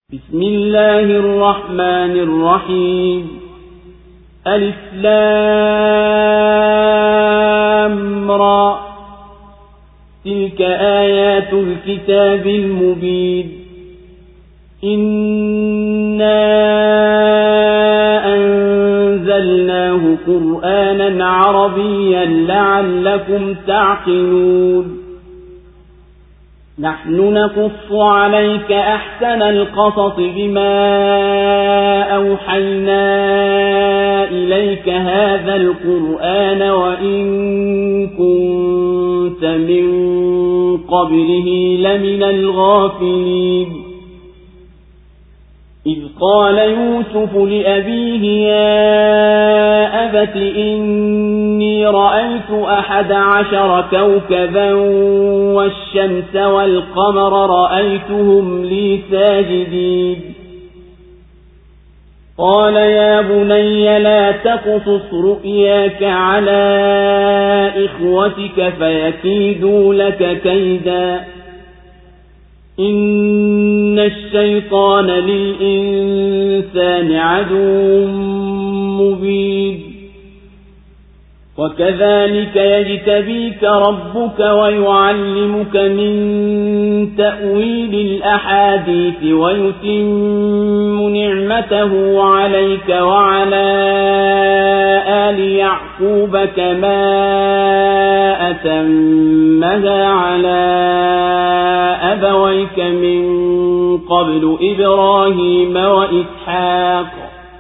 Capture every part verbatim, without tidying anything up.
بسم الله الرحمن الرحيم ألف لام را تلك آيات الكتاب المبين إنا أنزلناه قرآنا عربيا لعلكم تعقلون نحن نقص عليك أحسن القصص بما أوحينا إليك هذا القرآن وإن كنت من قبله لمن الغافلين إذ قال يوسف لأبيه يا أبت إني رأيت أحد عشر كوكبا والشمس والقمر رأيتهم لي ساجدين قال يا بني لا تقصص رؤياك على إخوتك فيكيدوا لك كيدا إن الشيطان للإنسان عدو مبين وكذلك يجتبيك ربك ويعلمك من تأويل الأحاديث ويتم نعمته عليك وعلى آل يعقوب كما أتمها على أبويك من قبل إبراهيم وإسحاق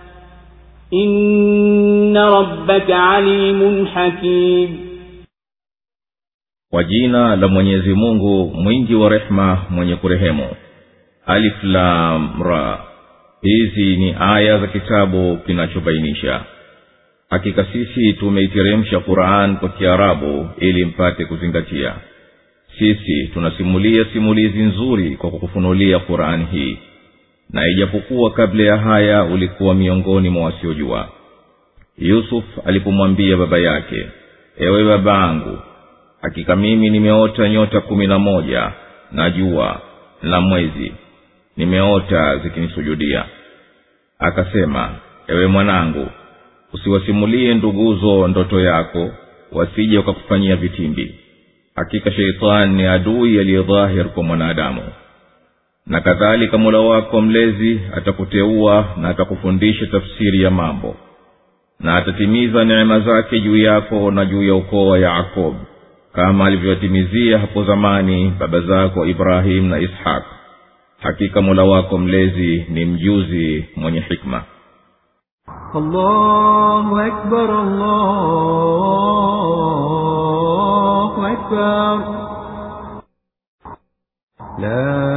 إن ربك عليم حكيم. Kwa jina la Mwenyezi Mungu mwingi wa rehema mwenye kurehemu. Alif Lam Ra. Hizi ni aya za kitabu kinachobainisha. Hakika sisi tumeiteremsha Qur'an kwa Kiarabu ili mpate kuzingatia. Sisi tunasimulia simulizi nzuri kwa kukufunulia Qur'an hii. Na ijapokuwa kabla ya haya ulikuwa miongoni mwa wasiojua. Yusuf alipomwambia baba yake, ewe babangu, hakika mimi nimeota nyota kumi na moja na jua na mwezi nimeota zikinisujudia. Akasema, ewe mwanangu, usiwasimulie nduguzo ndoto yako wasije wakakufanyia vitimbi. Hakika Sheitani ni adui aliyedhahir kwa mwanadamu. Na kadhalika Mola wako mlezi atakuteua na atakufundisha tafsiri ya mambo. Na atatimiza neema zake juu yako na juu ya ukoo wa Yaakov, kama alivyotimizia hapo zamani baba zako Ibrahim na Ishaq. Hakika Mola wako mlezi ni mjuzi mwenye hikma. Allahu Akbar, Allahu Akbar. La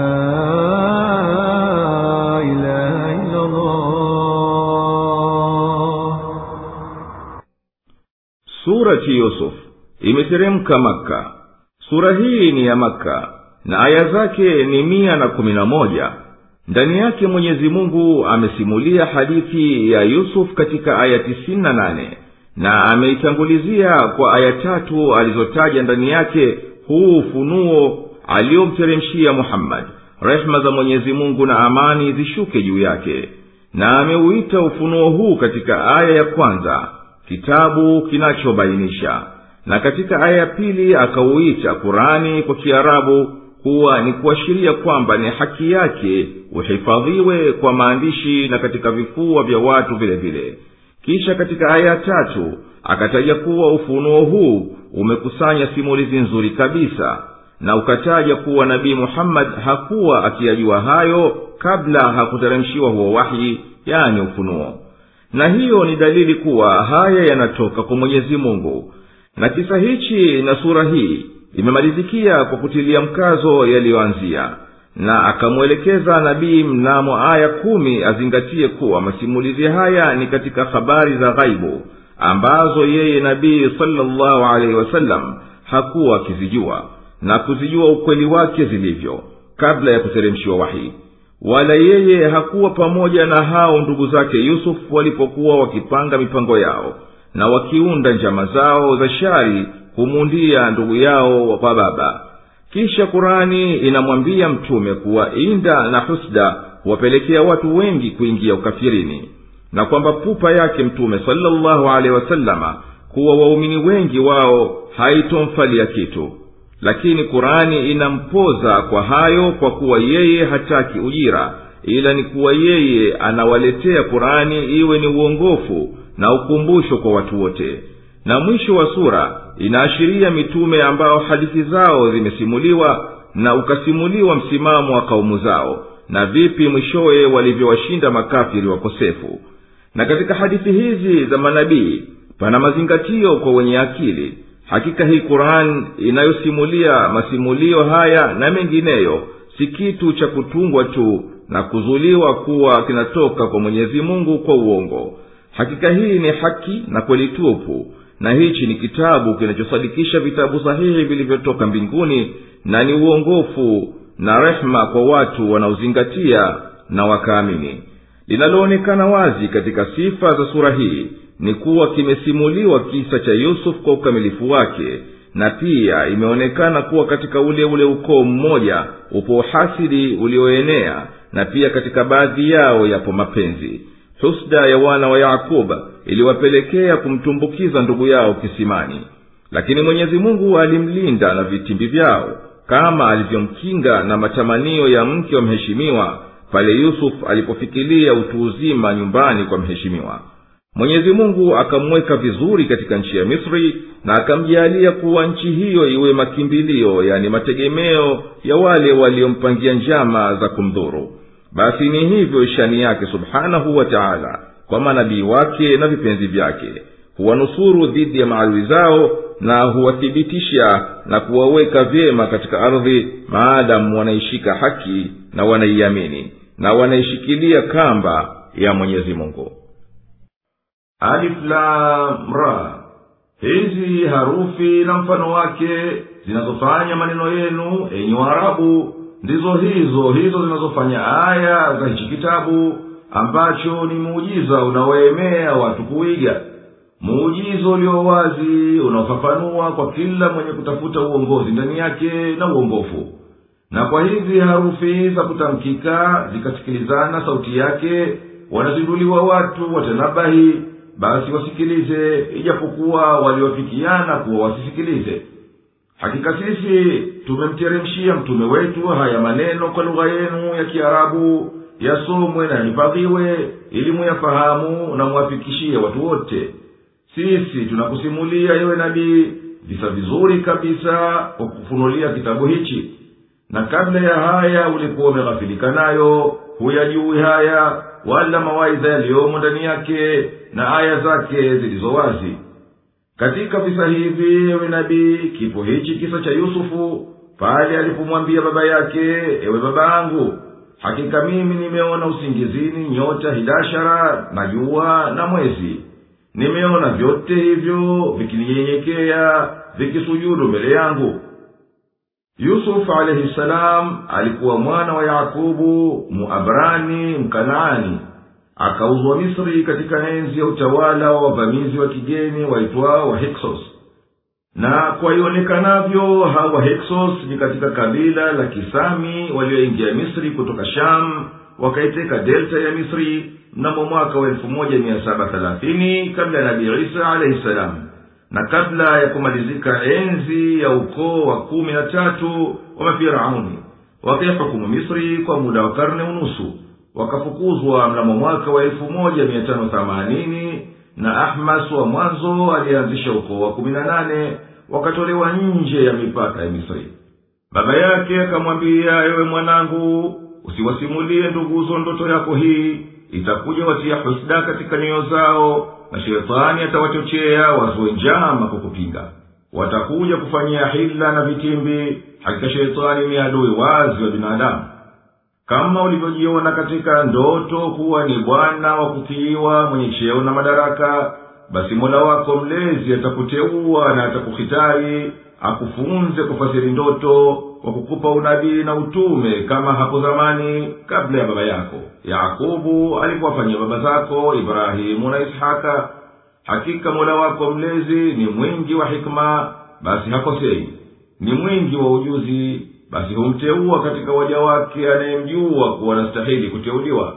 Surati Yusuf imeteremka Makka. Sura hii ni ya Makka na aya zake ni mia na kumi na moja. Ndani yake Mwenyezi Mungu amesimulia hadithi ya Yusuf katika aya tisini na nane na ameitangulizia kwa aya tatu alizotaja ndani yake huu ufunuo aliomteremshia Muhammad, rehema za Mwenyezi Mungu na amani zishuke juu yake. Na ameuita ufunuo huu katika aya ya kwanza kitabu kinachobainisha, na katika aya ya pili akauita Qur'ani kwa Kiarabu kuwa ni kuashiria kwamba ni haki yake uhifadhiwe kwa maandishi na katika vifua vya watu vile vile. Kisha katika aya ya tatu akataja kuwa ufunuo huu umekusanya simulizi nzuri kabisa, na ukataja kuwa Nabii Muhammad hakuwa akiyajua hayo kabla hakuteremshiwa huo wahi, yani ufunuo. Na hiyo ni dalili kuwa haya yanatoka kwa Mwenyezi Mungu. Na kisa hichi na sura hii imemalizikia kwa kutilia mkazo yaliyoanzia, na akamwelekeza nabii mnamo aya kumi azingatie kuwa masimulizi haya ni katika habari za ghaibu ambazo yeye nabii sallallahu alaihi wasallam hakuwa akizijua na kuzijua ukweli wake zilivyo kabla ya kuteremshiwa wahi. Wala yeye hakuwa pamoja na hao ndugu zake Yusuf walipokuwa wakipanga mipango yao na wakiunda njama zao za shari kumundia ndugu yao kwa baba. Kisha Qur'ani inamwambia mtume kuwa inda na husda huwapelekea watu wengi kuingia ukafirini, na kwamba pupa yake mtume sallallahu alaihi wasallama kuwa waumini wengi wao haitomfalia kitu. Lakini Qur'ani inampoza kwa hayo, kwa kuwa yeye hataki ujira, ila ni kuwa yeye anawaletea Qur'ani iwe ni uongofu na ukumbusho kwa watu wote. Na mwisho wa sura inaashiria mitume ambao hadithi zao zimesimuliwa na ukasimuliwa msimamo wa kaumu zao, na vipi mwishowe walivyowashinda makafiri wakosefu. Na katika hadithi hizi za manabii pana mazingatio kwa wenye akili. Hakika hii Qur'an inayosimulia masimulio haya na mengineyo si kitu cha kutungwa tu na kuzuliwa kuwa kinatoka kwa Mwenyezi Mungu kwa uongo. Hakika hii ni haki na kweli tupu, na hichi ni kitabu kinachosadikisha vitabu sahihi vilivyotoka mbinguni, na ni uongofu na rehma kwa watu wanaozingatia na wakaamini. Linaloonekana wazi katika sifa za sura hii ni kuwa kimesimuliwa kisa cha Yusuf kwa ukamilifu wake, na pia imeonekana kuwa katika ule ule ukoo mmoja upo uhasidi ulioenea, na pia katika baadhi yao yapo mapenzi. Husda ya wana wa Yakuba iliwapelekea kumtumbukiza ndugu yao kisimani, lakini Mwenyezi Mungu alimlinda na vitimbi vyao, kama alivyomkinga na matamanio ya mke wa mheshimiwa pale Yusuf alipofikiria utu uzima nyumbani kwa mheshimiwa. Mwenyezi Mungu akamweka vizuri katika nchi ya Misri, na akamjalia kuwa nchi hiyo iwe makimbilio, yani mategemeo ya wale waliompangia njama za kumdhuru. Basi ni hivyo ishani yake subhanahu wa ta'ala kwa manabii wake na vipenzi vyake, huwanusuru dhidi ya maadui zao, na huwathibitisha na kuwaweka vyema katika ardhi maadamu wanaishika haki na wanaiamini na wanaishikilia kamba ya Mwenyezi Mungu. Alif Lam Ra. Hizi harufi na mfano wake zinazofanya maneno yenu enyi Waarabu ndizo hizo hizo zinazofanya aya za hichi kitabu ambacho ni muujiza unaoemea watu kuiga. Muujiza ulio wazi unaofafanua kwa kila mwenye kutafuta uongozi ndani yake na uongofu. Na kwa hizi harufi za kutamkika zikasikilizana sauti yake, wanazinduliwa watu watanabahi, basi wasikilize, ijapokuwa waliofikiana kuwa wasisikilize. Hakika sisi tumemteremshia mtume wetu haya maneno kwa lugha yenu ya Kiarabu, yasomwe na yahifadhiwe ili muyafahamu na muwafikishie watu wote. Sisi tunakusimulia ewe nabii visa vizuri kabisa kwa kufunulia kitabu hichi, na kabla ya haya ulikuwa umeghafilika nayo, huyajui haya wala mawaidha yaliyomo ndani yake na aya zake zilizo wazi. Katika visa hivi ewe nabii kipo hichi kisa cha Yusufu pale alipomwambia baba yake, ewe babangu, hakika mimi nimeona usingizini nyota hidashara na jua na mwezi. Nimeona vyote hivyo vikininyenyekea vikisujudu mbele yangu. Yusuf alayhi salam alikuwa mwana wa Yakubu Muabrani Mkanaani, akauzwa Misri katika enzi ya utawala wa wavamizi wa kigeni waitwao wa Hyksos. Na kwa ionekanavyo hawa Hyksos ni katika kabila la Kisami walioingia Misri kutoka Sham, wakaiteka delta ya Misri mnamo mwaka wa elfu moja mia saba thelathini kabla ya Nabii Isa alayhi salam, na kabla ya kumalizika enzi ya ukoo wa kumi na tatu wa Mafirauni. Wakahukumu Misri kwa muda wa karne unusu, wakafukuzwa mnamo mwaka wa elfu moja mia tano themanini, na Ahmas wa mwanzo alianzisha ukoo wa kumi na nane, wakatolewa nje ya mipaka ya Misri. Baba yake akamwambia, ewe mwanangu, usiwasimulie nduguzo ndoto yako hii, itakuja watia husda katika nyoyo zao, na shetani atawachochea wazue njama kukupinga. Watakuja kufanyia hila na vitimbi, hakika shetani ni adui wazi wa binadamu. Kama ulivyojiona katika ndoto kuwa ni bwana wa kutiiwa mwenye cheo na madaraka, basi Mola wako mlezi atakuteua na atakukhitari akufunze kufasiri ndoto kwa kukupa unabii na utume, kama hapo zamani kabla ya baba yako Yakubu alipowafanyia baba zako Ibrahimu na Ishaka. Hakika Mola wako mlezi ni mwingi wa hikma, basi hakosei, ni mwingi wa ujuzi, basi humteua katika waja wake anayemjua kuwa anastahili kuteuliwa.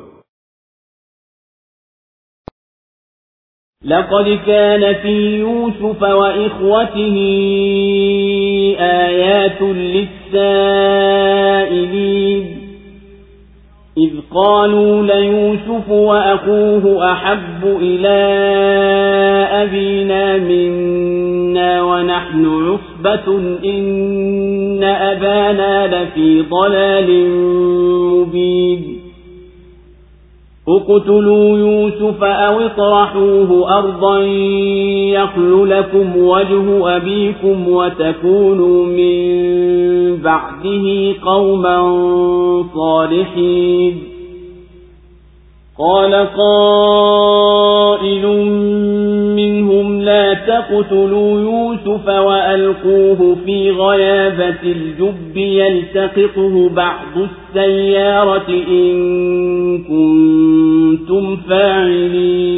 لقد كان في يوسف وإخوته آيات للسائلين إذ قالوا ليوسف وأخوه أحب إلى أبينا منا ونحن عصبة إن أبانا لفي ضلال مبين اقتلوا يوسف أو اطرحوه أرضا يخل لكم وجه أبيكم وتكونوا من بعده قوما صالحين قال قائل منهم لا تقتلوا يوسف وألقوه في غيابة الجب يلتقطه بعض السيارة إن كنتم فاعلين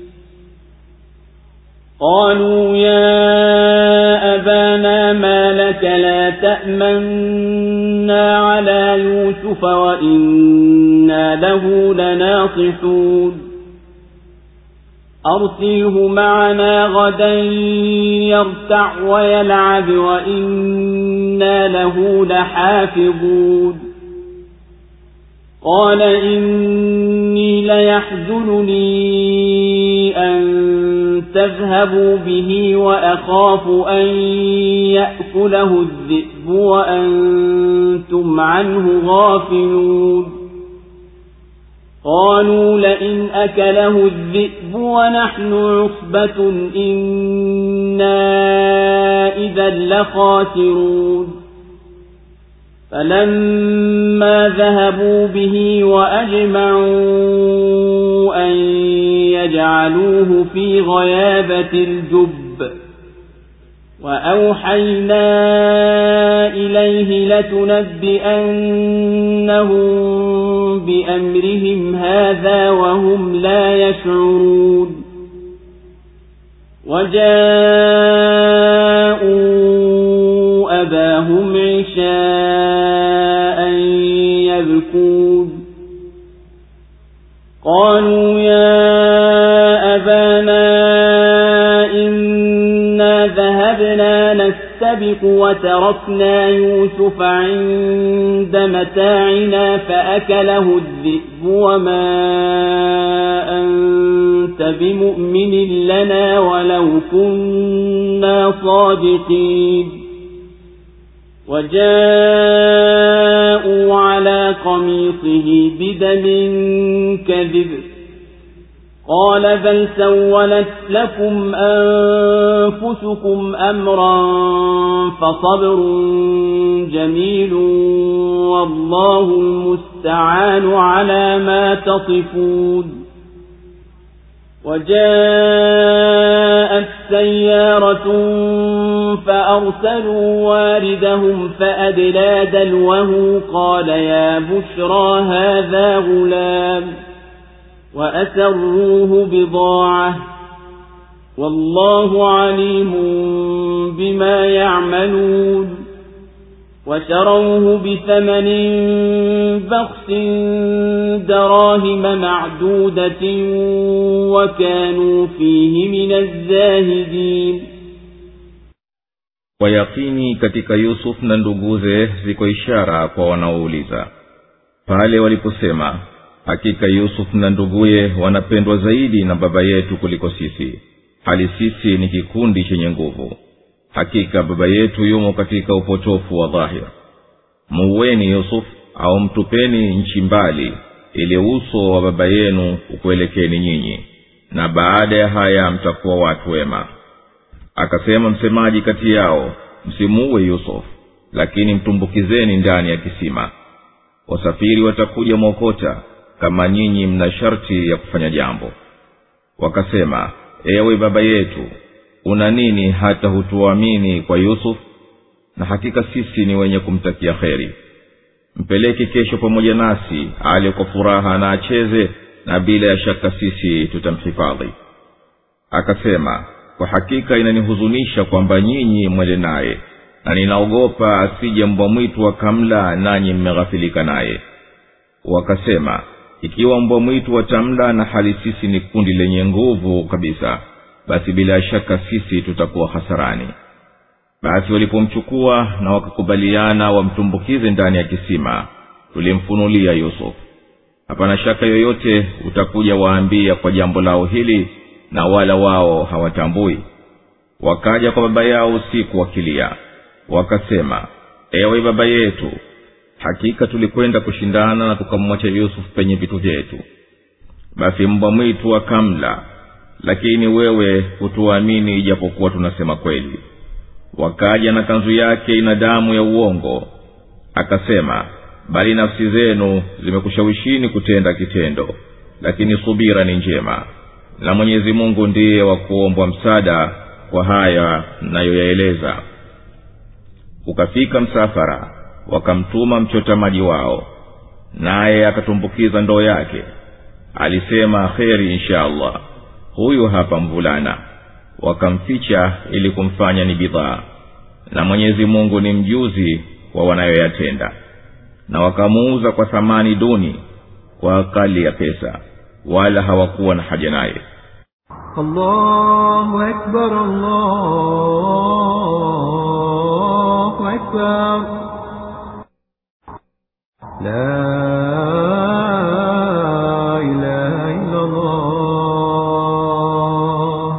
قالوا يا أبانا ما لك لا تأمنا على يوسف وإنا له لناصحون أرسله معنا غدا يرتع ويلعب وإنا له لحافظون قال إني ليحزنني أن تذهبوا به وأخاف أن يأكله الذئب وأنتم عنه غافلون قالوا لئن أكله الذئب ونحن عصبة إنا إذا لخاسرون فلما ذهبوا به وأجمعوا أن يجعلوه في غيابة الجب وأوحينا إليه لتنبئنهم بأمرهم هذا وهم لا يشعرون وجاءوا أباهم عشاء يبكون قالوا يا أبانا إنا ذهبنا نستبق وتركنا يوسف عند متاعنا فأكله الذئب وما أنت بمؤمن لنا ولو كنا صادقين وجاءوا على قميصه بدم كذب قال بل سولت لكم أنفسكم أمرا فصبر جميل والله المستعان على ما تصفون وجاءت سيارة فأرسلوا واردهم فأدلى دلوه قال يا بشرى هذا غلام وأسروه بضاعة والله عليم بما يعملون وشروه بثمن بخس دراهم معدودة وكانوا فيه من الزاهدين. kwa yakini katika Yusuf na nduguze ziko ishara kwa wanaouliza pale waliposema hakika Yusuf na nduguye wanapendwa zaidi na baba yetu kuliko sisi, hali sisi ni kikundi chenye nguvu. Hakika baba yetu yumo katika upotofu wa dhahir. Muueni Yusuf au mtupeni nchi mbali ili uso wa baba yenu ukuelekeni nyinyi, na baada ya haya mtakuwa watu wema. Akasema msemaji kati yao, msimuue Yusuf, lakini mtumbukizeni ndani ya kisima. Wasafiri watakuja mwokota kama nyinyi mna sharti ya kufanya jambo. Wakasema, ewe baba yetu, una nini hata hutuamini kwa Yusuf? Na hakika sisi ni wenye kumtakia kheri. Mpeleke kesho pamoja nasi ale kwa furaha na acheze, na bila ya shaka sisi tutamhifadhi. Akasema, kwa hakika inanihuzunisha kwamba nyinyi mwende naye, na ninaogopa asije mbwa mwitu akamla nanyi mmeghafilika naye. Wakasema, ikiwa mbwa mwitu watamla na hali sisi ni kundi lenye nguvu kabisa, basi bila shaka sisi tutakuwa hasarani. Basi walipomchukua na wakakubaliana wamtumbukize ndani ya kisima, tulimfunulia Yusuf. Hapana shaka yoyote utakuja waambia kwa jambo lao hili, na wala wao hawatambui. Wakaja kwa baba yao usiku wakilia, wakasema, ewe baba yetu, hakika tulikwenda kushindana na tukamwacha Yusuf penye vitu vyetu. Basi mbwa mwitu akamla, lakini wewe hutuamini ijapokuwa tunasema kweli. Wakaja na kanzu yake ina damu ya uongo. Akasema, bali nafsi zenu zimekushawishini kutenda kitendo, lakini subira ni njema, na Mwenyezi Mungu ndiye wa kuombwa msaada kwa haya nayoyaeleza. Ukafika msafara, wakamtuma mchota maji wao, naye akatumbukiza ndoo yake. Alisema, kheri inshallah, huyu hapa mvulana. Wakamficha ili kumfanya ni bidhaa, na Mwenyezi Mungu ni mjuzi wa wanayoyatenda. Na wakamuuza kwa thamani duni, kwa akali ya pesa, wala hawakuwa na haja naye. Allahu Akbar, Allahu Akbar. La ilaha illa Allah.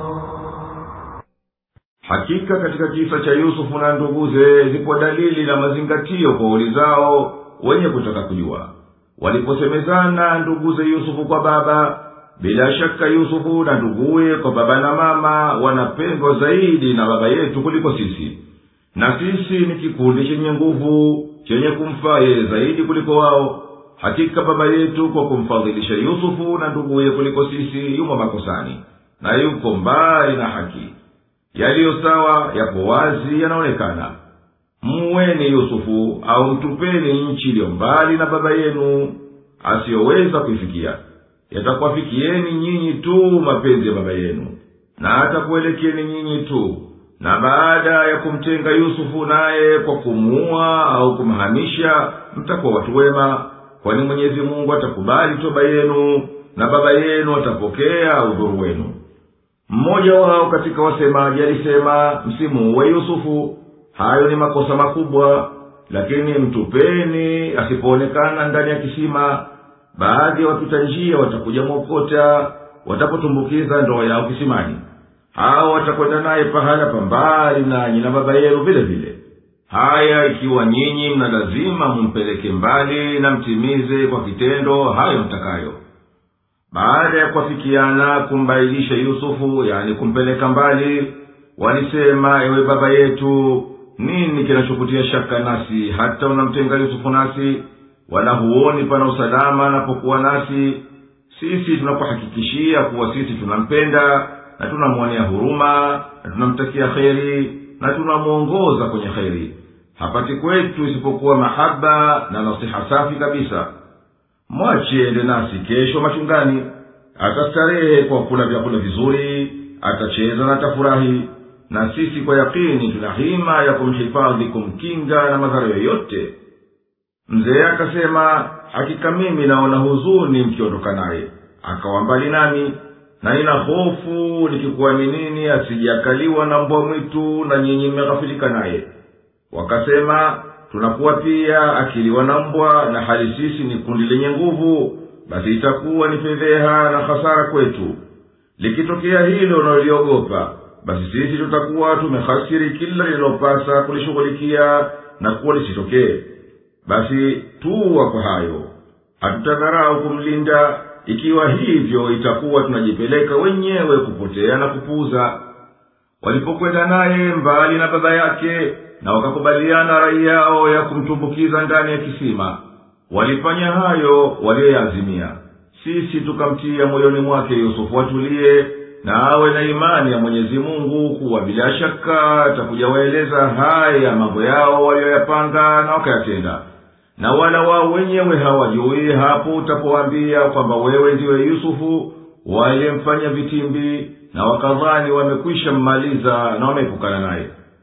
Hakika katika kisa cha Yusufu na nduguze zipo dalili na mazingatio kwa ulizao wenye kutaka kujua. Waliposemezana nduguze Yusufu kwa baba, bila shaka Yusufu na nduguye kwa baba na mama wanapendwa zaidi na baba yetu kuliko sisi, na sisi ni kikundi chenye nguvu chenye kumfaa yeye zaidi kuliko wao. Hakika baba yetu kwa kumfadhilisha Yusufu na nduguye kuliko sisi yumo makosani, na yuko mbali na haki. Yaliyo sawa yapo wazi yanaonekana. Muweni Yusufu au mtupeni nchi iliyo mbali na baba yenu asiyoweza kuifikia. Yatakuwafikieni nyinyi tu mapenzi ya baba yenu, na atakuelekeeni nyinyi tu. Na baada ya kumtenga Yusufu naye kwa kumuua au kumhamisha, mtakuwa watu wema, kwani Mwenyezi Mungu atakubali toba yenu, na baba yenu atapokea udhuru wenu. Mmoja wao katika wasemaji alisema, msimuue Yusufu, hayo ni makosa makubwa, lakini mtupeni asipoonekana ndani ya kisima. Baadhi ya wapita njia watakuja mwokota watapotumbukiza ndoo yao kisimani. Hao watakwenda naye pahala pambali nanyi na baba yenu vile vile. Haya ikiwa nyinyi mna lazima mumpeleke mbali na mtimize kwa kitendo hayo mtakayo. Baada ya kuafikiana kumbailisha Yusufu, yani kumpeleka mbali, walisema, ewe baba yetu, nini kinachokutia shaka nasi hata unamtenga Yusufu nasi? Wala huoni pana usalama anapokuwa nasi? Sisi tunakuhakikishia kuwa sisi tunampenda na tunamwonea huruma na tunamtakia kheri na tunamuongoza kwenye kheri. Hapati kwetu isipokuwa mahaba na nasiha safi kabisa. Mwache ende nasi kesho machungani, atastarehe kwa kula vyakula vizuri, atacheza na atafurahi, na sisi kwa yakini tuna hima ya kumhifadhi, kumkinga na madhara yoyote. Mzee akasema, hakika mimi naona huzuni mkiondoka naye, akawa mbali nami, na nina hofu nikikuaminini asijakaliwa na mbwa mwitu na nyinyi mmeghafilika naye. Wakasema, tunakuwa pia akiliwa na mbwa na hali sisi ni kundi lenye nguvu, basi itakuwa ni fedheha na hasara kwetu. Likitokea hilo unaloliogopa, basi sisi tutakuwa tumehasiri kila lilopasa kulishughulikia na kuwa lisitokee. Basi tuwa kwa hayo, hatutadharau kumlinda. Ikiwa hivyo itakuwa tunajipeleka wenyewe kupotea na kupuuza. Walipokwenda naye mbali na baba yake na wakakubaliana rai yao ya kumtumbukiza ndani ya kisima, walifanya hayo waliyoazimia. Sisi tukamtia moyoni mwake Yusufu atulie na awe na imani ya Mwenyezi Mungu, kuwa bila shaka atakuja waeleza haya mambo yao walioyapanga na wakayatenda. Na wala wao wenyewe hawajui hapo utapowaambia kwamba wewe ndiwe Yusufu waliyemfanya vitimbi, na wakadhani wamekwisha mmaliza na wamepukana naye.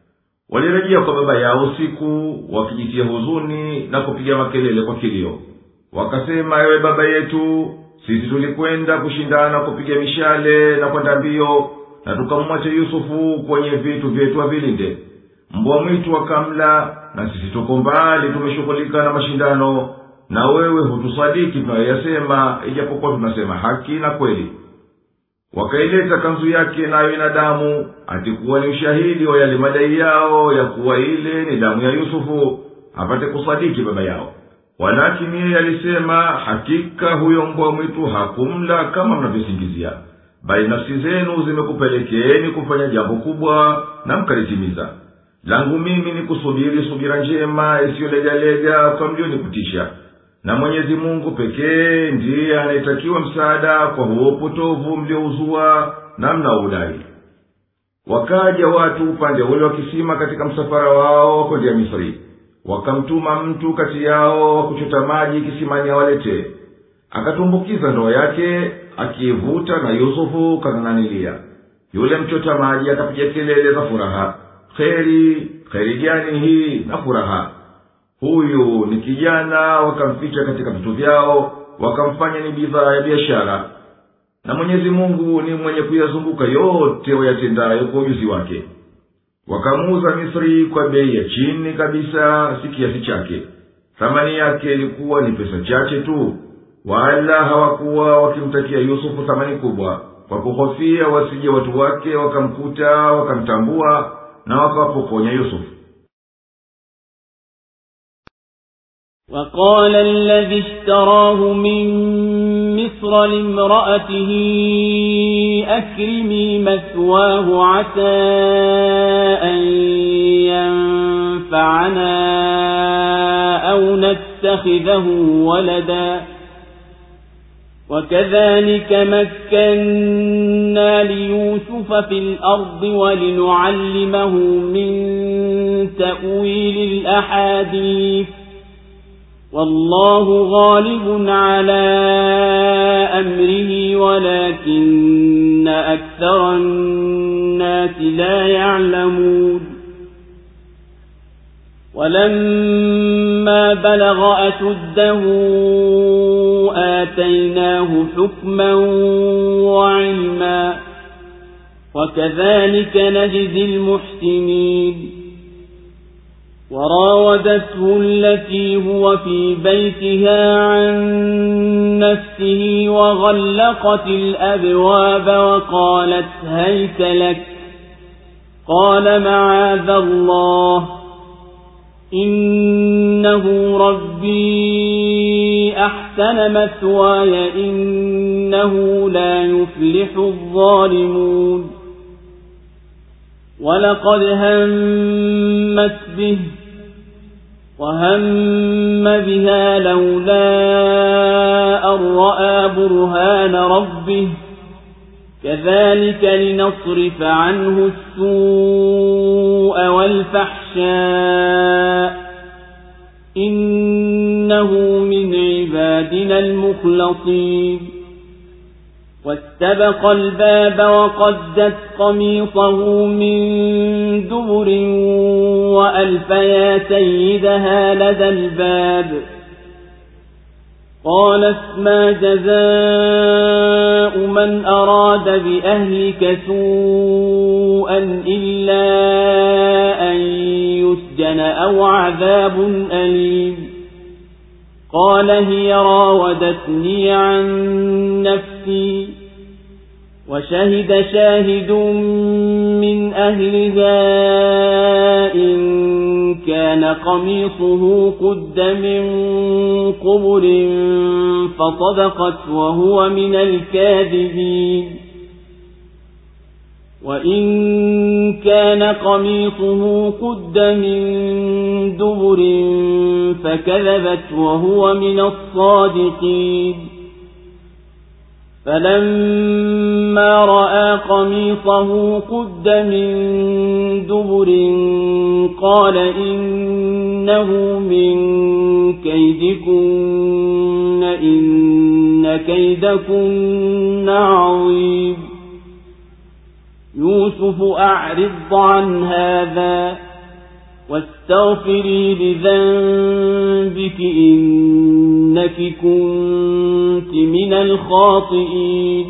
walirejea kwa baba yao usiku wakijitia huzuni na kupiga makelele kwa kilio. Wakasema, ewe baba yetu, sisi tulikwenda kushindana kupiga mishale na kwenda mbio, na tukamwacha Yusufu kwenye vitu vyetu avilinde. Mbwa mwitu wakamla, na sisi tuko mbali tumeshughulika na mashindano, na wewe hutusadiki tunayoyasema, ijapokuwa tunasema haki na kweli. Wakaileta kanzu yake nayo ina damu, atikuwa ni ushahidi wa yale madai yao ya kuwa ile ni damu ya Yusufu, apate kusadiki baba yao. Walakini yeye alisema, hakika huyo mbwa mwitu hakumla kama mnavyosingizia, bali nafsi zenu zimekupelekeeni kufanya jambo kubwa na mkalitimiza. Langu mimi ni kusubiri subira njema isiyolegalega kwa mlionipitisha, na Mwenyezi Mungu pekee ndiye anayetakiwa msaada kwa huo upotovu mliouzua na mnaudai. Wakaja watu upande ule wa kisima katika msafara wao kwenda Misri. Wakamtuma mtu kati yao wa kuchota maji kisimani awalete. Akatumbukiza ndoo yake, akivuta na Yusufu kanananilia. Yule mchota maji akapiga kelele za furaha, kheri, kheri gani hii na furaha? Huyu ni kijana. Wakamficha katika vitu vyao, wakamfanya ni bidhaa ya biashara. Na Mwenyezi Mungu ni mwenye kuyazunguka yote wayatendayo kwa ujuzi wake. Wakamuuza Misri kwa bei ya chini kabisa, si kiasi chake. Thamani yake ilikuwa ni pesa chache tu, wala hawakuwa wakimtakia Yusufu thamani kubwa, kwa kuhofia wasije watu wake wakamkuta wakamtambua na wakapokonya Yusufu. وقال الذي اشتراه من مصر لامرأته أكرمي مثواه عسى أن ينفعنا أو نتخذه ولدا وكذلك مكنا ليوسف في الأرض ولنعلمه من تأويل الأحاديث والله غالب على أمره ولكن أكثر الناس لا يعلمون ولما بلغ أشده آتيناه حكما وعلما وكذلك نجزي المحسنين وراودته التي هو في بيتها عن نفسه وغلقت الأبواب وقالت هيت لك قال معاذ الله إنه ربي أحسن مثواي إنه لا يفلح الظالمون ولقد همت به وهم بها لولا أن رأى برهان ربه كذلك لنصرف عنه السوء والفحشاء إنه من عبادنا المخلصين واستبق الباب وقدت قميصه من دبر وألف يا سيدها لدى الباب قالت ما جزاء من أراد بأهلك سوءا إلا أن يسجن أو عذاب أليم قال هي راودتني عن نفسي وشهد شاهد من أهلها إن كان قميصه قد من قبل فصدقت وهو من الكاذبين وإن كان قميصه قد من دبر فكذبت وهو من الصادقين فلما رأى قميصه قد من دبر قال إنه من كيدكن إن كيدكن عظيم يوسف أعرض عن هذا واستغفري لذنبك إنك كنت من الخاطئين.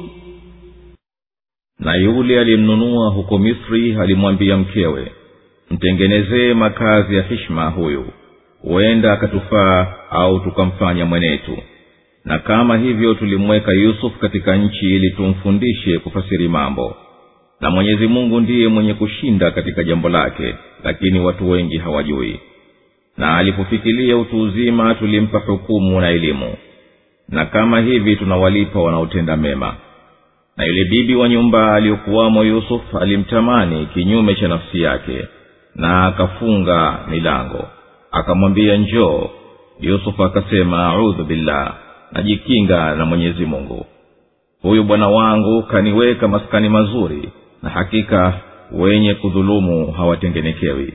Na yule aliyemnunua huko Misri alimwambia mkewe, mtengenezee makazi ya heshima huyu, huenda akatufaa au tukamfanya mwenetu. Na kama hivyo tulimweka Yusuf katika nchi ili tumfundishe kufasiri mambo. Na Mwenyezi Mungu ndiye mwenye kushinda katika jambo lake, lakini watu wengi hawajui. Na alipofikiria utu uzima tulimpa hukumu na elimu. Na kama hivi tunawalipa wanaotenda mema. Na yule bibi wa nyumba aliyokuwamo Yusuf alimtamani kinyume cha nafsi yake, na akafunga milango. Akamwambia njoo. Yusuf akasema a'udhu billah, najikinga na Mwenyezi Mungu. Huyu bwana wangu kaniweka maskani mazuri, na hakika wenye kudhulumu hawatengenekewi.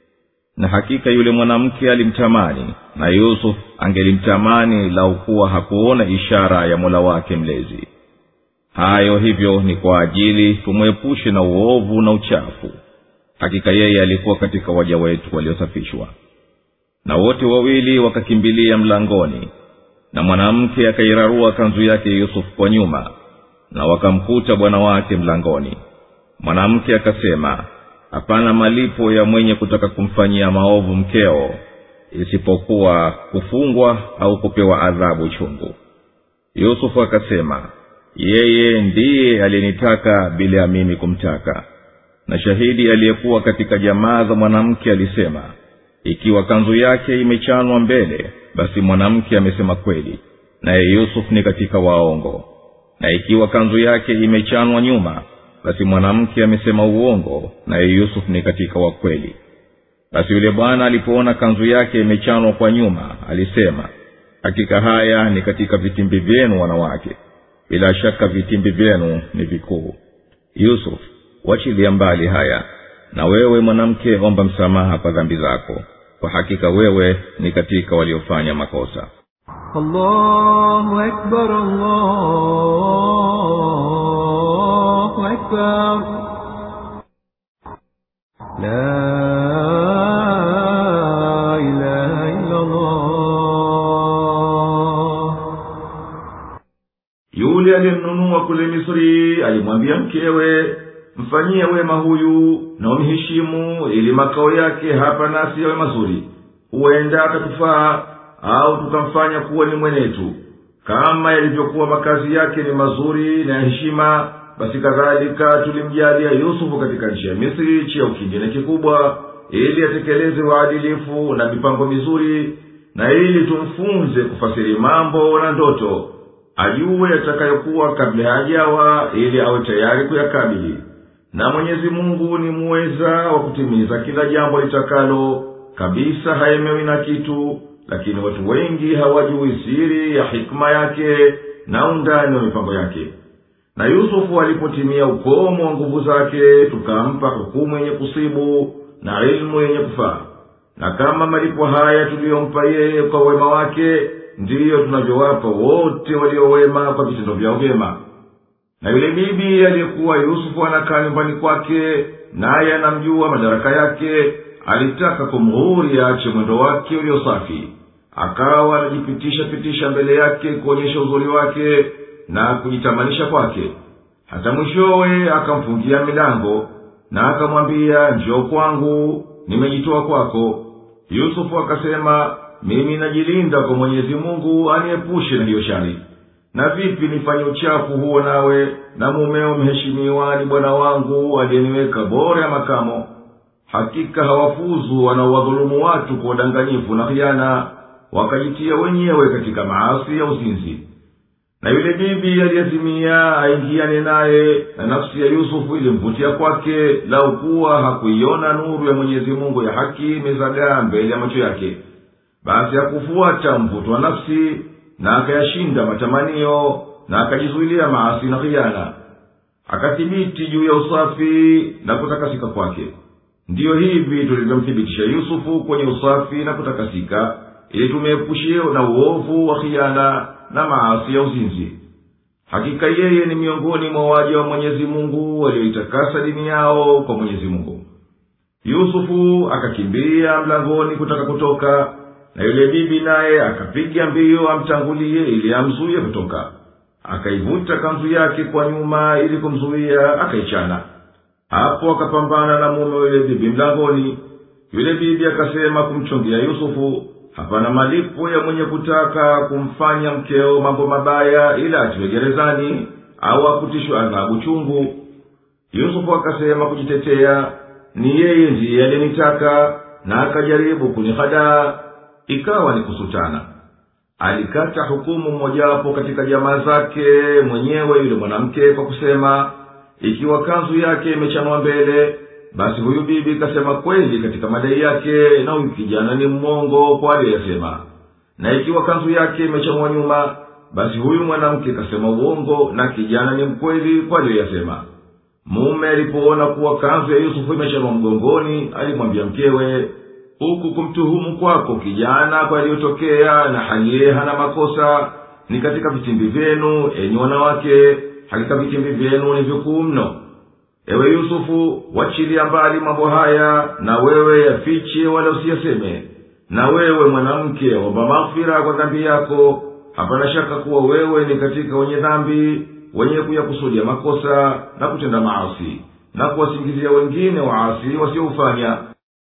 Na hakika yule mwanamke alimtamani, na Yusuf angelimtamani lau kuwa hakuona ishara ya Mola wake mlezi. Hayo hivyo ni kwa ajili tumwepushe na uovu na uchafu. Hakika yeye alikuwa katika waja wetu waliosafishwa. Na wote wawili wakakimbilia mlangoni, na mwanamke akairarua kanzu yake Yusuf kwa nyuma, na wakamkuta bwana wake mlangoni. Mwanamke akasema, hapana malipo ya mwenye kutaka kumfanyia maovu mkeo, isipokuwa kufungwa au kupewa adhabu chungu. Yusuf akasema, yeye ndiye aliyenitaka bila ya mimi kumtaka. Na shahidi aliyekuwa katika jamaa za mwanamke alisema, ikiwa kanzu yake imechanwa mbele, basi mwanamke amesema kweli, naye Yusuf ni katika waongo. Na ikiwa kanzu yake imechanwa nyuma, basi mwanamke amesema uongo, naye Yusuf ni katika wa kweli. Basi yule bwana alipoona kanzu yake imechanwa kwa nyuma, alisema, hakika haya ni katika vitimbi vyenu wanawake, bila shaka vitimbi vyenu ni vikuu. Yusuf, wachilia mbali haya, na wewe mwanamke omba msamaha kwa dhambi zako, kwa hakika wewe ni katika waliofanya makosa. Allahu Akbar, Allahu Akbar. La ilaha illa Allah. Yule aliyemnunua kule Misri alimwambia mkewe, mfanyie wema huyu na umheshimu, ili makao yake hapa nasi yawe mazuri, huenda atatufaa au tukamfanya kuwa ni mwenetu. Kama yalivyokuwa makazi yake ni mazuri na heshima, basi kadhalika tulimjalia Yusufu katika nchi ya Misri cheo kingine kikubwa, ili atekeleze uadilifu na mipango mizuri, na ili tumfunze kufasiri mambo na ndoto, ajue yatakayokuwa kabla hajawa, ili awe tayari kuyakabili. Na Mwenyezi Mungu ni muweza wa kutimiza kila jambo litakalo, kabisa haemewi na kitu, lakini watu wengi hawajui siri ya hikma yake na undani wa mipango yake. Na Yusufu alipotimia ukomo wa nguvu zake, tukampa hukumu yenye kusibu na ilmu yenye kufaa. Na kama malipo haya tuliyompa yeye kwa wema wake, ndiyo tunavyowapa wote waliowema kwa vitendo vyao vyema. Na yule bibi aliyekuwa Yusufu anakaa nyumbani kwake, naye anamjua madaraka yake, alitaka kumghuri aache mwendo wake ulio safi. Akawa anajipitisha pitisha mbele yake kuonyesha uzuri wake na kujitamanisha kwake. Hata mwishowe akamfungia milango na akamwambia, njoo kwangu, nimejitoa kwako. Yusufu akasema, mimi najilinda kwa Mwenyezi Mungu aniepushe na hiyo shari. Na vipi nifanye uchafu huo nawe, na mumeo mheshimiwa ni bwana wangu aliyeniweka bora ya makamo? Hakika hawafuzu wanaowadhulumu watu kwa udanganyifu na khiana, wakajitia wenyewe katika maasi ya uzinzi. Na yule bibi aliyazimia aingiane naye, na nafsi ya Yusufu ilimvutia kwake, lau kuwa hakuiona nuru ya Mwenyezi Mungu ya haki imezagaa mbele ya macho yake. Basi hakufuata mvuto wa nafsi, na akayashinda matamanio, na akajizuilia maasi na khiana. Akathibiti juu ya usafi na kutakasika kwake. Ndiyo hivi tulivyomthibitisha Yusufu kwenye usafi na kutakasika, ili tumeepushie na uovu wa khiana na maasi ya uzinzi. Hakika yeye ni miongoni mwa waja wa Mwenyezi Mungu walioitakasa dini yao kwa Mwenyezi Mungu. yusufu akakimbia mlangoni kutaka kutoka, na yule bibi naye akapiga mbio amtangulie ili amzuie kutoka. Akaivuta kanzu yake kwa nyuma ili kumzuia, akaichana. Hapo akapambana na mume yule bibi mlangoni. Yule bibi akasema kumchungia Yusufu, hapana malipo ya mwenye kutaka kumfanya mkeo mambo mabaya ila atiwe gerezani au akutishwe adhabu chungu. Yusufu akasema kujitetea, ni yeye ndiye alinitaka na akajaribu kunihadaa, ikawa ni kusutana. Alikata hukumu mmojawapo katika jamaa zake mwenyewe yule mwanamke kwa kusema, ikiwa kanzu yake imechanwa mbele, basi huyu bibi kasema kweli katika madai yake, na huyu kijana ni mwongo kwa aliyesema. Na ikiwa kanzu yake imechanwa nyuma, basi huyu mwanamke kasema uongo, na kijana ni mkweli kwa aliyesema. Mume alipoona kuwa kanzu ya Yusufu imechanwa mgongoni, alimwambia mkewe, huku kumtuhumu kwako kijana kwa aliyotokea na hali yeye hana makosa ni katika vitimbi vyenu, enyi wanawake, hakika vitimbi vyenu ni vikuu mno. Ewe Yusufu, wachilia mbali mambo haya, na wewe yafiche wala usiyaseme. Na wewe mwanamke, omba maghfira kwa dhambi yako. Hapana shaka kuwa wewe ni katika wenye dhambi, wenye kuyakusudia makosa na kutenda maasi, na kuwasingizia wengine waasi wasiofanya.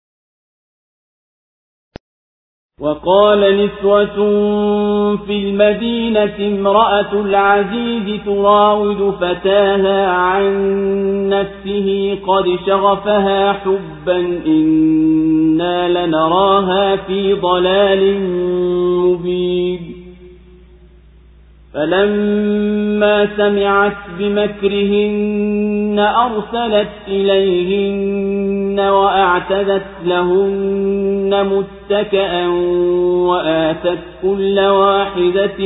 وقال نسوة في المدينة امرأة العزيز تراود فتاها عن نفسه قد شغفها حبا إنا لنراها في ضلال مبين فلما سمعت بمكرهن أرسلت إليهن وأعتدت لهن متكئا وآتت كل واحدة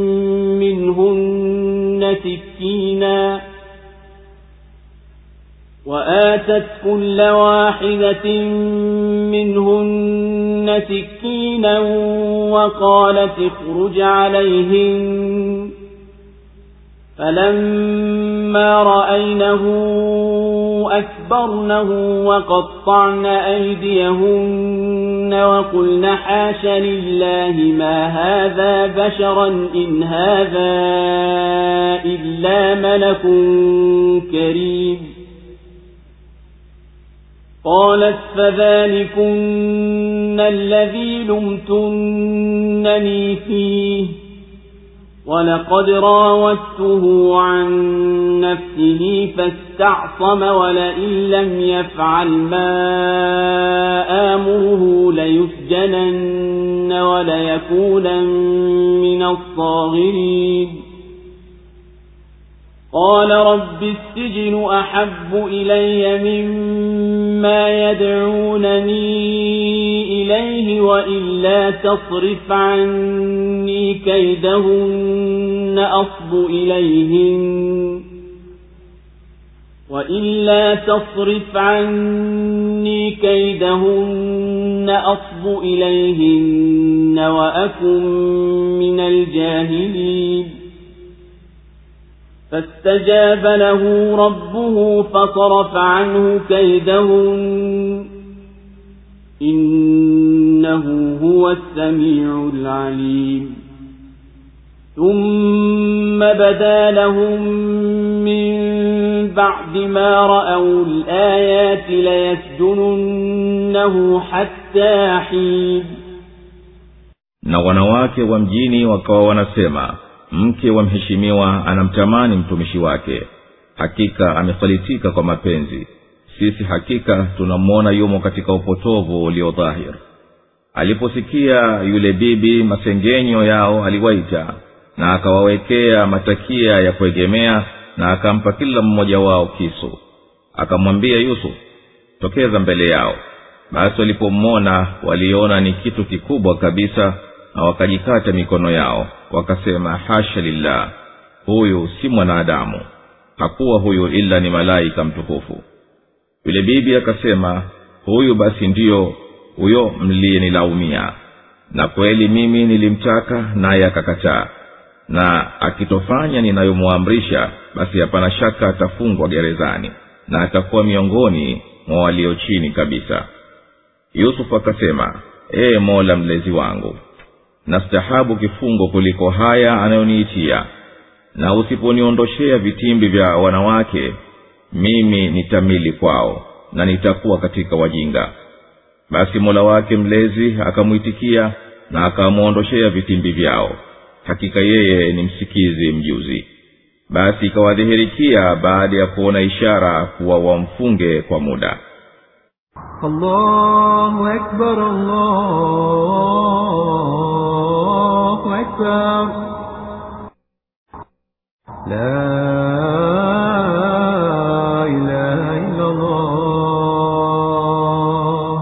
منهن سكينا وآتت كل واحدة منهن سكينا وقالت اخرج عليهن فلما رأينه أكبرنه وقطعن أيديهن وقلن حاش لله ما هذا بشرا إن هذا إلا ملك كريم قالت فذلكن الذي لمتنني فيه ولقد راودته عن نفسه فاستعصم ولئن لم يفعل ما آمره ليسجنن وليكونن من الصاغرين قال رب السجن أحب إلي مما يدعونني إليه وإلا تصرف عني كيدهن أصب إليهن وإلا تصرف عني كيدهن أصب إليهن وأكن من الجاهلين فاستجاب له ربه فصرف عنه كيدهن إنه هو السميع العليم ثم بدا لهم من بعد ما رأوا الآيات ليسجننه حتى حين. Na wanawake wa mjini wakawa wanasema, mke wa mheshimiwa anamtamani mtumishi wake, hakika amesalitika kwa mapenzi, sisi hakika tunamwona yumo katika upotovu ulio dhahir. Aliposikia yule bibi masengenyo yao aliwaita, na akawawekea matakia ya kuegemea, na akampa kila mmoja wao kisu. Akamwambia Yusuf, tokeza mbele yao. Basi walipomwona waliona ni kitu kikubwa kabisa, na wakajikata mikono yao, wakasema hasha lillah, huyu si mwanadamu, hakuwa huyu ila ni malaika mtukufu. Yule bibi akasema, huyu basi ndiyo huyo mliyenilaumia, na kweli mimi nilimtaka naye akakataa, na akitofanya ninayomuamrisha basi hapana shaka atafungwa gerezani, na atakuwa miongoni mwa walio chini kabisa. Yusufu akasema, ee Mola mlezi wangu, nastahabu kifungo kuliko haya anayoniitia, na usiponiondoshea vitimbi vya wanawake, mimi nitamili kwao na nitakuwa katika wajinga. Basi Mola wake mlezi akamuitikia na akamuondoshea vitimbi vyao. Hakika yeye ni msikizi mjuzi. Basi ikawadhihirikia baada ya kuona ishara kuwa wamfunge kwa muda. Allahu Akbar, Allahu Akbar. La ilaha illa Allah.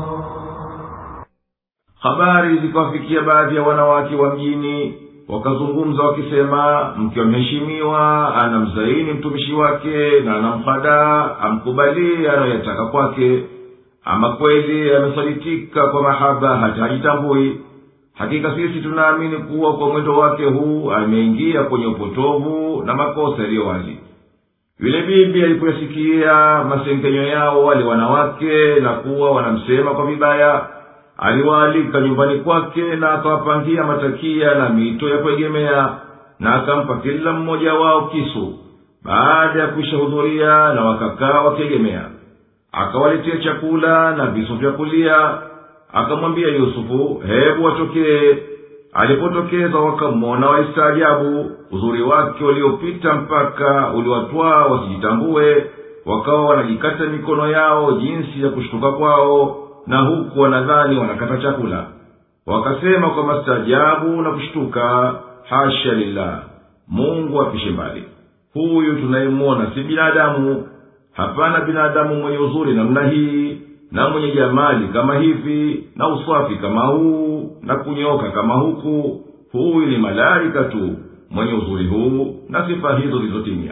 Habari zikawafikia baadhi ya wanawake wa mjini, wakazungumza wakisema, mke mheshimiwa anamzaini mtumishi wake na anamhadaa amkubalie anayotaka kwake. Ama kweli amesalitika kwa mahaba hata hajitambui. Hakika sisi tunaamini kuwa kwa mwendo wake huu ameingia kwenye upotovu na makosa yaliyo wazi. Yule bibi alipoyasikia masengenyo yao wale wanawake na kuwa wanamsema kwa vibaya, aliwaalika nyumbani kwake na akawapangia matakia na mito ya kuegemea, na akampa kila mmoja wao kisu. Baada ya kuishahudhuria na wakakaa wakiegemea, akawaletea chakula na visu vya kulia. Akamwambia Yusufu, hebu watokee. Alipotokeza wakamwona waistaajabu, uzuri wake uliopita mpaka uliwatwaa wasijitambue, wakawa wanajikata mikono yao jinsi ya kushtuka kwao, na huku wanadhani wanakata chakula. Wakasema kwa mastaajabu na kushtuka, hasha lillah, Mungu apishe mbali, huyu tunayemwona si binadamu. Hapana binadamu mwenye uzuri namna hii, na mwenye jamali kama hivi, na usafi kama huu, na kunyoka kama huku. Huyu ni malaika tu mwenye uzuri huu na sifa hizo zilizotimia.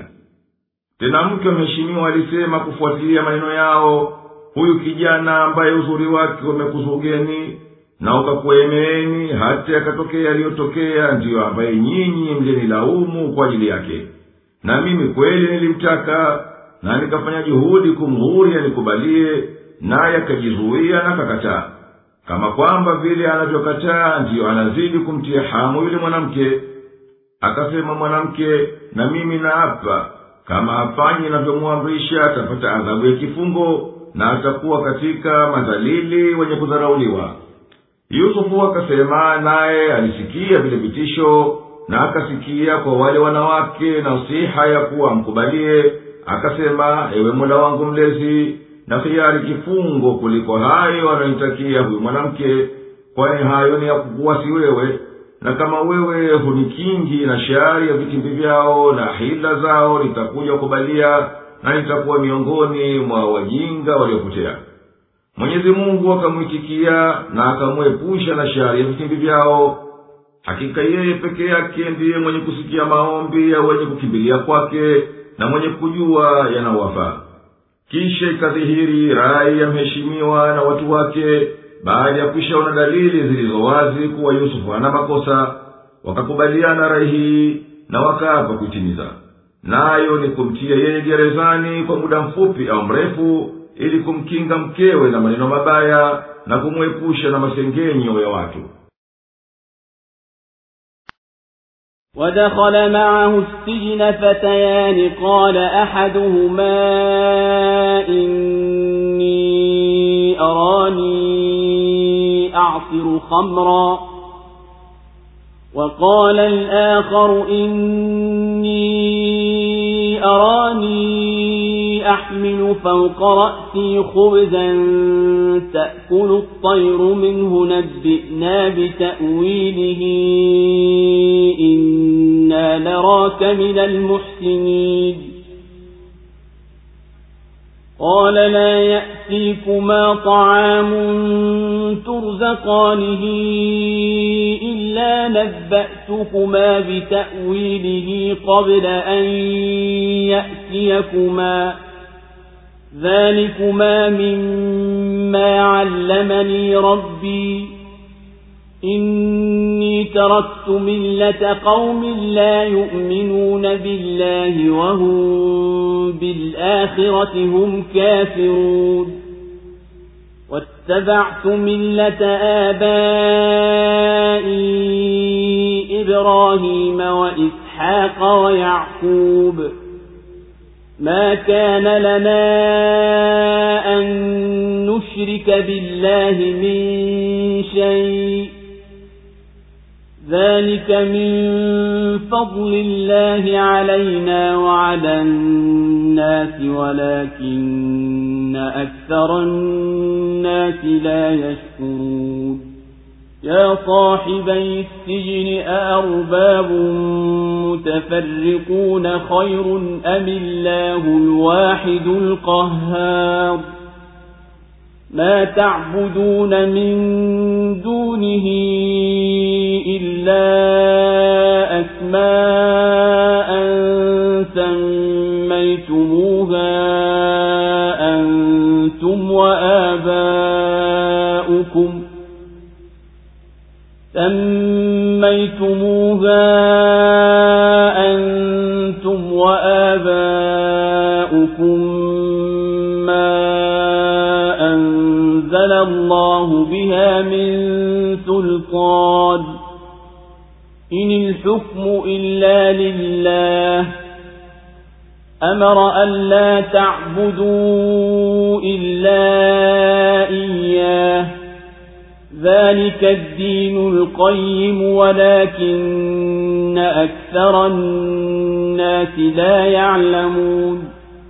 Tena mke mheshimiwa alisema kufuatilia maneno yao, huyu kijana ambaye uzuri wake umekuzugeni na ukakuemeeni hata yakatokea yaliyotokea, ndiyo ambaye nyinyi mlenilaumu kwa ajili yake. Na mimi kweli nilimtaka na nikafanya juhudi kumghuri anikubalie, naye akajizuia na kakataa. Kama kwamba vile anavyokataa ndiyo anazidi kumtia hamu yule mwanamke. Akasema mwanamke, na mimi naapa, kama hafanyi inavyomwamrisha atapata adhabu ya kifungo na atakuwa katika madhalili wenye kudharauliwa. Yusufu akasema, naye alisikia vile vitisho na akasikia kwa wale wanawake na usiha ya kuwa mkubalie. Akasema, ewe Mola wangu mlezi, na khiyari kifungo kuliko hayo anayonitakia huyu mwanamke, kwani hayo ni ya kukuwasi wewe. Na kama wewe hunikingi na shari ya vitimbi vyao na hila zao, nitakuja kukubalia na nitakuwa miongoni mwa wajinga waliopotea. Mwenyezi Mungu akamwitikia na akamwepusha na shari ya vitimbi vyao. Hakika yeye peke yake ndiye mwenye kusikia maombi ya wenye kukimbilia kwake na mwenye kujua yanawafaa. Kisha ikadhihiri rai ya mheshimiwa na watu wake, baada ya kushaona dalili zilizowazi kuwa Yusufu ana makosa. Wakakubaliana rai hii na wakaapa kuitimiza, nayo ni kumtia yeye gerezani kwa muda mfupi au mrefu, ili kumkinga mkewe na maneno mabaya na kumwepusha na masengenyo ya watu. ودخل معه السجن فتيان قال أحدهما إني أراني أعصر خمرا وقال الآخر إني أراني أحمل فوق رأسي خبزا تأكل الطير منه نبئنا بتأويله إنا نراك من المحسنين قال لا يأتيكما طعام ترزقانه إلا نبأتكما بتأويله قبل أن يأتيكما ذلكما مما علمني ربي إني تركت ملة قوم لا يؤمنون بالله وهم بالآخرة هم كافرون واتبعت ملة آبائي إبراهيم وإسحاق ويعقوب ما كان لنا أن نشرك بالله من شيء ذلك من فضل الله علينا وعلى الناس ولكن أكثر الناس لا يشكرون يا صاحبي السجن أأرباب متفرقون خير أم الله الواحد القهار ما تعبدون من دونه إلا أسماء سميتموها أنتم وآباؤكم سميتموها أنتم وآباؤكم ما أنزل الله بها من سلطان إن الحكم إلا لله أمر أن لا تعبدوا إلا إياه ذلك الدين القيم ولكن أكثر الناس لا يعلمون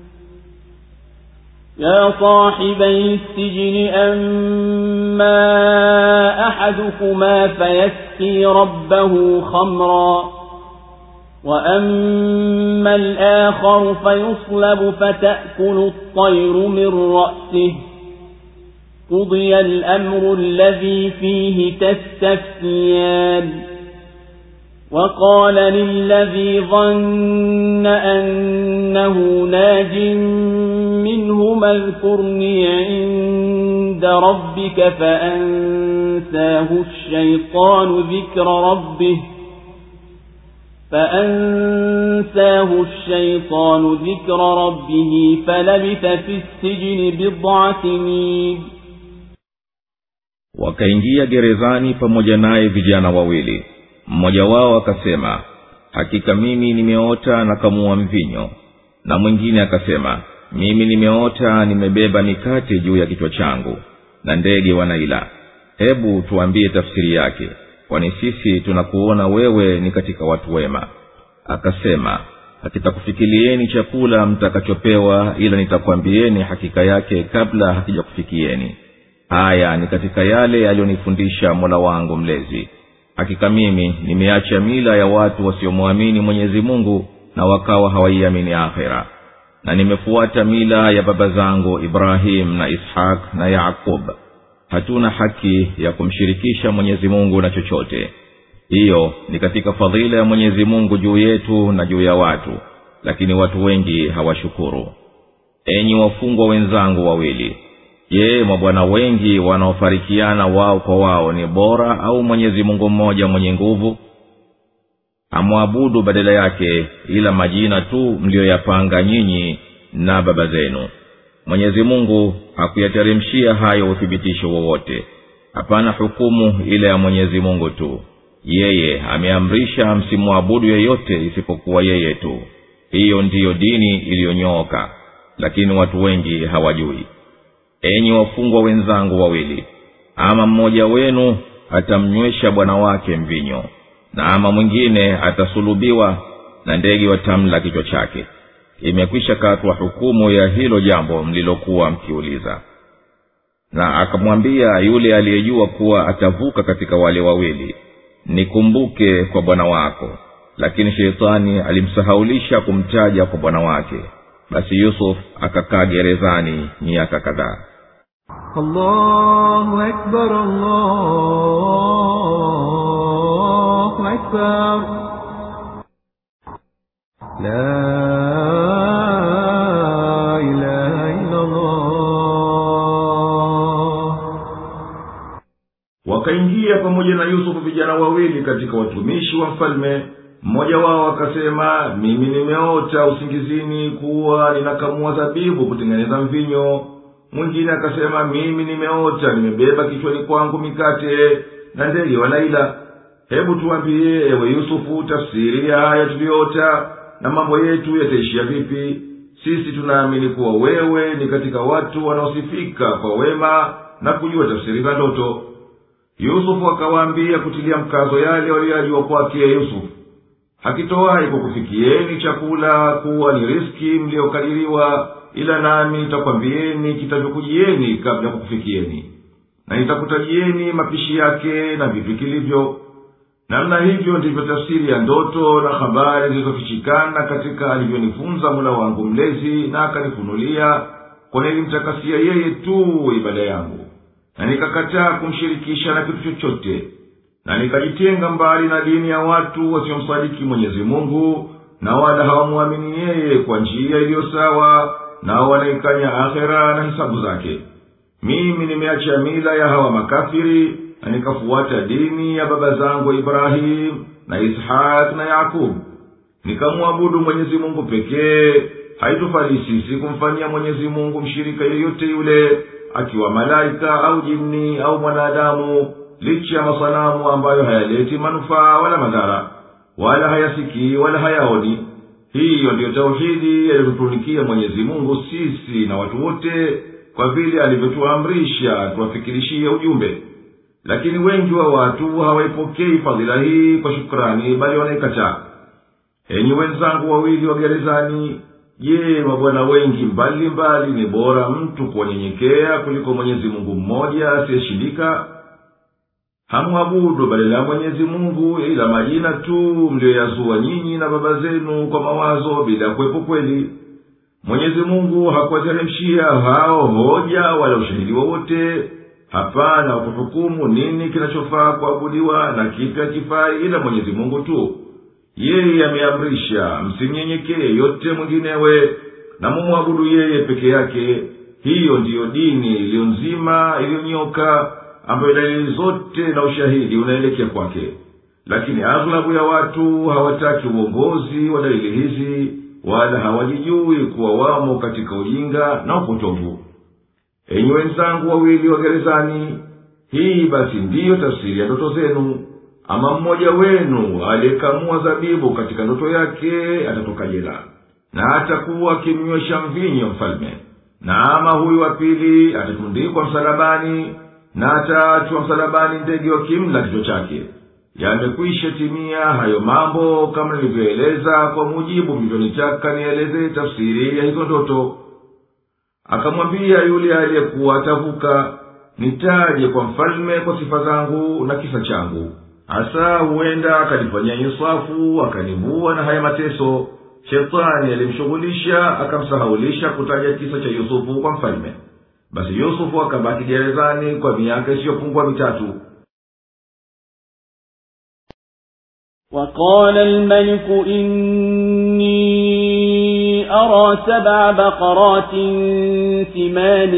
يا صاحبي السجن أما أحدكما فيسقي ربه خمرا وأما الآخر فيصلب فتأكل الطير من رأسه قضي الأمر الذي فيه تستفتيان وقال للذي ظن أنه ناج منهما اذكرني عند ربك فأنساه الشيطان ذكر ربه فأنساه الشيطان ذكر ربه فلبث في السجن بضع سنين. Wakaingia gerezani pamoja naye vijana wawili. Mmoja wao akasema, hakika mimi nimeota na kamua mvinyo. Na mwingine akasema, mimi nimeota nimebeba mikate juu ya kichwa changu na ndege wanaila. Hebu tuambie tafsiri yake, kwani sisi tunakuona wewe ni katika watu wema. Akasema, hakitakufikilieni chakula mtakachopewa ila nitakwambieni hakika yake kabla hakijakufikieni. Haya ni katika yale aliyonifundisha Mola wangu mlezi. Hakika mimi nimeacha mila ya watu wasiomwamini Mwenyezi Mungu na wakawa hawaiamini akhera, na nimefuata mila ya baba zangu Ibrahim na Ishaq na Yaqub. Hatuna haki ya kumshirikisha Mwenyezi Mungu na chochote. Hiyo ni katika fadhila ya Mwenyezi Mungu juu yetu na juu ya watu, lakini watu wengi hawashukuru. Enyi wafungwa wenzangu wawili, je, mabwana wengi wanaofarikiana wao kwa wao ni bora au Mwenyezi Mungu mmoja mwenye nguvu? Amwabudu badala yake ila majina tu mlioyapanga nyinyi na baba zenu. Mwenyezi Mungu hakuyateremshia hayo uthibitisho wowote. Hapana hukumu ile ya Mwenyezi Mungu tu. Yeye ameamrisha msimwabudu yeyote isipokuwa yeye tu. Hiyo ndiyo dini iliyonyooka, lakini watu wengi hawajui. Enyi wafungwa wenzangu wawili, ama mmoja wenu atamnywesha bwana wake mvinyo, na ama mwingine atasulubiwa na ndege watamla kichwa chake. Imekwisha katwa hukumu ya hilo jambo mlilokuwa mkiuliza. Na akamwambia yule aliyejua kuwa atavuka katika wale wawili, nikumbuke kwa bwana wako. Lakini Shetani alimsahaulisha kumtaja kwa bwana wake. Basi Yusuf akakaa gerezani miaka kadhaa. Allahu Akbar, Allahu Akbar. La ilaha illa Allah. Wakaingia pamoja na Yusufu vijana wawili katika watumishi wa mfalme. Mmoja wao akasema, mimi nimeota usingizini kuwa ninakamua zabibu kutengeneza mvinyo. mwingine akasema mimi nimeota nimebeba kichwani kwangu mikate na ndege wanaila. Hebu tuambie ewe Yusufu tafsiri ya haya tuliyoota na mambo yetu yataishia vipi? Sisi tunaamini kuwa wewe ni katika watu wanaosifika kwa wema na kujua tafsiri za ndoto. Yusufu akawaambia kutilia mkazo yale waliyojua kwake Yusufu, hakitowahi kukufikieni chakula kuwa ni riski mliokadiriwa, ila nami nitakwambieni kitavyokujieni kabla kukufikieni, na nitakutajieni mapishi yake na vitu kilivyo. Namna hivyo ndivyo tafsiri ya ndoto na habari zilizofichikana katika alivyonifunza Mola wangu mlezi, na akanifunulia kwa nilimtakasia yeye tu ibada yangu, na nikakataa kumshirikisha na kitu chochote, na nikajitenga mbali na dini ya watu wasiomsadiki Mwenyezi Mungu, na wala hawamuamini yeye kwa njia iliyo sawa, na wanaikanya akhera na hisabu zake. Mimi nimeacha mila ya hawa makafiri, na nikafuata dini ya baba zangu Ibrahim na Ishaq na Yakub, nikamwabudu Mwenyezi Mungu pekee. Haitufali sisi kumfanyia Mwenyezi Mungu mshirika yeyote yule, akiwa malaika au jini au mwanadamu, licha ya masanamu ambayo hayaleti manufaa wala madhara, wala hayasikii wala hayaoni. Hiyo ndiyo tauhidi aliyotunikia Mwenyezi Mungu sisi na watu wote, kwa vile alivyotuamrisha tuwafikirishie ujumbe. Lakini wengi wa watu hawaipokei fadhila hii kwa shukrani, bali wanaikataa. Enyi wenzangu wawili wa gerezani, je, mabwana wengi mbali mbali ni bora mtu kuwanyenyekea kuliko Mwenyezi Mungu mmoja asiyeshindika? Hamuabudu badala ya Mwenyezi Mungu ila majina tu mlioyazua nyinyi na baba zenu kwa mawazo bila kuwepo kweli. Mwenyezi Mungu hakuwateremshia hao hoja wala ushahidi wowote. Hapana kuhukumu nini kinachofaa kuabudiwa na kipi hakifai ila Mwenyezi Mungu tu. Yeye ameamrisha msimnyenyekee yote mwinginewe, na mumwabudu yeye peke yake. Hiyo ndiyo dini iliyo nzima iliyonyoka, ambayo dalili zote na ushahidi unaelekea kwake. Lakini aghlabu ya watu hawataki uongozi wa dalili hizi, wala hawajijui kuwa wamo katika ujinga na upotovu. Enyi wenzangu wawili wa gerezani, hii basi ndiyo tafsiri ya ndoto zenu. Ama mmoja wenu aliyekamua zabibu katika ndoto yake atatoka jela, na atakuwa akimnywesha mvinyo mfalme. Na ama huyu wa pili atatundikwa msalabani, na ataachwa msalabani ndege wakimla kichwa chake. Yamekwisha timia hayo mambo kama nilivyoeleza, kwa mujibu mlivyonitaka nieleze tafsiri ya hizo ndoto. Akamwambia yule aliyekuwa atavuka, nitaje kwa mfalme kwa sifa zangu na kisa changu, hasa huenda akanifanyia insafu akanivua na haya mateso. Shetani alimshughulisha akamsahaulisha kutaja kisa cha Yusufu kwa mfalme. Basi Yusufu akabaki gerezani kwa miaka isiyopungua mitatu. وقال الملك إني أرى سبع بقرات ثمان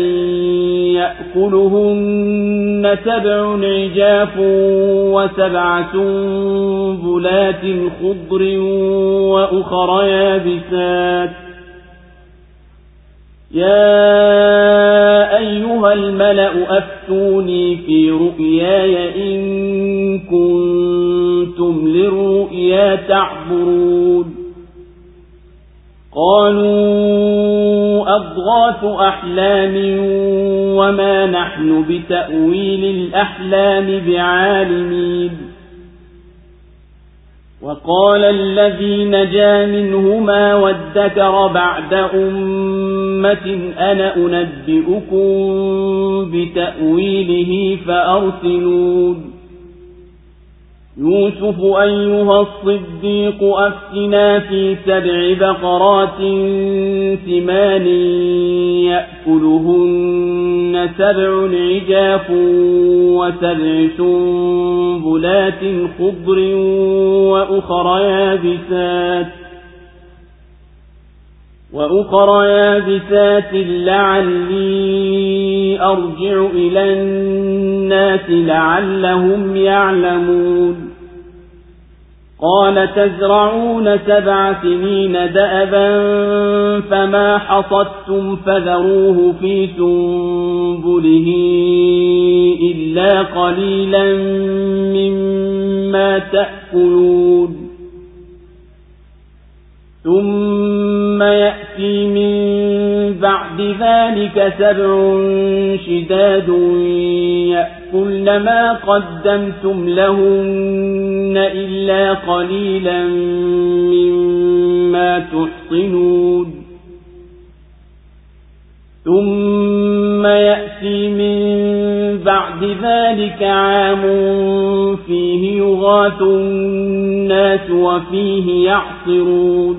يأكلهن سبع عجاف وسبع سنبلات خضر وأخر يابسات يا أيها الملأ أفتوني في رؤياي إن كنتم للرؤيا تعبرون قالوا أضغاث أحلام وما نحن بتأويل الأحلام بعالمين وقال الذي نجا منهما وادكر بعد أمة أنا أنبئكم بتأويله فأرسلون يوسف أيها الصديق أفتنا في سبع بقرات ثمان يأكلهن سبع عجاف وسبع سنبلات خضر وأخر يابسات وأخر يابسات لعلي أرجع إلى الناس لعلهم يعلمون قال تزرعون سبع سنين دأبا فما حصدتم فذروه في سنبله إلا قليلا مما تأكلون ثم يأتي من بعد ذلك سبع شداد يأكلن ما قدمتم لهن إلا قليلا مما تحصنون ثم يأتي من بعد ذلك عام فيه يغاث الناس وفيه يعصرون.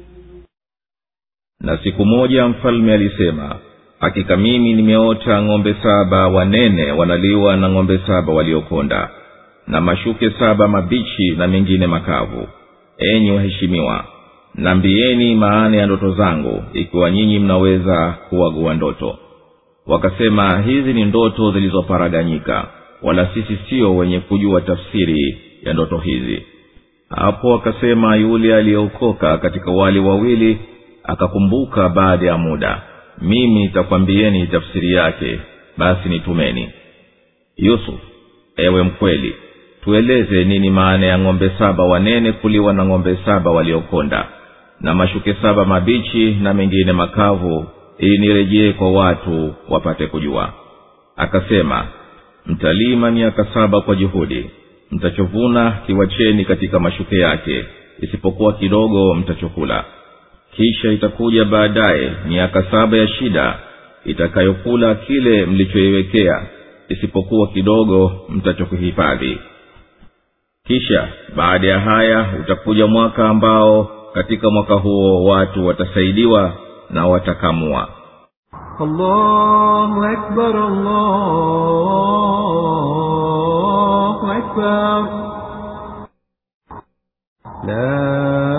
Na siku moja mfalme alisema, hakika mimi nimeota ng'ombe saba wanene wanaliwa na ng'ombe saba waliokonda, na mashuke saba mabichi na mengine makavu. Enyi waheshimiwa, naambieni maana ya ndoto zangu, ikiwa nyinyi mnaweza kuagua ndoto. Wakasema, hizi ni ndoto zilizoparaganyika, wala sisi sio wenye kujua tafsiri ya ndoto hizi. Hapo akasema yule aliyeokoka katika wale wawili, akakumbuka baada ya muda, mimi nitakwambieni tafsiri yake, basi nitumeni. Yusuf, ewe mkweli, tueleze nini maana ya ng'ombe saba wanene kuliwa na ng'ombe saba waliokonda, na mashuke saba mabichi na mengine makavu, ili nirejee kwa watu wapate kujua. Akasema, mtalima miaka saba kwa juhudi, mtachovuna kiwacheni katika mashuke yake, isipokuwa kidogo mtachokula. Kisha itakuja baadaye miaka saba ya shida, itakayokula kile mlichoiwekea, isipokuwa kidogo mtachokuhifadhi. Kisha baada ya haya utakuja mwaka ambao katika mwaka huo watu watasaidiwa na watakamua. Allahu Akbar, Allahu Akbar. La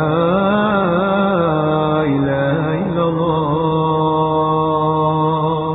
ilaha illa Allah.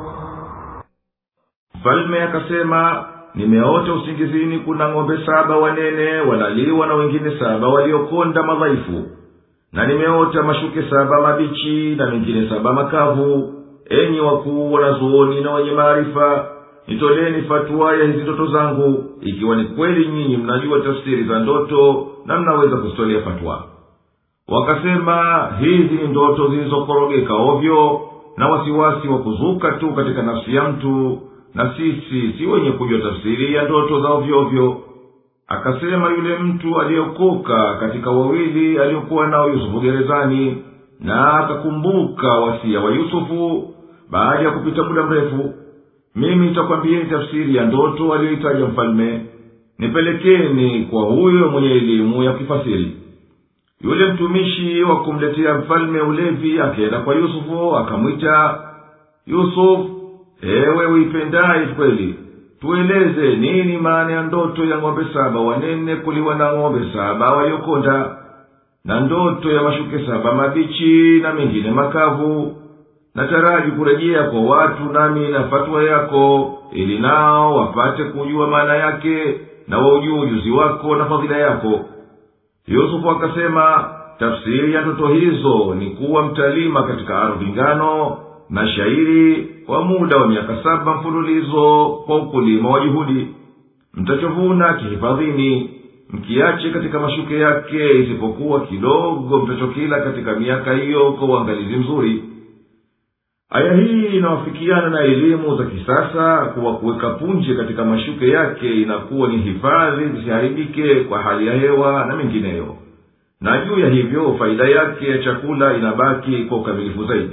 Mfalme akasema, nimeota usingizini kuna ng'ombe saba wanene wanaliwa na wengine saba waliokonda madhaifu, na nimeota mashuke saba mabichi na mengine saba makavu. Enyi wakuu wanazuoni na wenye maarifa, nitoleni fatwa ya hizi ndoto zangu, ikiwa ni kweli nyinyi mnajua tafsiri za ndoto na mnaweza kuzitolea fatwa. Wakasema, hizi ni ndoto zilizokorogeka ovyo na wasiwasi wa kuzuka tu katika nafsi ya mtu, na sisi si wenye kujua tafsiri ya ndoto za ovyo ovyo. Akasema yule mtu aliyokoka katika wawili aliyokuwa nao Yusufu gerezani, na akakumbuka wasia wa Yusufu baada ya kupita muda mrefu, mimi nitakwambieni tafsiri ya ndoto aliyoitaja mfalme, nipelekeni kwa huyo mwenye elimu ya kifasiri. Yule mtumishi wa kumletea mfalme ulevi akaenda kwa Yusufu, akamwita, Yusuf, ewe uipendaye kweli, tueleze nini maana ya ndoto ya ng'ombe saba wanene kuliwa na ng'ombe saba waliokonda, na ndoto ya mashuke saba mabichi na mengine makavu. Nataraji kurejea kwa watu nami na fatwa yako, ili nao wapate kujua maana yake na waujue ujuzi wako na fadhila yako. Yusufu akasema, tafsiri ya ndoto hizo ni kuwa mtalima katika ardhi ngano na shairi kwa muda wa miaka saba mfululizo kwa ukulima wa juhudi. Mtachovuna kihifadhini, mkiache katika mashuke yake, isipokuwa kidogo mtachokila katika miaka hiyo kwa uangalizi mzuri. Aya hii inawafikiana na elimu za kisasa kuwa kuweka punje katika mashuke yake inakuwa ni hifadhi zisiharibike kwa hali ya hewa na mengineyo, na juu ya hivyo faida yake ya chakula inabaki kwa ukamilifu zaidi.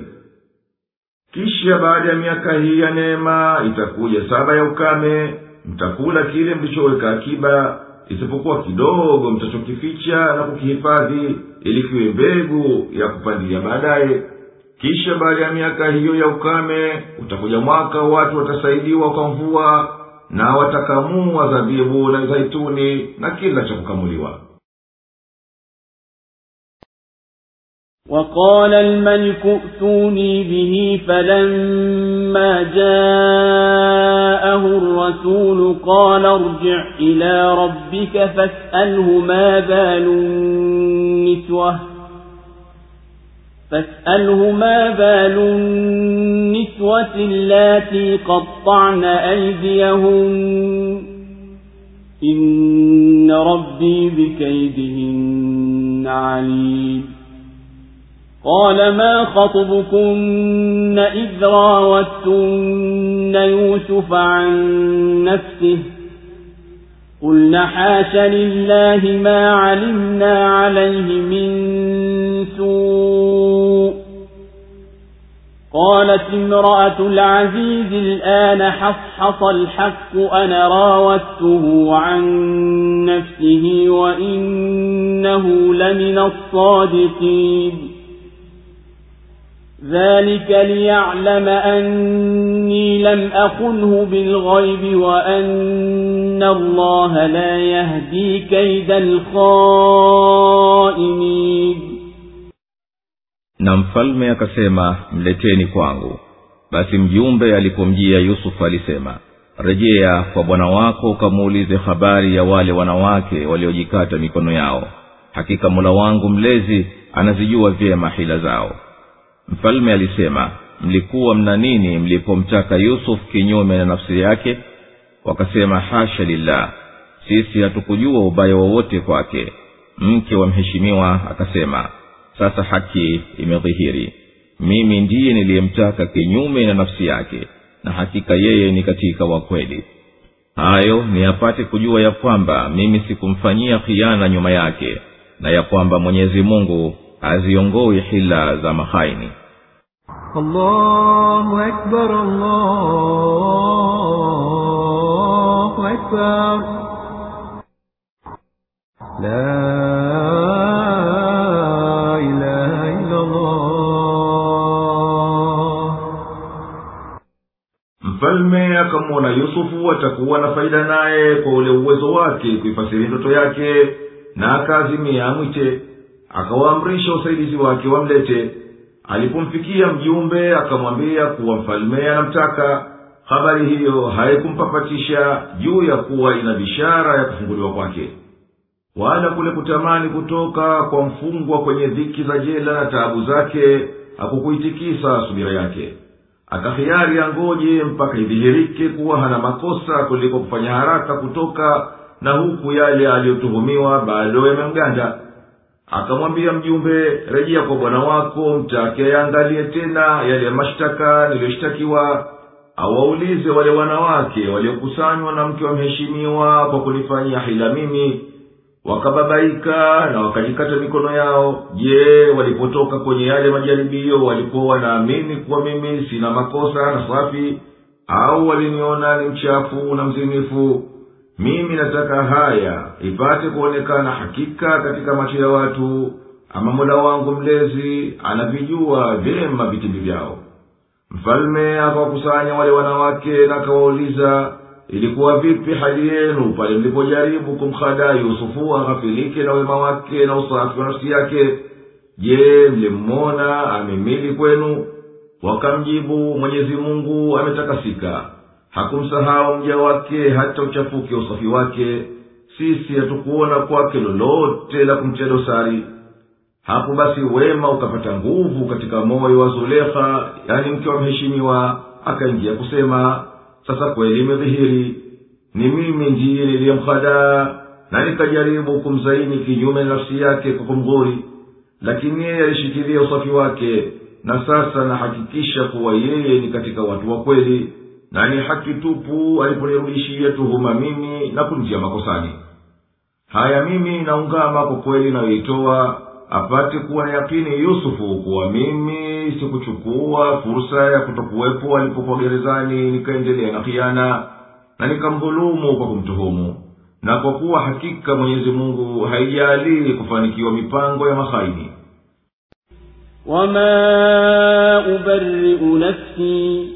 Kisha baada ya miaka hii ya neema itakuja saba ya ukame, mtakula kile mlichoweka akiba, isipokuwa kidogo mtachokificha na kukihifadhi ili kiwe mbegu ya kupandia baadaye. Kisha baada ya miaka hiyo ya ukame utakuja mwaka watu watasaidiwa kwa mvua, na watakamua zabibu na zaituni na kila cha kukamuliwa. وقال الملك ائتوني به فلما جاءه الرسول قال ارجع إلى ربك فاسأله ما بال النسوة فاسأله ما بال النسوة اللاتي قطعن أيديهن إن ربي بكيدهن عليم قال ما خطبكن إذ راوتن يوسف عن نفسه قلنا حاش لله ما علمنا عليه من سوء قالت امرأة العزيز الآن حصحص الحق أنا راودته عن نفسه وإنه لمن الصادقين ذلك ليعلم أني لم أخنه بالغيب وأن الله لا يهدي كيد الخائنين. Na mfalme akasema, mleteni kwangu. Basi mjumbe alipomjia Yusuf alisema, rejea kwa bwana wako ukamuulize habari ya wale wanawake waliojikata mikono yao. Hakika Mola wangu mlezi anazijua vyema hila zao. Mfalme alisema, mlikuwa mna nini mlipomtaka Yusuf kinyume na nafsi yake? Wakasema, hasha lillah, sisi hatukujua ubaya wowote kwake. Mke wa mheshimiwa akasema, sasa haki imedhihiri, mimi ndiye niliyemtaka kinyume na nafsi yake, na hakika yeye ni katika wa kweli. Hayo ni apate kujua ya kwamba mimi sikumfanyia khiana nyuma yake, na ya kwamba Mwenyezi Mungu haziongoi hila za mahaini. Allahu Akbar, Allahu Akbar. La ilaha illa Allah. Mfalme akamwona Yusufu atakuwa na faida naye kwa ule uwezo wake kuifasiri ndoto yake, na akazimia amwite. Akawaamrisha usaidizi wake wamlete. Alipomfikia mjumbe akamwambia kuwa mfalme anamtaka. Habari hiyo haikumpapatisha juu ya kuwa ina bishara ya kufunguliwa kwake, wala kule kutamani kutoka kwa mfungwa kwenye dhiki za jela na taabu zake hakukuitikisa subira yake. Akahiari angoje mpaka idhihirike kuwa hana makosa kuliko kufanya haraka kutoka, na huku yale aliyotuhumiwa bado yamemganda. Akamwambia mjumbe, rejea kwa bwana wako mtake angalie tena yale mashtaka niliyoshtakiwa, awaulize wale wanawake waliokusanywa na mke wa mheshimiwa kwa kunifanyia hila mimi, wakababaika na wakajikata mikono yao. Je, walipotoka kwenye yale majaribio walikuwa wanaamini kuwa mimi sina makosa na safi, au waliniona ni mchafu na mzinifu? Mimi nataka haya ipate kuonekana hakika katika macho ya watu, ama Mola wangu mlezi anavijua vyema vitimbi vyao. Mfalme akawakusanya wale wanawake na akawauliza, ilikuwa vipi hali yenu pale mlipojaribu kumhadaa Yusufu aghafilike na wema wake na usafi wa nafsi yake? Je, mlimwona amemili kwenu? Wakamjibu, Mwenyezi Mungu ametakasika, hakumsahau mja wake hata uchafuke usafi wake. Sisi hatukuona kwake lolote la kumtia dosari. Hapo basi wema ukapata nguvu katika moyo wa Zulekha, yani mke wa mheshimiwa, akaingia kusema, sasa kweli imedhihiri, ni mimi ndiye niliyemhadaa na nikajaribu kumzaini kinyume na nafsi yake kwa kumghuri, lakini yeye alishikilia usafi wake, na sasa nahakikisha kuwa yeye ni katika watu wa kweli, na ni haki tupu aliponirudishia tuhuma mimi na kunitia makosani. Haya, mimi naungama kwa kweli nayoitoa, apate kuwa na yakini Yusufu kuwa mimi sikuchukua fursa ya kutokuwepo alipokuwa gerezani nikaendelea na khiana na nikamdhulumu kwa kumtuhumu, na kwa kuwa hakika Mwenyezi Mungu haijali kufanikiwa mipango ya mahaini. Wama ubarri'u nafsi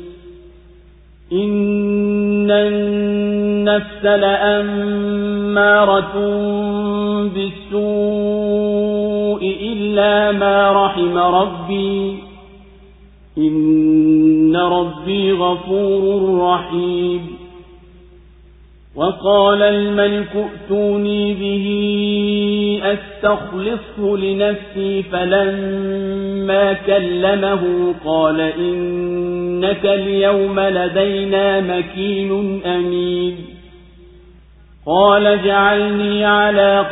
inna an-nafsa la'ammaratun bis-su'i إلا ما رحم ربي إن ربي غفور رحيم وقال الملك ائتوني به أستخلصه لنفسي فلما كلمه قال إنك اليوم لدينا مكين أمين قال اجعلني على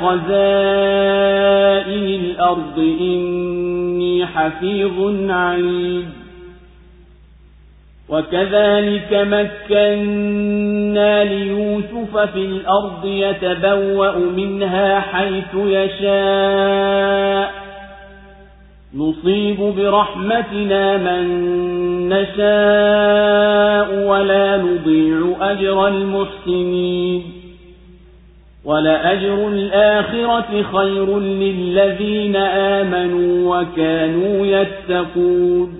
خزائن الأرض إني حفيظ عليم وكذلك مكنا ليوسف في الأرض يتبوأ منها حيث يشاء نصيب برحمتنا من نشاء ولا نضيع أجر المحسنين ولأجر الآخرة خير للذين آمنوا وكانوا يتقون.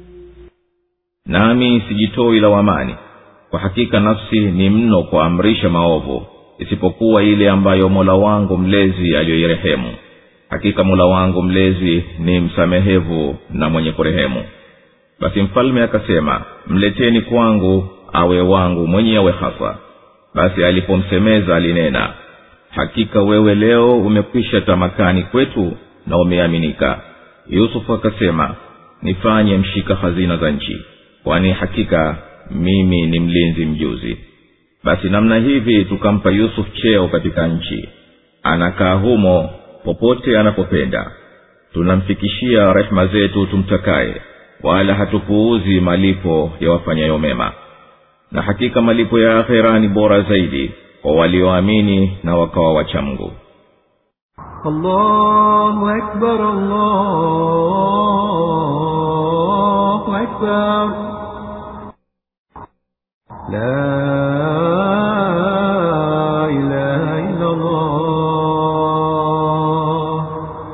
nami sijitoi lawamani, kwa hakika nafsi ni mno kuamrisha maovu, isipokuwa ile ambayo Mola wangu mlezi aliyoirehemu. Hakika Mola wangu mlezi ni msamehevu na mwenye kurehemu. Basi mfalme akasema, mleteni kwangu awe wangu mwenyewe hasa. Basi alipomsemeza alinena, hakika wewe leo umekwisha tamakani kwetu na umeaminika. Yusuf akasema, nifanye mshika hazina za nchi, kwani hakika mimi ni mlinzi mjuzi. Basi namna hivi tukampa Yusuf cheo katika nchi, anakaa humo popote anapopenda. Tunamfikishia rehema zetu tumtakaye, wala hatupuuzi malipo ya wafanyayo mema. Na hakika malipo ya akhera ni bora zaidi kwa walioamini na wakawa wacha Mungu. Allahu akbar, Allahu akbar, la ilaha illa Allah.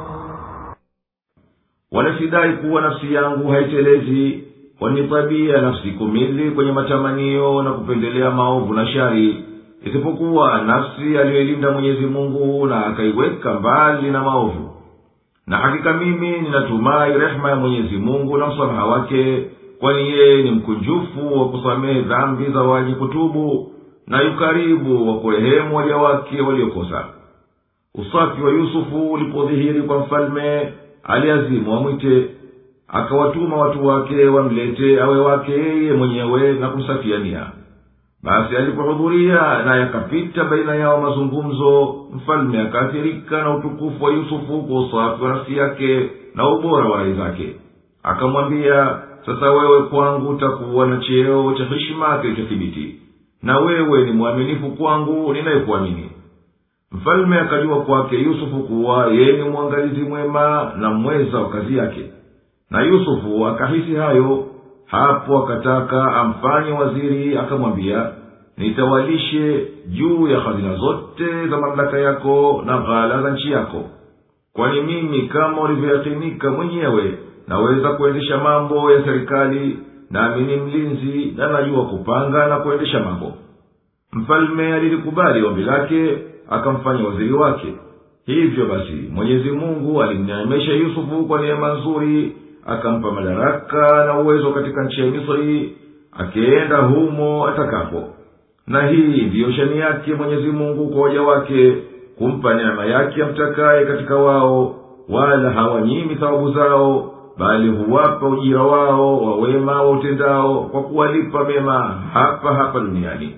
Wala sidai kuwa nafsi yangu haitelezi, kwani tabia nafsi kumili kwenye matamanio na kupendelea maovu na shari, isipokuwa nafsi aliyoilinda Mwenyezi Mungu na akaiweka mbali na maovu. Na hakika mimi ninatumai rehema ya Mwenyezi Mungu na msamaha wake, kwani yeye ni mkunjufu wa kusamehe dhambi za wenye kutubu na yukaribu wa kurehemu waja wake waliokosa. Usafi wa Yusufu ulipodhihiri kwa mfalme, aliazimu amwite, akawatuma watu wake wamlete awe wake yeye mwenyewe na kumsafiania. Basi alipohudhuria na yakapita baina yao mazungumzo, mfalme akaathirika na utukufu wa Yusufu kwa usafi wa nafsi yake na ubora wa rai zake. Akamwambia, sasa wewe kwangu utakuwa na cheo cha heshima kilichothibiti, na wewe ni mwaminifu kwangu ninayekuamini. Mfalme akajua kwake Yusufu kuwa yeye ni mwangalizi mwema na mweza wa kazi yake, na Yusufu akahisi hayo. Hapo akataka amfanye waziri, akamwambia, nitawalishe juu ya hazina zote za mamlaka yako na ghala za nchi yako, kwani mimi kama ulivyoyakinika mwenyewe naweza kuendesha mambo ya serikali, nami ni mlinzi na najua kupanga na kuendesha mambo. Mfalme alilikubali ombi lake, akamfanya waziri wake. Hivyo basi Mwenyezi Mungu alimneemesha Yusufu kwa neema nzuri, akampa madaraka na uwezo katika nchi ya Misri, akienda humo atakapo. Na hii ndiyo shani yake Mwenyezi Mungu kwa waja wake, kumpa neema yake amtakaye katika wao, wala hawanyimi thawabu zao, bali huwapa ujira wao wa wema wa utendao kwa kuwalipa mema hapa hapa duniani.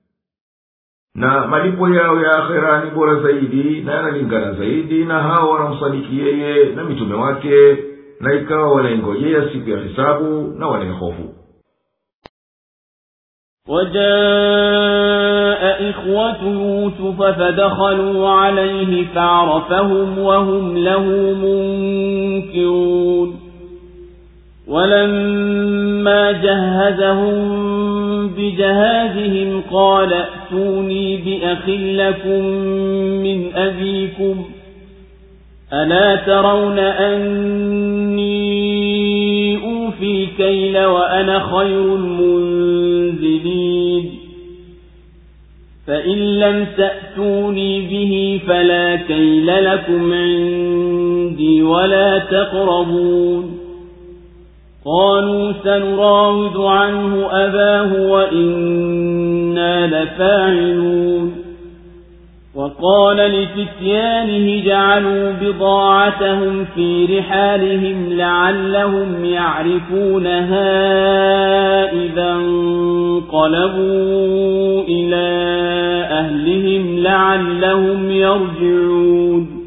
Na malipo yao ya akhera ni bora zaidi na yanalingana zaidi na hao wanamsadiki yeye na mitume wake, na ikawa wanaingojea siku ya hisabu na wanahofu. وجاء إخوة يوسف فدخلوا عليه فعرفهم وهم له منكرون ولما جهزهم بجهازهم قال ائتوني بأخ لكم من أبيكم ألا ترون أني أوفي الكيل وأنا خير المنزلين فإن لم تأتوني به فلا كيل لكم عندي عندي ولا تقربون قالوا سنراود عنه أباه وإنا لفاعلون وقال لفتيانه جعلوا بضاعتهم في رحالهم لعلهم يعرفونها إذا انقلبوا إلى أهلهم لعلهم يرجعون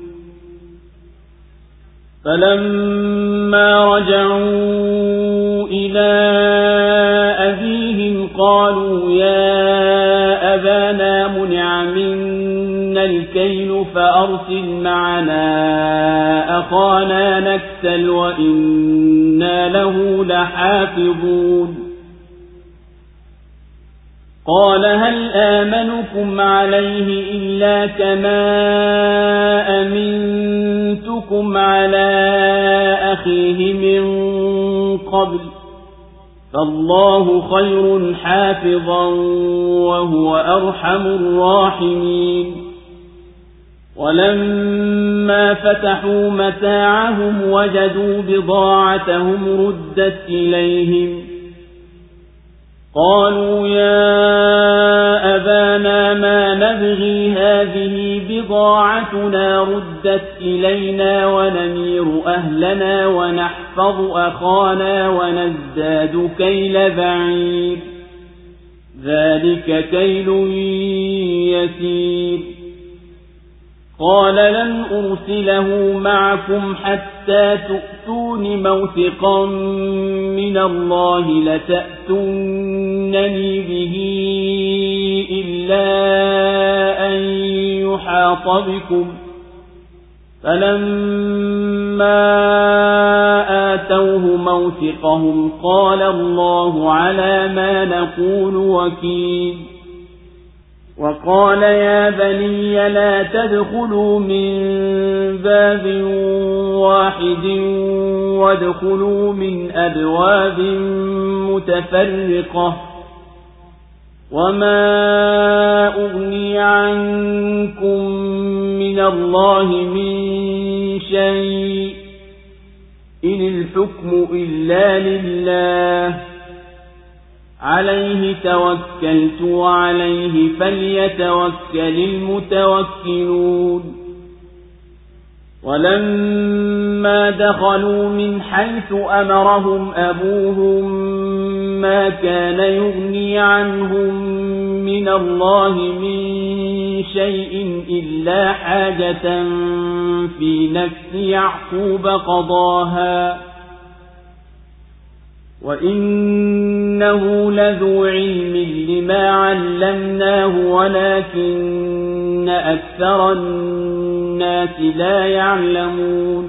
فلما رجعوا إلى أبيهم قالوا يا أبانا منع منا الكيل فأرسل معنا أخانا نكتل وإنا له لحافظون قال هل آمنكم عليه إلا كما أمنتكم على أخيه من قبل فالله خير حافظا وهو أرحم الراحمين ولما فتحوا متاعهم وجدوا بضاعتهم ردت إليهم قالوا يا أبانا ما نبغي هذه بضاعتنا ردت إلينا ونمير أهلنا ونحفظ أخانا ونزداد كيل بعير ذلك كيل يسير قال لن أرسله معكم حتى تؤتون موثقا من الله لتأتونني به إلا أن يحاط بكم فلما آتوه موثقهم قال الله على ما نقول وكيل وقال يا بني لا تدخلوا من باب واحد وادخلوا من أبواب متفرقة وما أغني عنكم من الله من شيء إن الحكم إلا لله عليه توكلت وعليه فليتوكل المتوكلون ولما دخلوا من حيث أمرهم أبوهم ما كان يغني عنهم من الله من شيء إلا حاجة في نفس يعقوب قضاها وإنه لذو علم لما علمناه ولكن أكثر الناس لا يعلمون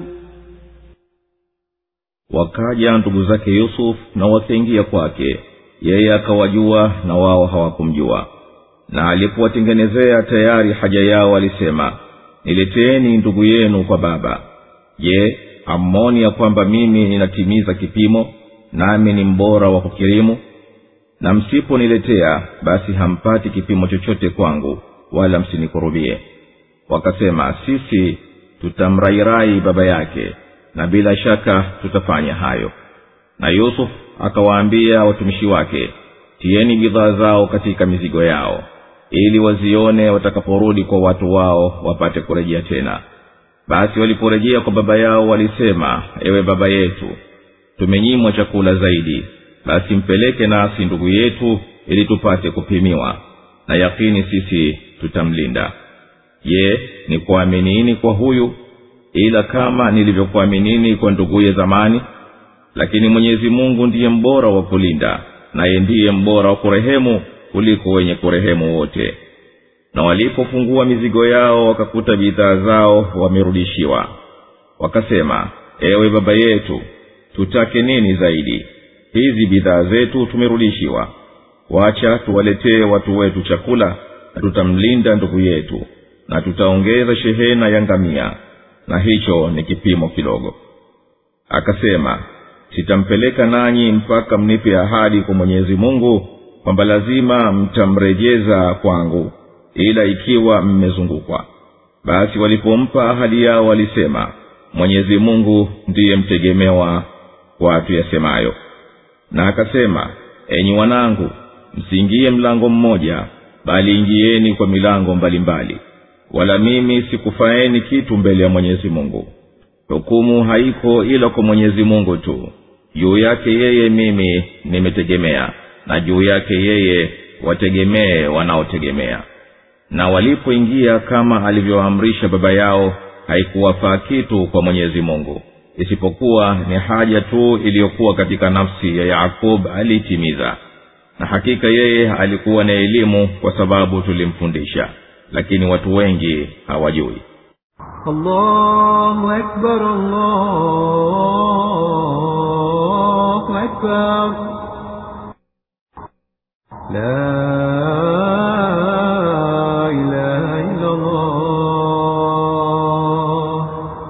wakaja ndugu zake Yusuf na wakaingia kwake yeye akawajua na wao hawakumjua na alipowatengenezea tayari haja yao alisema nileteeni ndugu yenu kwa baba je amoni ya kwamba mimi ninatimiza kipimo nami ni mbora wa kukirimu na msiponiletea basi hampati kipimo chochote kwangu wala msinikurubie wakasema sisi tutamrairai baba yake na bila shaka tutafanya hayo na Yusuf akawaambia watumishi wake tieni bidhaa zao katika mizigo yao ili wazione watakaporudi kwa watu wao wapate kurejea tena basi waliporejea kwa baba yao walisema ewe baba yetu tumenyimwa chakula zaidi basi mpeleke nasi ndugu yetu ili tupate kupimiwa na yakini sisi tutamlinda je ni kuaminini kwa huyu ila kama nilivyokuaminini kwa nduguye zamani lakini Mwenyezi Mungu ndiye mbora wa kulinda naye ndiye mbora wa kurehemu kuliko wenye kurehemu wote na walipofungua mizigo yao wakakuta bidhaa zao wamerudishiwa wakasema ewe baba yetu tutake nini zaidi hizi bidhaa zetu tumerudishiwa wacha tuwaletee watu wetu chakula na tutamlinda ndugu yetu na tutaongeza shehena ya ngamia na hicho ni kipimo kidogo akasema sitampeleka nanyi mpaka mnipe ahadi kwa Mwenyezi Mungu kwamba lazima mtamrejeza kwangu ila ikiwa mmezungukwa basi walipompa ahadi yao walisema mwenyezi mungu ndiye mtegemewa kwa tuyasemayo. Na akasema, enyi wanangu, msiingie mlango mmoja, bali ingieni kwa milango mbalimbali, wala mimi sikufaeni kitu mbele ya mwenyezi mungu. Hukumu haiko ila kwa mwenyezi mungu tu. Juu yake yeye mimi nimetegemea, na juu yake yeye wategemee wanaotegemea. Na walipoingia kama alivyoamrisha baba yao, haikuwafaa kitu kwa mwenyezi mungu, isipokuwa ni haja tu iliyokuwa katika nafsi ya Yakub alitimiza. Na hakika yeye alikuwa na elimu kwa sababu tulimfundisha, lakini watu wengi hawajui. Allahu Akbar, Allahu Akbar. La ilaha illa Allah.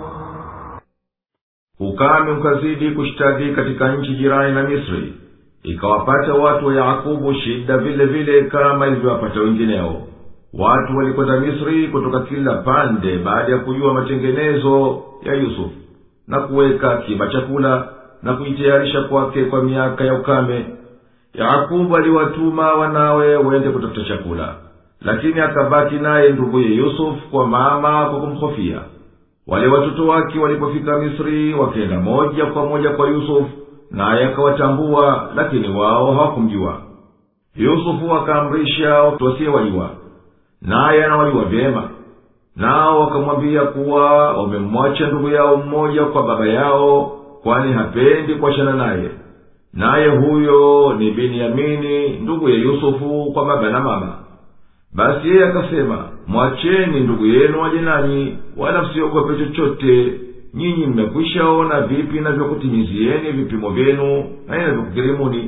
Ukame ukazidi kushtadi katika nchi jirani na Misri, ikawapata watu wa Yakubu shida vile vile kama ilivyowapata wengineo. Watu walikwenda Misri kutoka kila pande baada ya kujua matengenezo ya Yusuf, na kuweka kiba chakula na kujitayarisha kwake kwa miaka ya ukame. Yakubu aliwatuma wanawe waende kutafuta chakula, lakini akabaki naye nduguye Yusuf kwa mama kwa kumhofia. Wale watoto wake walipofika Misri wakaenda moja kwa moja kwa Yusuf, naye akawatambua, lakini wao hawakumjua. Yusufu akaamrisha wasiowajua, naye anawajua vyema. Nao wakamwambia kuwa wamemwacha ndugu yao mmoja kwa baba yao, kwani hapendi kuachana naye. Naye huyo ni Binyamini ndugu ya Yusufu kwa baba na mama. Basi yeye akasema, mwacheni ndugu yenu aje nanyi, wala msiogope chochote. Nyinyi mmekwishaona vipi navyokutimizieni vipimo vyenu na inavyokukirimuni.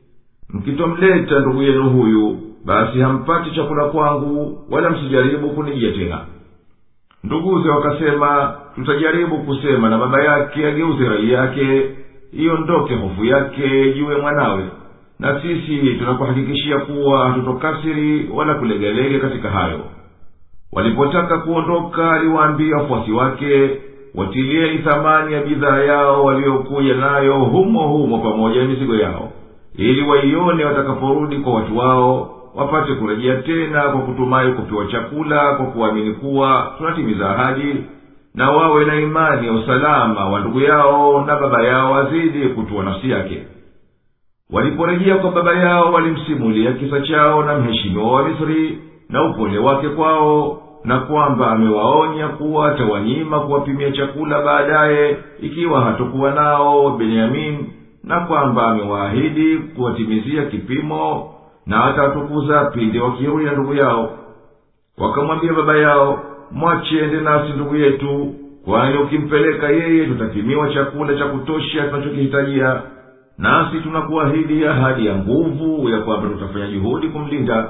Mkitomleta ndugu yenu huyu, basi hampati chakula kwangu, wala msijaribu kunijia tena. Nduguze wakasema, tutajaribu kusema na baba yake ageuze rai yake, iondoke hofu yake juu ya mwanawe, na sisi tunakuhakikishia kuwa hatutokasiri wala kulegelege katika hayo. Walipotaka kuondoka, aliwaambia wafuasi wake watilie thamani ya bidhaa yao waliokuja nayo humo humo pamoja na mizigo yao, ili waione watakaporudi kwa watu wao, wapate kurejea tena kwa kutumai kupewa chakula, kwa kuamini kuwa tunatimiza ahadi, na wawe na imani ya usalama wa ndugu yao na baba yao azidi kutua nafsi yake. Waliporejea kwa baba yao, walimsimulia kisa chao na mheshimiwa wa Misri na upole wake kwao, na kwamba amewaonya kuwa atawanyima kuwapimia chakula baadaye ikiwa hatakuwa nao Benyamin, na kwamba amewaahidi kuwatimizia kipimo na atatukuza pindi wakirudi na ndugu yao. Wakamwambia baba yao, mwache ende nasi ndugu yetu, kwani ukimpeleka yeye tutapimiwa chakula cha kutosha tunachokihitajia, nasi tunakuahidi ahadi ya nguvu ya kwamba tutafanya juhudi kumlinda.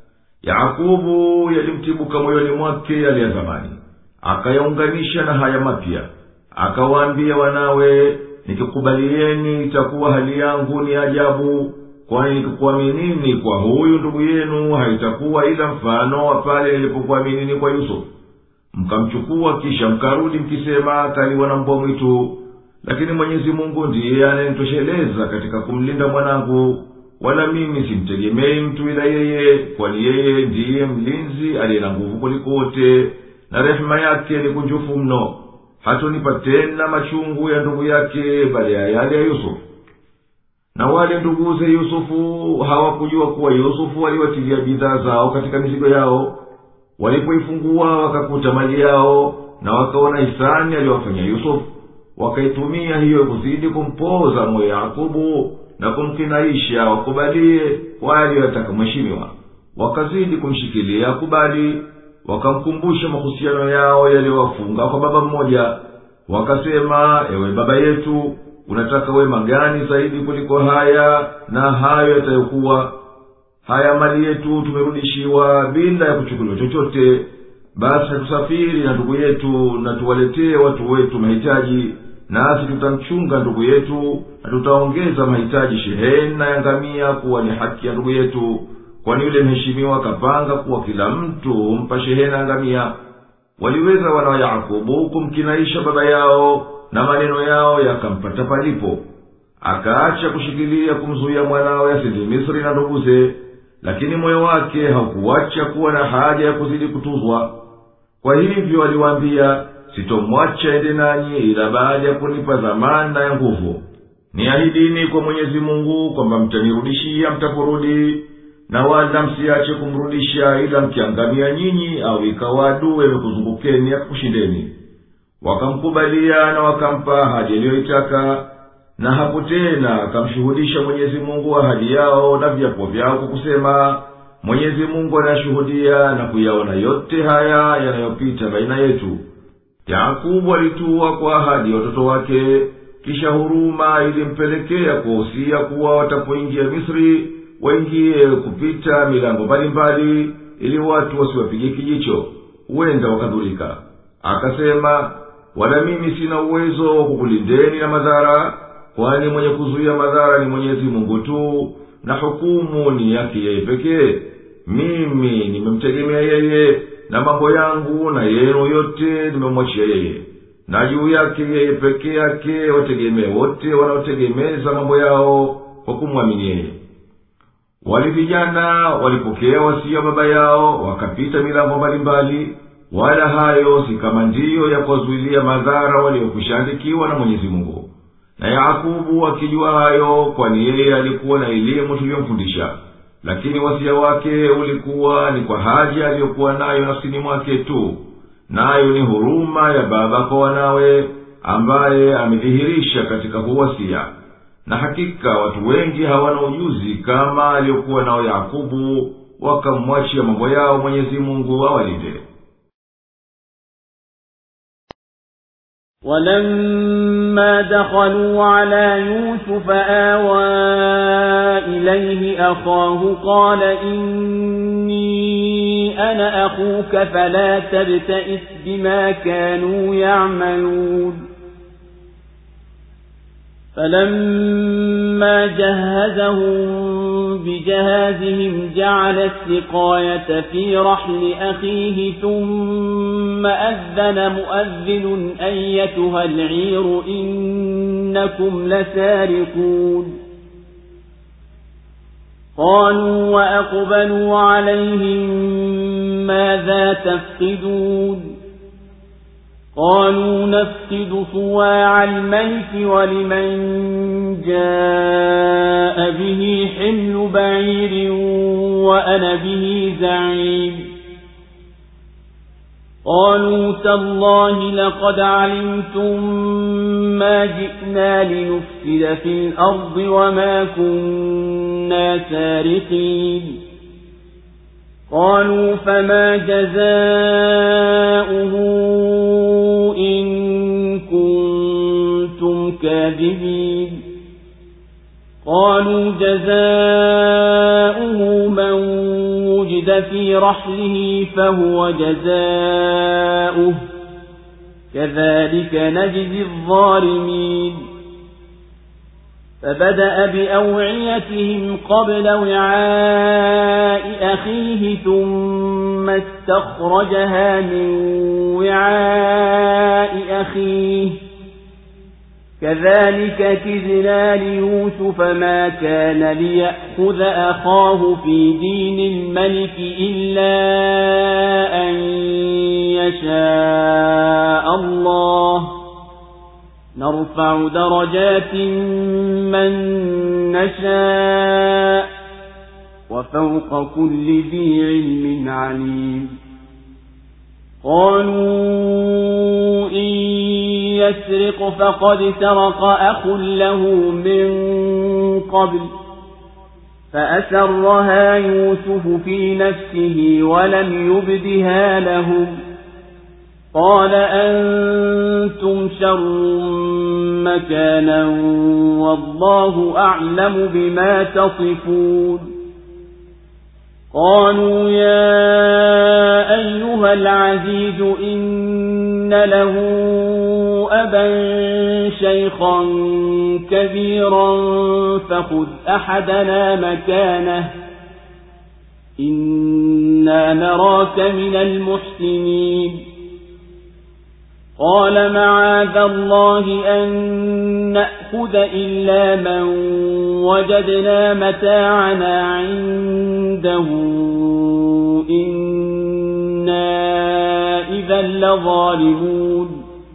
Yakubu yalimtibuka moyoni mwake yale ya zamani, akayaunganisha na haya mapya. Akawaambia wanawe, nikikubalieni itakuwa hali yangu ni ajabu, kwani nikikuaminini kwa huyu ndugu yenu haitakuwa ila mfano wa pale nilipokuaminini kwa Yusuf. Mkamchukua kisha mkarudi mkisema kaliwa na mbwa mwitu. Lakini Mwenyezi Mungu ndiye anayenitosheleza katika kumlinda mwanangu, wala mimi simtegemei mtu ila yeye, kwani yeye ndiye mlinzi aliye na nguvu kuliko wote, na rehema yake ni kunjufu mno. Hatonipa tena machungu ya ndugu yake baada ya yale ya Yusufu. Na wale nduguze Yusufu hawakujua kuwa Yusufu aliwatilia bidhaa zao katika mizigo yao. Walipoifungua wakakuta mali yao, na wakaona hisani aliyowafanyia Yusufu, wakaitumia hiyo kuzidi kumpoza moyo Yakubu na kumkinaisha wakubalie kwa aliyotaka mheshimiwa. Wakazidi kumshikilia akubali, wakamkumbusha mahusiano yao yaliyowafunga kwa baba mmoja. Wakasema, ewe baba yetu, unataka wema gani zaidi kuliko haya na hayo yatayokuwa? Haya mali yetu tumerudishiwa bila ya kuchukuliwa chochote. Basi tusafiri na ndugu yetu na tuwaletee watu wetu mahitaji, nasi tutamchunga ndugu yetu na tutaongeza mahitaji shehena ya ngamia kuwa ni haki ya ndugu yetu, kwani yule mheshimiwa kapanga kuwa kila mtu humpa shehena ya ngamia. waliweza wana wa Yakubu kumkinaisha baba yao na maneno yao yakampata palipo. Akaacha kushikilia kumzuia mwanawe asindi Misri na nduguze, lakini moyo wake haukuacha kuwa na haja ya kuzidi kutuzwa. Kwa hivyo aliwaambia, sitomwacha ende nanyi ila baada ya kunipa dhamana ya nguvu. Niahidini kwa Mwenyezi Mungu kwamba mtanirudishia mtaporudi, na wala msiache kumrudisha ila mkiangamia nyinyi au ikawa adui amekuzungukeni akakushindeni. Wakamkubalia na wakampa ahadi aliyoitaka, na hapo tena akamshuhudisha Mwenyezi Mungu ahadi yao na viapo vyao kwa kusema, Mwenyezi Mungu anashuhudia na kuyaona yote haya yanayopita baina yetu. Yakubu alitua kwa ahadi ya watoto wake, kisha huruma ilimpelekea kuhusia kuwa watapoingia Misri waingie kupita milango mbalimbali ili watu wasiwapige kijicho, huenda wakadhurika. Akasema, wala mimi sina uwezo wa kukulindeni na madhara, kwani mwenye kuzuia madhara ni Mwenyezi Mungu tu, na hukumu ni yake yeye pekee. Mimi nimemtegemea yeye, na mambo yangu na yenu yote nimemwachia yeye, na juu yake yeye pekee yake wategemee wote wanaotegemeza mambo yao kwa kumwamini yeye. Wale vijana walipokea wasia baba yao, wakapita milango mbalimbali, wala hayo si kama ndiyo ya kuwazuilia madhara waliokushaandikiwa na Mwenyezi Mungu. Na Yakubu akijua hayo, kwani yeye alikuwa na elimu tuliyomfundisha, lakini wasia wake ulikuwa ni kwa haja aliyokuwa nayo nafsini mwake tu, nayo ni huruma ya baba kwa wanawe ambaye amedhihirisha katika huwasia. Na hakika watu wengi hawana ujuzi kama aliyokuwa nao Yakubu, wakamwachia mambo yao Mwenyezi Mungu awalinde. ولما دخلوا على يوسف آوى إليه أخاه قال إني أنا أخوك فلا تبتئس بما كانوا يعملون فلما جهزهم بجهازهم جعل السقاية في رحل أخيه ثم أذن مؤذن أيتها العير إنكم لسارقون قالوا وأقبلوا عليهم ماذا تفقدون قالوا نفقد صواع الملك ولمن جاء به حمل بعير وأنا به زعيم قالوا تالله لقد علمتم ما جئنا لنفسد في الأرض وما كنا سارقين قالوا فما جزاؤه إن كنتم كاذبين قالوا جزاؤه من وجد في رحله فهو جزاؤه كذلك نجزي الظالمين فبدأ بأوعيتهم قبل وعاء أخيه ثم استخرجها من وعاء أخيه كذلك كدنا ليوسف ما كان ليأخذ أخاه في دين الملك إلا أن يشاء الله نرفع درجات من نشاء وفوق كل ذي علم عليم قالوا إن يسرق فقد سرق أخ له من قبل فأسرها يوسف في نفسه ولم يبدها لهم قال أنتم شر مكانا والله أعلم بما تصفون قالوا يا أيها العزيز إن له أبا شيخا كبيرا فخذ أحدنا مكانه إنا نراك من المحسنين قال معاذ الله أن نأخذ إلا من وجدنا متاعنا عنده إنا إذا لظالمون.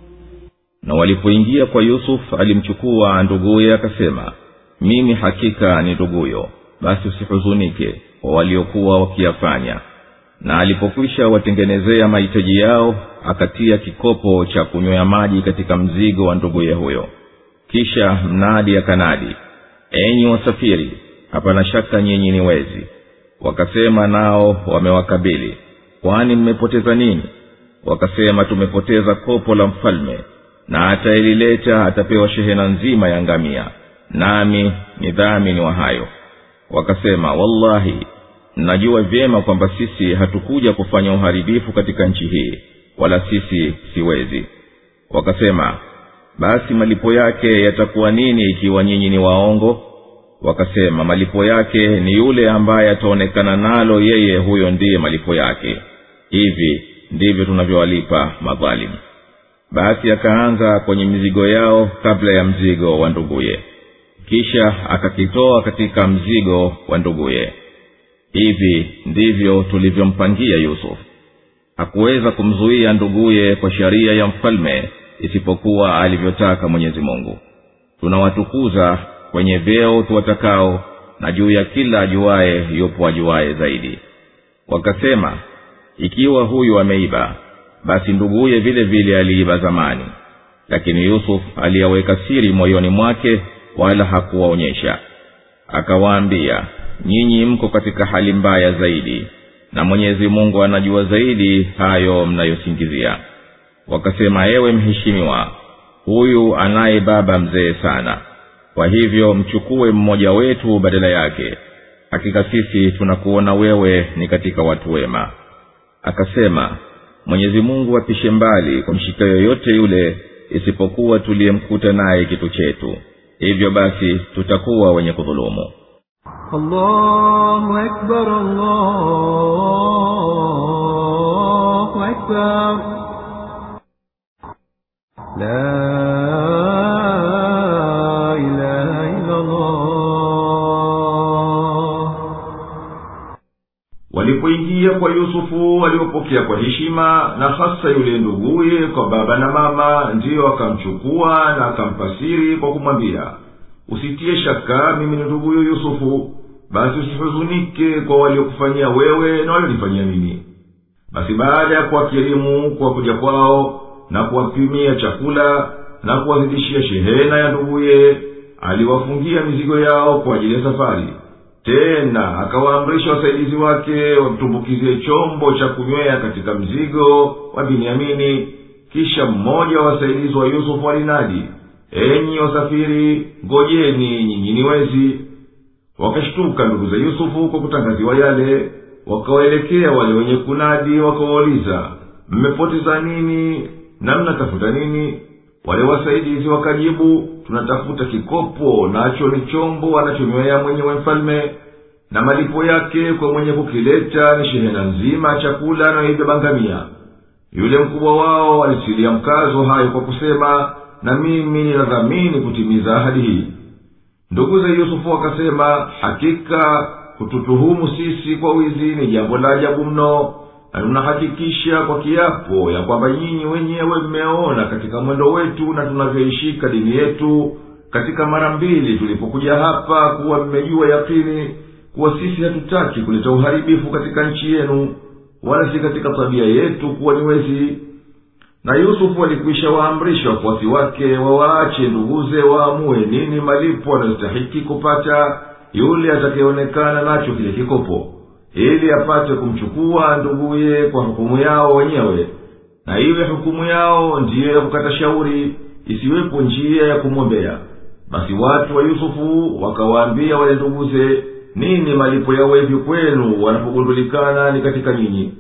Na walipoingia kwa Yusuf alimchukua nduguye akasema, mimi hakika ni nduguyo, basi usihuzunike kwa waliokuwa wakiyafanya. Na alipokwisha watengenezea mahitaji yao, akatia kikopo cha kunywea maji katika mzigo wa nduguye huyo. Kisha mnadi akanadi, enyi wasafiri, hapana shaka nyinyi ni wezi. Wakasema nao wamewakabili, kwani mmepoteza nini? Wakasema, tumepoteza kopo la mfalme, na atailileta atapewa shehena nzima ya ngamia, nami ni dhamini wa hayo. Wakasema, wallahi najua vyema kwamba sisi hatukuja kufanya uharibifu katika nchi hii, wala sisi siwezi. Wakasema, basi malipo yake yatakuwa nini ikiwa nyinyi ni waongo? Wakasema, malipo yake ni yule ambaye ataonekana nalo yeye, huyo ndiye malipo yake. Hivi ndivyo tunavyowalipa madhalimu. Basi akaanza kwenye mizigo yao kabla ya mzigo wa nduguye, kisha akakitoa katika mzigo wa nduguye. Hivi ndivyo tulivyompangia Yusuf. Hakuweza kumzuia nduguye kwa sharia ya mfalme, isipokuwa alivyotaka Mwenyezi Mungu. Tunawatukuza kwenye vyeo tuwatakao, na juu ya kila ajuaye yupo ajuaye zaidi. Wakasema, ikiwa huyu ameiba, basi nduguye vile vile aliiba zamani. Lakini Yusuf aliyaweka siri moyoni mwake, wala hakuwaonyesha. Akawaambia, nyinyi mko katika hali mbaya zaidi, na Mwenyezi Mungu anajua zaidi hayo mnayosingizia. Wakasema, ewe mheshimiwa, huyu anaye baba mzee sana, kwa hivyo mchukue mmoja wetu badala yake. Hakika sisi tunakuona wewe ni katika watu wema. Akasema, Mwenyezi Mungu apishe mbali kwa mshika yoyote yule, isipokuwa tuliyemkuta naye kitu chetu. Hivyo basi tutakuwa wenye kudhulumu. Allahu Akbar, Allahu Akbar. La ilaha illa Allah. Walipoingia kwa Yusufu waliopokea kwa heshima, na hasa yule nduguye kwa baba na mama, ndiyo akamchukua na akampasiri kwa kumwambia, usitie shaka mimi ni nduguyo Yusufu, basi usihuzunike kwa waliokufanyia wewe na walionifanyia mimi. Basi baada ya kuwakirimu kwa kuja kwao na kuwapimia chakula na kuwazidishia shehena ya nduguye, aliwafungia mizigo yao kwa ajili ya safari. Tena akawaamrisha wasaidizi wake wamtumbukizie chombo cha kunywea katika mzigo wa Binyamini. Kisha mmoja wa wasaidizi wa Yusufu alinadi, enyi wasafiri, ngojeni, nyinyi ni wezi. Wakashtuka ndugu za Yusufu kwa kutangaziwa yale, wakawaelekea wale wenye kunadi wakawauliza, mmepoteza nini na mnatafuta nini? Wale wasaidizi wakajibu, tunatafuta kikopo, nacho ni chombo anachonywea mwenyewe mfalme, na malipo yake kwa mwenye kukileta ni shehena nzima chakula na ibeba ngamia. Yule mkubwa wao alitilia mkazo hayo kwa kusema, na mimi ninadhamini kutimiza ahadi hii. Ndugu za Yusufu wakasema, hakika kututuhumu sisi kwa wizi ni jambo la ajabu mno, na tunahakikisha kwa kiapo ya kwamba nyinyi wenyewe mmeona katika mwendo wetu na tunavyoishika dini yetu katika mara mbili tulipokuja hapa, kuwa mmejua yakini kuwa sisi hatutaki kuleta uharibifu katika nchi yenu, wala si katika tabia yetu kuwa ni wezi. Na Yusufu alikwisha waamrisha wafuasi wake wawaache nduguze waamue nini malipo anayostahiki kupata yule atakayeonekana nacho kile kikopo, ili apate kumchukua nduguye kwa hukumu yao wenyewe, na iwe hukumu yao ndiyo ya kukata shauri, isiwepo njia ya kumwombea. Basi watu wa Yusufu wakawaambia wale nduguze, nini malipo ya wevi kwenu wanapogundulikana ni katika nyinyi?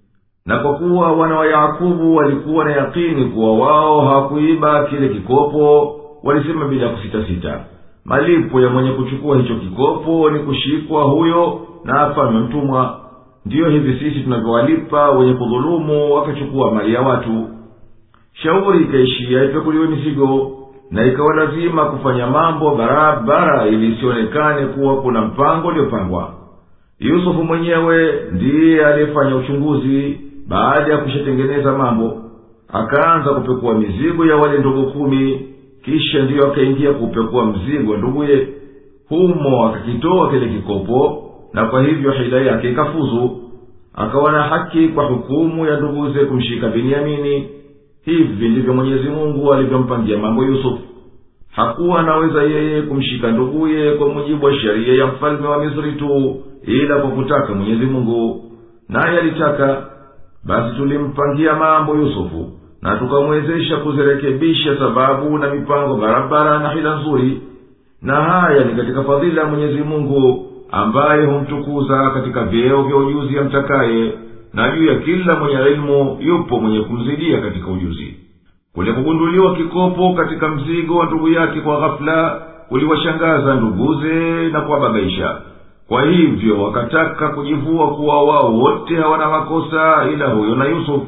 Na kwa kuwa wana wa Yakubu walikuwa na yakini kuwa wao hawakuiba kile kikopo, walisema bila kusitasita, malipo ya mwenye kuchukua hicho kikopo ni kushikwa huyo na afanywe mtumwa. Ndiyo hivi sisi tunavyowalipa wenye kudhulumu wakachukua mali ya watu. shauri ikaishia ipekuliwe mizigo, na ikawa lazima kufanya mambo barabara ili isionekane kuwa kuna mpango uliopangwa. Yusufu mwenyewe ndiye aliyefanya uchunguzi. Baada ya kushatengeneza mambo, akaanza kupekua mizigo ya wale ndugu kumi, kisha ndiyo akaingia kupekua mzigo wa nduguye. Humo akakitoa kile kikopo, na kwa hivyo hila yake ikafuzu. Akawa na haki kwa hukumu ya nduguze kumshika Benyamini. Hivi ndivyo Mwenyezi Mungu alivyompangia mambo Yusufu. Hakuwa anaweza yeye kumshika nduguye kwa mujibu wa sheria ya mfalme wa Misri tu, ila kwa kutaka Mwenyezi Mungu. Naye alitaka, basi tulimpangia mambo Yusufu, na tukamwezesha kuzirekebisha sababu na mipango barabara na hila nzuri. Na haya ni katika fadhila ya Mwenyezi Mungu, ambaye humtukuza katika vyeo vya ujuzi ya mtakaye, na juu ya kila mwenye elimu yupo mwenye kumzidia katika ujuzi. Kule kugunduliwa kikopo katika mzigo wa ndugu yake kwa ghafla kuliwashangaza nduguze na kuwababaisha. Kwa hivyo wakataka kujivua kuwa wao wote hawana makosa ila huyo na Yusufu,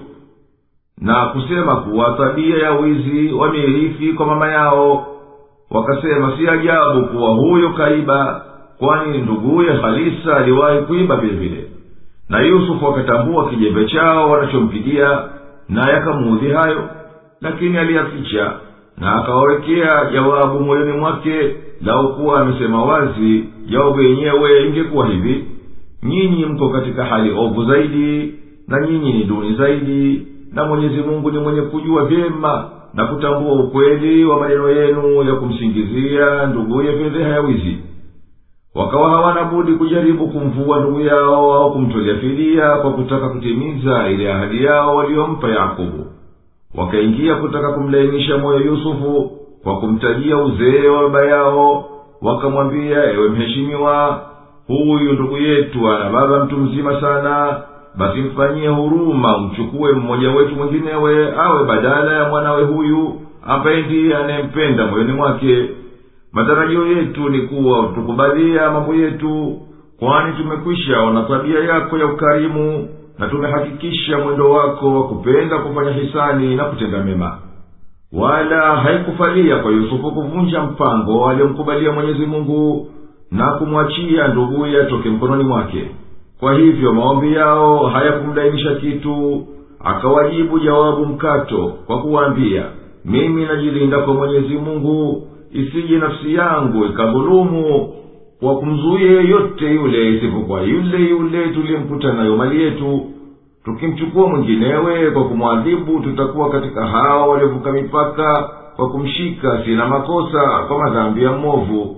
na kusema kuwa tabia ya wizi wameirithi kwa mama yao. Wakasema si ajabu kuwa huyo kaiba, kwani nduguye Khalisa aliwahi kuiba vile vile. Na Yusufu akatambua kijembe chao wanachompigia, na yakamuudhi hayo, lakini aliyaficha na akawawekea jawabu moyoni mwake. Lau kuwa amesema wazi, jawabu yenyewe ingekuwa hivi: nyinyi mko katika hali ovu zaidi, na nyinyi ni duni zaidi, na Mwenyezi Mungu ni mwenye kujua vyema na kutambua ukweli wa maneno yenu ya kumsingizia nduguye fedheha ya wizi. Wakawa hawana budi kujaribu kumvua ndugu yao au kumtolea fidia kwa kutaka kutimiza ile ahadi yao waliompa Yakobo. Wakaingia kutaka kumlainisha moyo Yusufu kwa kumtajia uzee wa baba yao. Wakamwambia, ewe mheshimiwa, huyu ndugu yetu ana baba mtu mzima sana, basi mfanyie huruma, mchukue mmoja wetu mwinginewe awe badala ya mwanawe huyu ambaye ndiye anayempenda moyoni mwake. Matarajio yetu ni kuwa utukubalia mambo yetu, kwani tumekwisha ona tabia yako ya ukarimu, na tumehakikisha mwendo wako wa kupenda kufanya hisani na kutenda mema. Wala haikufalia kwa Yusufu kuvunja mpango aliyomkubalia Mwenyezi Mungu na kumwachia nduguye atoke mkononi mwake. Kwa hivyo maombi yao hayakumdainisha kitu. Akawajibu jawabu mkato kwa kuwaambia, mimi najilinda kwa Mwenyezi Mungu, isije nafsi yangu ikadhulumu kwa kumzuia yeyote yule isipokuwa yule yule tuliyemkuta nayo mali yetu. Tukimchukua mwinginewe kwa kumwadhibu, tutakuwa katika hao waliovuka mipaka kwa kumshika sina makosa kwa madhambi ya mwovu.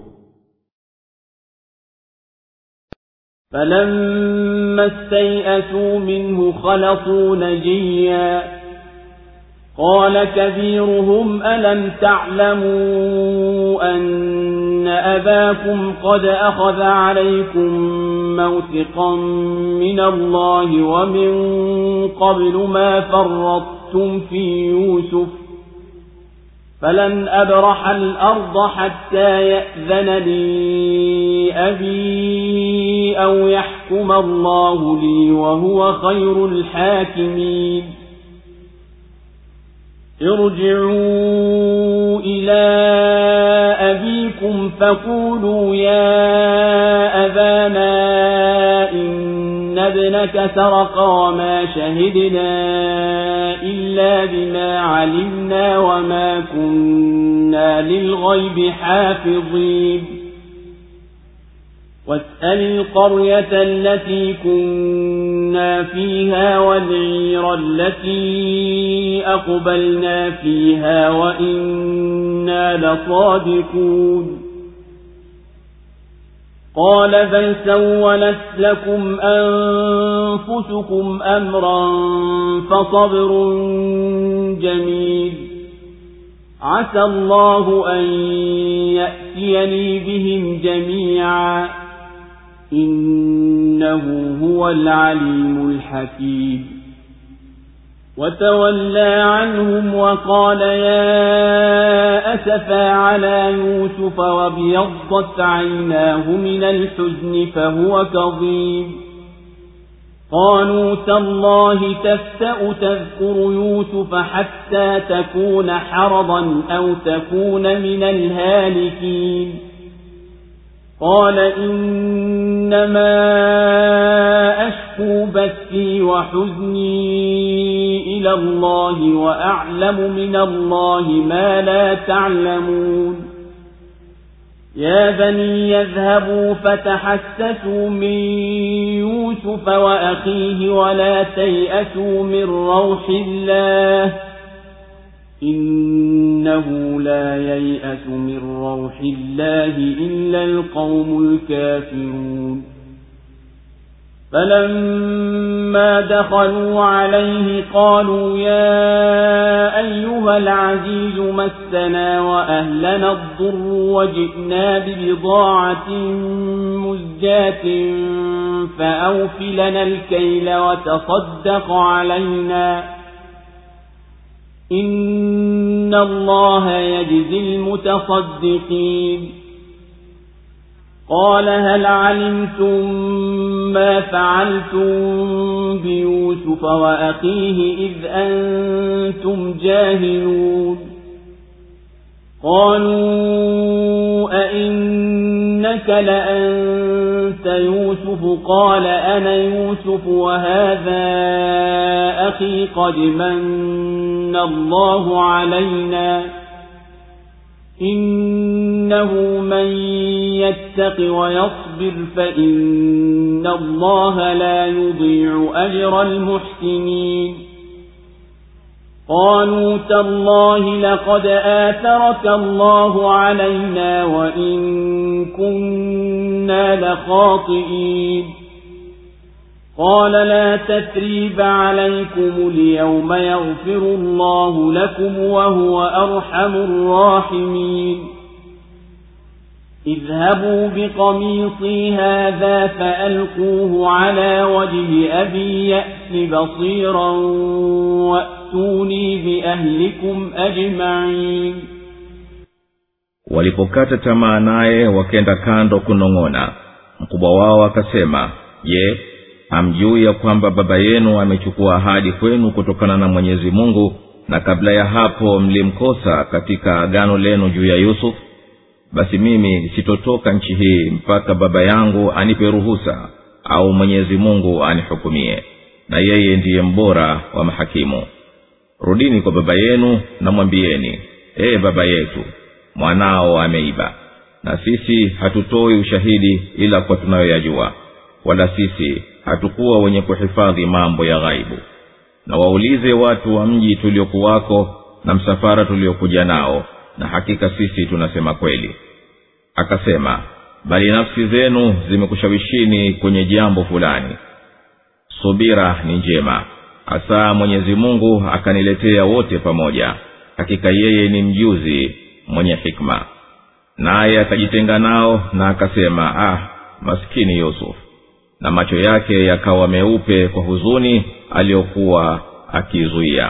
فَلَمَّا اسْتَيْأَسُوا مِنْهُ خَلَصُوا نَجِيًّا قَالَ كَبِيرُهُمْ أَلَمْ تَعْلَمُوا أَنَّ أَبَاكُمْ قَدْ أَخَذَ عَلَيْكُمْ مَوْثِقًا مِنَ اللَّهِ وَمِنْ قَبْلُ مَا فَرَّطْتُمْ فِي يُوسُفَ فَلَنْ أَبْرَحَ الْأَرْضَ حَتَّى يَأْذَنَ لِي أَبِي أَوْ يَحْكُمَ اللَّهُ لِي وَهُوَ خَيْرُ الْحَاكِمِينَ ارجعوا إلى أبيكم فقولوا يا أبانا إن ابنك سرق وما شهدنا إلا بما علمنا وما كنا للغيب حافظين واسأل القرية التي كنا فيها والعير التي أقبلنا فيها وإنا لصادقون قال بل سولت لكم أنفسكم أمرا فصبر جميل عسى الله أن يأتيني بهم جميعا إنه هو العليم الحكيم وتولى عنهم وقال يا أسفا على يوسف وابيضت عيناه من الحزن فهو كظيم قالوا تالله تفتأ تذكر يوسف حتى تكون حرضا أو تكون من الهالكين قال إنما أشكو بثي وحزني إلى الله وأعلم من الله ما لا تعلمون يا بني يذهبوا فتحسسوا من يوسف وأخيه ولا تيأسوا من روح الله إنه لا ييأس من روح الله إلا القوم الكافرون فلما دخلوا عليه قالوا يا أيها العزيز مسنا وأهلنا الضر وجئنا ببضاعة مزجاة فأوف لنا الكيل وتصدق علينا إن الله يجزي المتصدقين قال هل علمتم ما فعلتم بيوسف وأخيه إذ أنتم جاهلون قالوا أئنك لأنت يوسف قال أنا يوسف وهذا أخي قد من الله علينا إنه من يتق ويصبر فإن الله لا يضيع أجر المحسنين قالوا تالله لقد آثرك الله علينا وإن كنا لخاطئين قال لا تثريب عليكم اليوم يغفر الله لكم وهو أرحم الراحمين اذهبوا بقميصي هذا فألقوه على وجه أبي يأت بصيرا وأتوني بأهلكم أجمعين. walipokata tamaa naye wakenda kando kunong'ona, mkubwa wao akasema, je, hamjui ya kwamba baba yenu amechukua ahadi kwenu kutokana na Mwenyezi Mungu, na kabla ya hapo mlimkosa katika agano lenu juu ya Yusuf? Basi mimi sitotoka nchi hii mpaka baba yangu anipe ruhusa au Mwenyezi Mungu anihukumie, na yeye ndiye mbora wa mahakimu. Rudini kwa baba yenu na mwambieni, ee baba yetu, mwanao ameiba, na sisi hatutoi ushahidi ila kwa tunayoyajua, wala sisi hatukuwa wenye kuhifadhi mambo ya ghaibu. Na waulize watu wa mji tuliokuwako na msafara tuliokuja nao, na hakika sisi tunasema kweli. Akasema, bali nafsi zenu zimekushawishini kwenye jambo fulani. Subira ni njema, hasa Mwenyezi Mungu akaniletea wote pamoja, hakika yeye ni mjuzi mwenye hikma. Naye akajitenga nao na akasema, ah, maskini Yusuf, na macho yake yakawa meupe kwa huzuni aliyokuwa akizuia.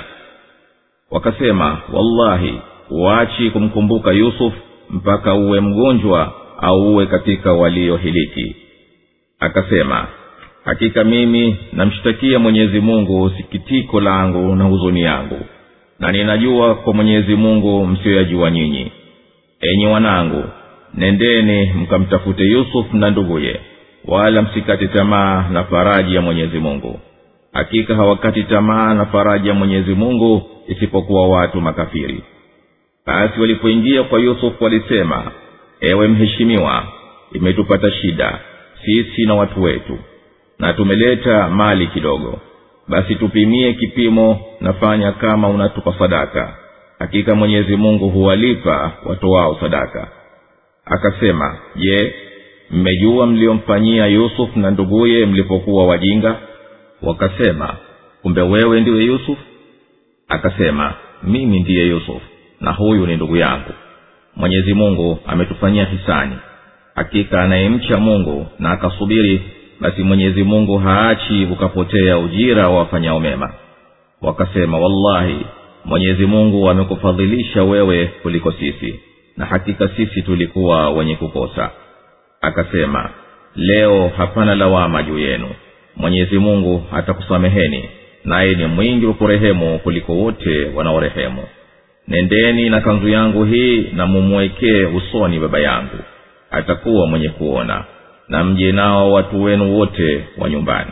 Wakasema, wallahi, uachi kumkumbuka Yusuf mpaka uwe mgonjwa au uwe katika waliohiliki. Akasema, hakika mimi namshtakia Mwenyezi Mungu sikitiko langu na huzuni yangu, na ninajua kwa Mwenyezi Mungu msioyajua nyinyi. Enyi wanangu, nendeni mkamtafute Yusuf na nduguye, wala msikate tamaa na faraji ya Mwenyezi Mungu. Hakika hawakati tamaa na faraji ya Mwenyezi Mungu isipokuwa watu makafiri. Basi walipoingia kwa Yusuf walisema, ewe mheshimiwa, imetupata shida sisi na watu wetu, na tumeleta mali kidogo. Basi tupimie kipimo na fanya kama unatupa sadaka. Hakika Mwenyezi Mungu huwalipa watu wao sadaka. Akasema, je, mmejua mliomfanyia Yusuf na nduguye mlipokuwa wajinga? Wakasema, kumbe wewe ndiwe Yusuf? Akasema, mimi ndiye Yusuf, na huyu ni ndugu yangu. Mwenyezi Mungu ametufanyia hisani. Hakika anayemcha Mungu na akasubiri, basi Mwenyezi Mungu haachi ukapotea ujira wa wafanyao mema. Wakasema, wallahi, Mwenyezi Mungu amekufadhilisha wewe kuliko sisi, na hakika sisi tulikuwa wenye kukosa. Akasema, leo hapana lawama juu yenu, Mwenyezi Mungu atakusameheni, naye ni mwingi wa kurehemu kuliko wote wanaorehemu. Nendeni na kanzu yangu hii na mumwekee usoni baba yangu, atakuwa mwenye kuona, na mje nao watu wenu wote wa nyumbani.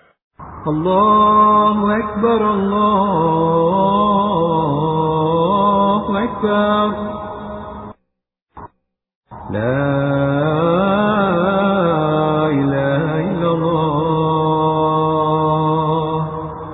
Allahu Akbar, Allahu Akbar. La ilaha illa Allah.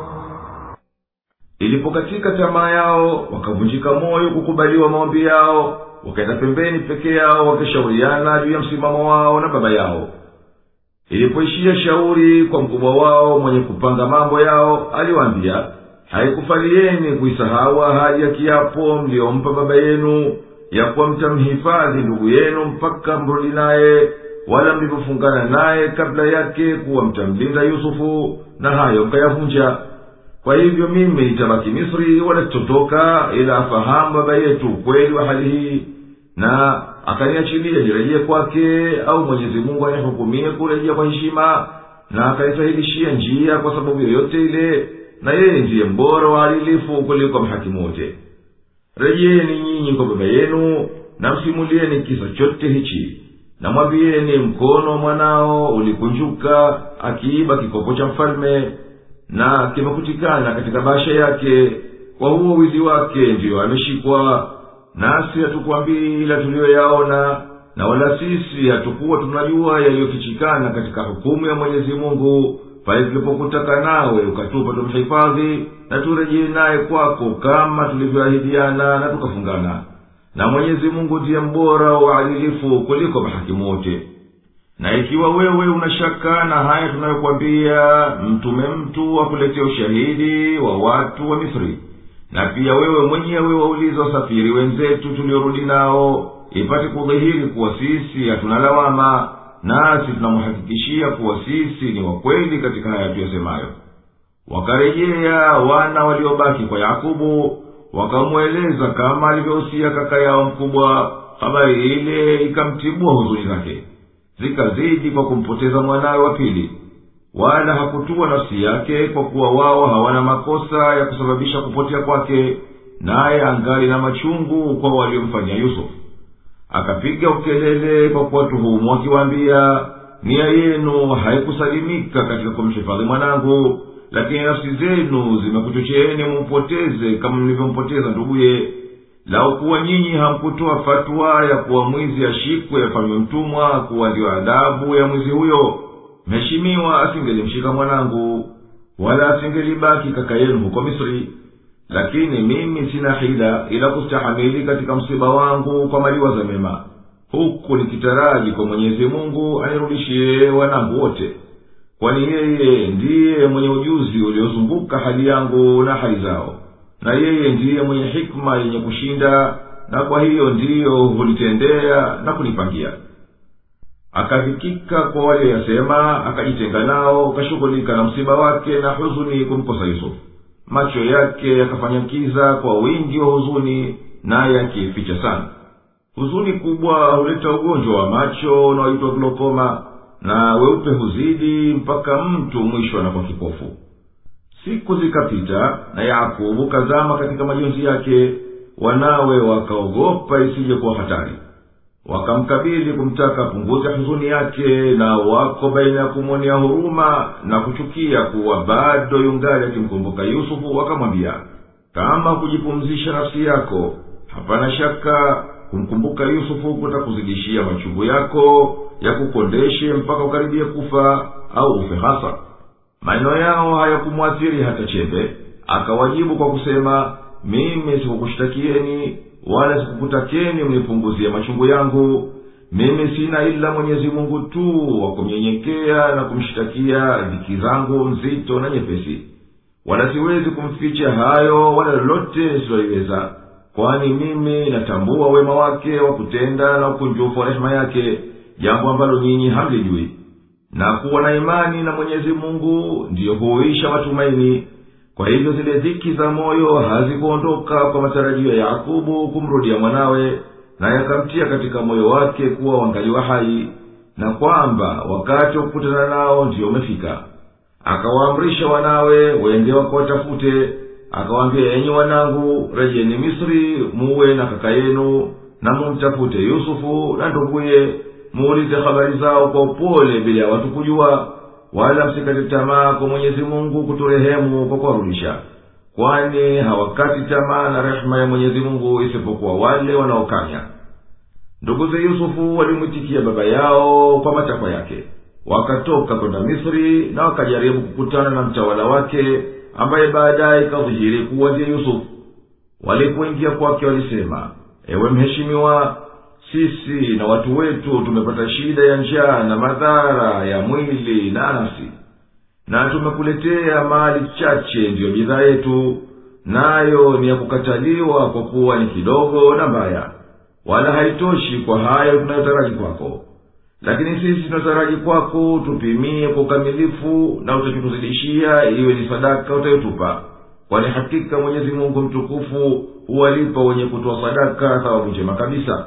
Ilipokatika tamaa yao, wakavunjika moyo kukubaliwa maombi yao, wakaenda pembeni peke yao wakishauriana juu ya msimamo wao na baba yao. Ilipoishia shauri kwa mkubwa wao mwenye kupanga mambo yao, aliwaambia, haikufalieni kuisahau ahadi ya kiapo mliompa baba yenu ya kuwa mtamhifadhi ndugu yenu mpaka mrudi naye, wala mlivyofungana naye kabla yake kuwa mtamlinda Yusufu, na hayo mkayavunja. Kwa hivyo mimi nitabaki Misri wala sitotoka ila afahamu baba yetu kweli wa hali hii, na akaniachilia nirejee kwake, au Mwenyezi Mungu anihukumie kurejea kwa heshima, na akanisahilishia njia kwa sababu yoyote ile, na yeye ndiye mbora wa adilifu kuliko mahakimu wote. Rejeeni nyinyi kwa baba yenu na msimulieni kisa chote hichi, na mwambieni mkono mwanao ulikunjuka akiiba kikopo cha mfalme, na kimekutikana katika basha yake, kwa huo wizi wake ndiyo ameshikwa. Nasi hatukwambii ila tuliyoyaona, na wala sisi hatukuwa tunajua yaliyofichikana katika hukumu ya Mwenyezi Mungu, pale tulipokutaka nawe ukatupa tumhifadhi na turejee naye kwako kama tulivyoahidiana na tukafungana. Na Mwenyezi Mungu ndiye mbora wa adilifu kuliko mahakimu wote. Na ikiwa wewe unashaka na haya tunayokwambia, mtume mtu akuletea ushahidi wa watu wa Misri, na pia wewe mwenyewe wauliza wasafiri wenzetu tuliorudi nao, ipate kudhihiri kuwa sisi hatuna lawama, nasi tunamhakikishia kuwa sisi ni wakweli katika haya tuyasemayo. Wakarejea wana waliobaki kwa Yakubu, wakamweleza kama alivyohusia kaka yao mkubwa. Habari ile ikamtibua huzuni zake, zikazidi kwa kumpoteza mwanawe wa pili. Wala hakutua nafsi yake kwa kuwa wao hawana makosa ya kusababisha kupotea kwake, naye angali na machungu kwa waliomfanyia Yusuf. Akapiga ukelele kwa kuwatuhumu akiwaambia, nia yenu haikusalimika katika kumhifadhi mwanangu, lakini nafsi zenu zimekuchocheeni mumpoteze kama mlivyompoteza nduguye. Lau kuwa nyinyi hamkutoa fatwa ya kuwa mwizi ashikwe afanywe mtumwa kuwa ndio adhabu ya mwizi huyo, mheshimiwa asingelimshika mwanangu, wala asingelibaki kaka yenu huko Misri. Lakini mimi sina hila ila kustahamili katika msiba wangu kwa maliwaza mema, huku nikitaraji kwa Mwenyezi Mungu anirudishie wanangu wote, kwani yeye ndiye mwenye ujuzi uliozunguka hali yangu na hali zao, na yeye ndiye mwenye hikma yenye kushinda, na kwa hiyo ndiyo hulitendea na kulipangia. Akafikika kwa wale yasema, akajitenga nao, kashughulika na msiba wake na huzuni kumkosa Yusuf. Macho yake yakafanya kiza kwa wingi wa huzuni, naye akificha sana. Huzuni kubwa huleta ugonjwa wa macho unaoitwa glokoma, na weupe huzidi mpaka mtu mwisho anakuwa kipofu. Siku zikapita na Yakubu kazama katika majonzi yake, wanawe wakaogopa isije kuwa hatari. Wakamkabili kumtaka punguza huzuni yake, na wako baina ya kumwonea huruma na kuchukia kuwa bado yungali akimkumbuka Yusufu. Wakamwambia, kama kujipumzisha nafsi yako, hapana shaka kumkumbuka Yusufu kutakuzidishia machungu yako ya kukondeshe mpaka ukaribie kufa au ufe hasa. Maneno yao hayakumwathiri hata chembe. Akawajibu kwa kusema, mimi sikukushtakieni wala sikukutakeni mnipunguzie machungu yangu. Mimi sina ila Mwenyezi Mungu tu wa kumnyenyekea na kumshtakia dhiki zangu nzito na nyepesi, wala siwezi kumficha hayo wala lolote siloiweza, kwani mimi natambua wema wake wa kutenda na ukunjufu wa rehema yake, jambo ambalo nyinyi hamlijui. Na kuwa na imani na Mwenyezi Mungu ndiyo huisha matumaini. Kwa hivyo zile dhiki za moyo hazikuondoka kwa matarajio ya Yakubu kumrudia mwanawe, na yakamtia katika moyo wake kuwa wangali wa hai, na kwamba wakati wa kukutana nao ndiyo umefika. akawaamrisha wanawe wende wakawatafute. Akawaambia, enyi wanangu, rejeni Misri muwe na kaka yenu, na mumtafute Yusufu na nduguye, muulize habari zao kwa upole bila ya watu kujua, wala msikate tamaa kwa Mwenyezi Mungu kuturehemu kwa kuwarudisha, kwani hawakati tamaa na rehema ya Mwenyezi Mungu isipokuwa wale wanaokanya. Nduguze Yusufu walimwitikia baba yao kwa matakwa yake, wakatoka kwenda Misri na wakajaribu kukutana na mtawala wake ambaye baadaye kadhihiri kuwa ndiye Yusufu. Walipoingia kwake walisema, ewe mheshimiwa, sisi na watu wetu tumepata shida ya njaa na madhara ya mwili na nafsi, na tumekuletea mali chache ndiyo bidhaa yetu, nayo ni ya kukataliwa kwa kuwa ni kidogo na mbaya, wala haitoshi kwa hayo tunayotaraji kwako. Lakini sisi tunataraji kwako tupimie kwa ukamilifu, na utakituzidishia iwe ni sadaka utayotupa, kwani hakika Mwenyezi Mungu mtukufu huwalipa wenye kutoa sadaka thawabu njema kabisa.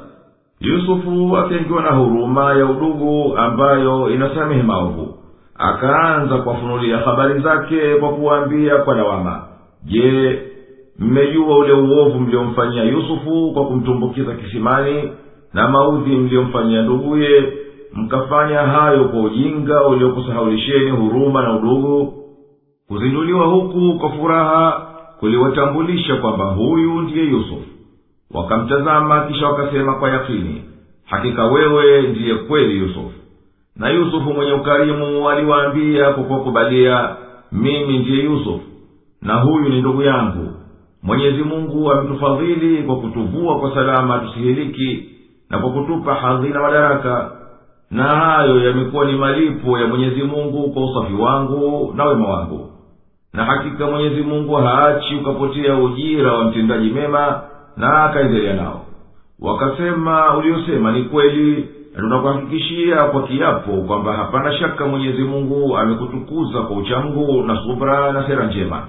Yusufu akaingiwa na huruma ya udugu ambayo inasamehe maovu, akaanza kuwafunulia habari zake kwa kuwaambia kwa lawama, je, mmejua ule uovu mliomfanyia Yusufu kwa kumtumbukiza kisimani, na maudhi mliomfanyia nduguye, mkafanya hayo kwa ujinga uliokusahaulisheni huruma na udugu? Kuzinduliwa huku kwa furaha kuliwatambulisha kwamba huyu ndiye Yusufu. Wakamtazama kisha wakasema kwa yakini, hakika wewe ndiye kweli Yusufu. Na Yusufu mwenye ukarimu aliwaambia kwa kuwakubalia, mimi ndiye Yusufu, na huyu ni ndugu yangu. Mwenyezi Mungu ametufadhili kwa kutuvua kwa salama tusihiliki, na kwa kutupa hadhi na madaraka, na hayo yamekuwa ni malipo ya Mwenyezi Mungu kwa usafi wangu na wema wangu. Na hakika Mwenyezi Mungu haachi ukapotea ujira wa mtendaji mema, na akaendelea nao. Wakasema, uliosema ni kweli, na tunakuhakikishia kwa kiapo kwamba hapana shaka Mwenyezi Mungu amekutukuza kwa uchamgu na subra na sera njema,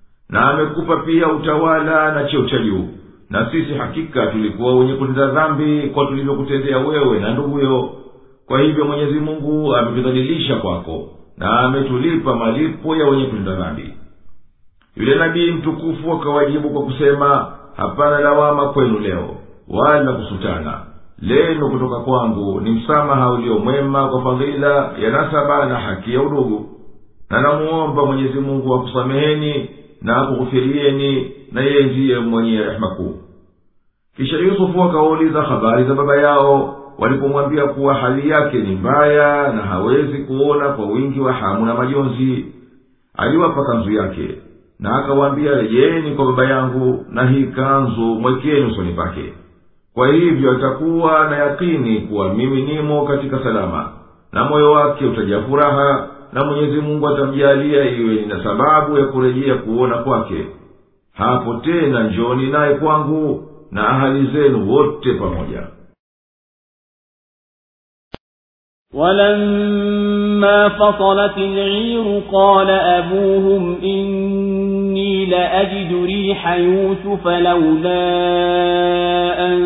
na amekupa pia utawala na cheo cha juu, na sisi hakika tulikuwa wenye kutenda dhambi kwa tulivyokutendea wewe na nduguyo. Kwa hivyo Mwenyezi Mungu ametudhalilisha kwako, na ametulipa malipo ya wenye kutenda dhambi. Yule nabii mtukufu akawajibu kwa kusema, hapana lawama kwenu leo, wala kusutana. Leno kutoka kwangu ni msamaha ulio mwema kwa fadhila ya nasaba na haki ya udugu, na namuomba Mwenyezi Mungu akusameheni na akukufirieni, na yeye ndiye mwenye rehema kuu. Kisha Yusufu akawauliza habari za baba yao, walipomwambia kuwa hali yake ni mbaya na hawezi kuona kwa wingi wa hamu na majonzi. Aliwapa kanzu yake, na akawaambia, rejeni kwa baba yangu, na hii kanzu mwekeni usoni pake. Kwa hivyo atakuwa na yakini kuwa mimi nimo katika salama, na moyo wake utajaa furaha, na Mwenyezi Mungu atamjalia iwe ni na sababu ya kurejea kuona kwake. Hapo tena njoni naye kwangu na ahali zenu wote pamoja. ولما فصلت العير قال أبوهم إني لأجد ريح يوسف لولا أن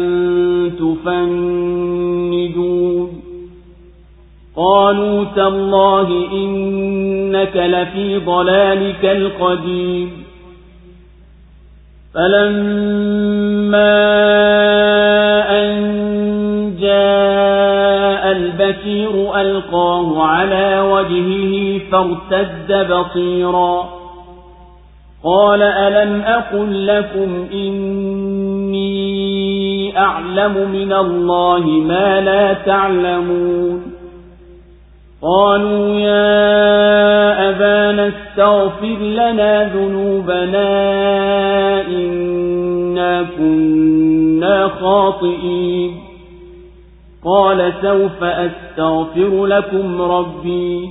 تفندون قالوا تالله إنك لفي ضلالك القديم فلما أن جاء البشير ألقاه على وجهه فارتد بصيرا قال ألم أقل لكم إني أعلم من الله ما لا تعلمون قالوا يا أبانا استغفر لنا ذنوبنا إنا كنا خاطئين قال سوف أستغفر لكم ربي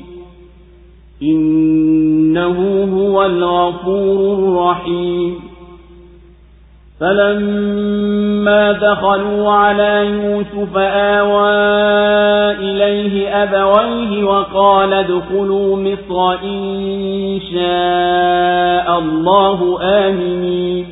إنه هو الغفور الرحيم فلما دخلوا على يوسف آوى إليه أبويه وقال ادخلوا مصر إن شاء الله آمنين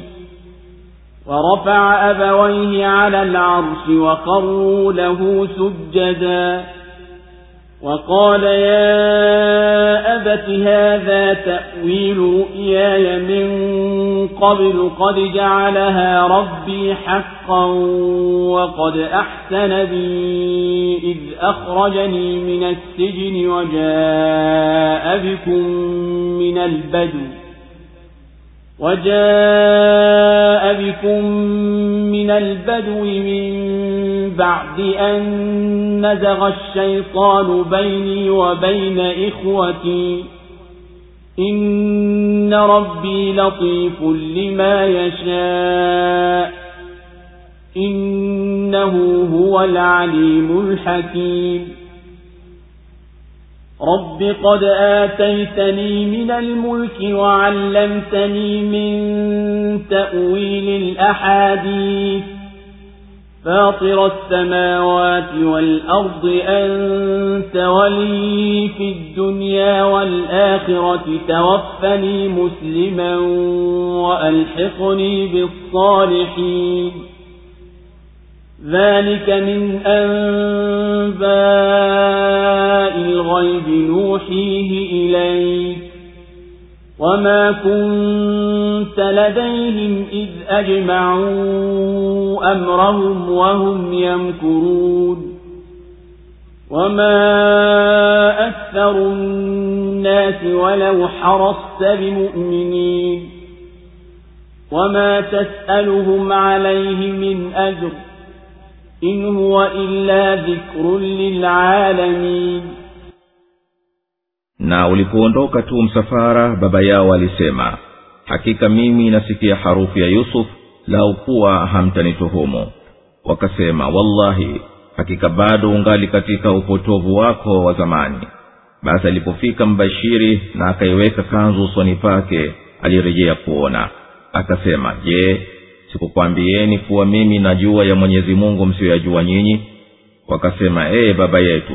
ورفع أبويه على العرش وخروا له سجدا وقال يا أبت هذا تأويل رؤياي من قبل قد جعلها ربي حقا وقد أحسن بي إذ أخرجني من السجن وجاء بكم من البدو وجاء بكم من البدو من بعد أن نزغ الشيطان بيني وبين إخوتي إن ربي لطيف لما يشاء إنه هو العليم الحكيم رب قد آتيتني من الملك وعلمتني من تأويل الأحاديث فاطر السماوات والأرض أنت ولي في الدنيا والآخرة توفني مسلما وألحقني بالصالحين ذلك من أنباء الغيب نوحيه إليك وما كنت لديهم إذ أجمعوا أمرهم وهم يمكرون وما أكثر الناس ولو حرصت بمؤمنين وما تسألهم عليه من أجر إن هو إلا ذكر للعالمين. Na ulipoondoka tu msafara baba yao alisema, hakika mimi nasikia harufu ya Yusuf, lau kuwa hamtanituhumu. Wakasema, wallahi hakika bado ungali katika upotovu wako wa zamani. Basi alipofika mbashiri na akaiweka kanzu usoni pake, alirejea kuona. Akasema, je, sikukwambieni kuwa mimi najua ya Mwenyezi Mungu msiyoyajua nyinyi? Wakasema, ee baba yetu,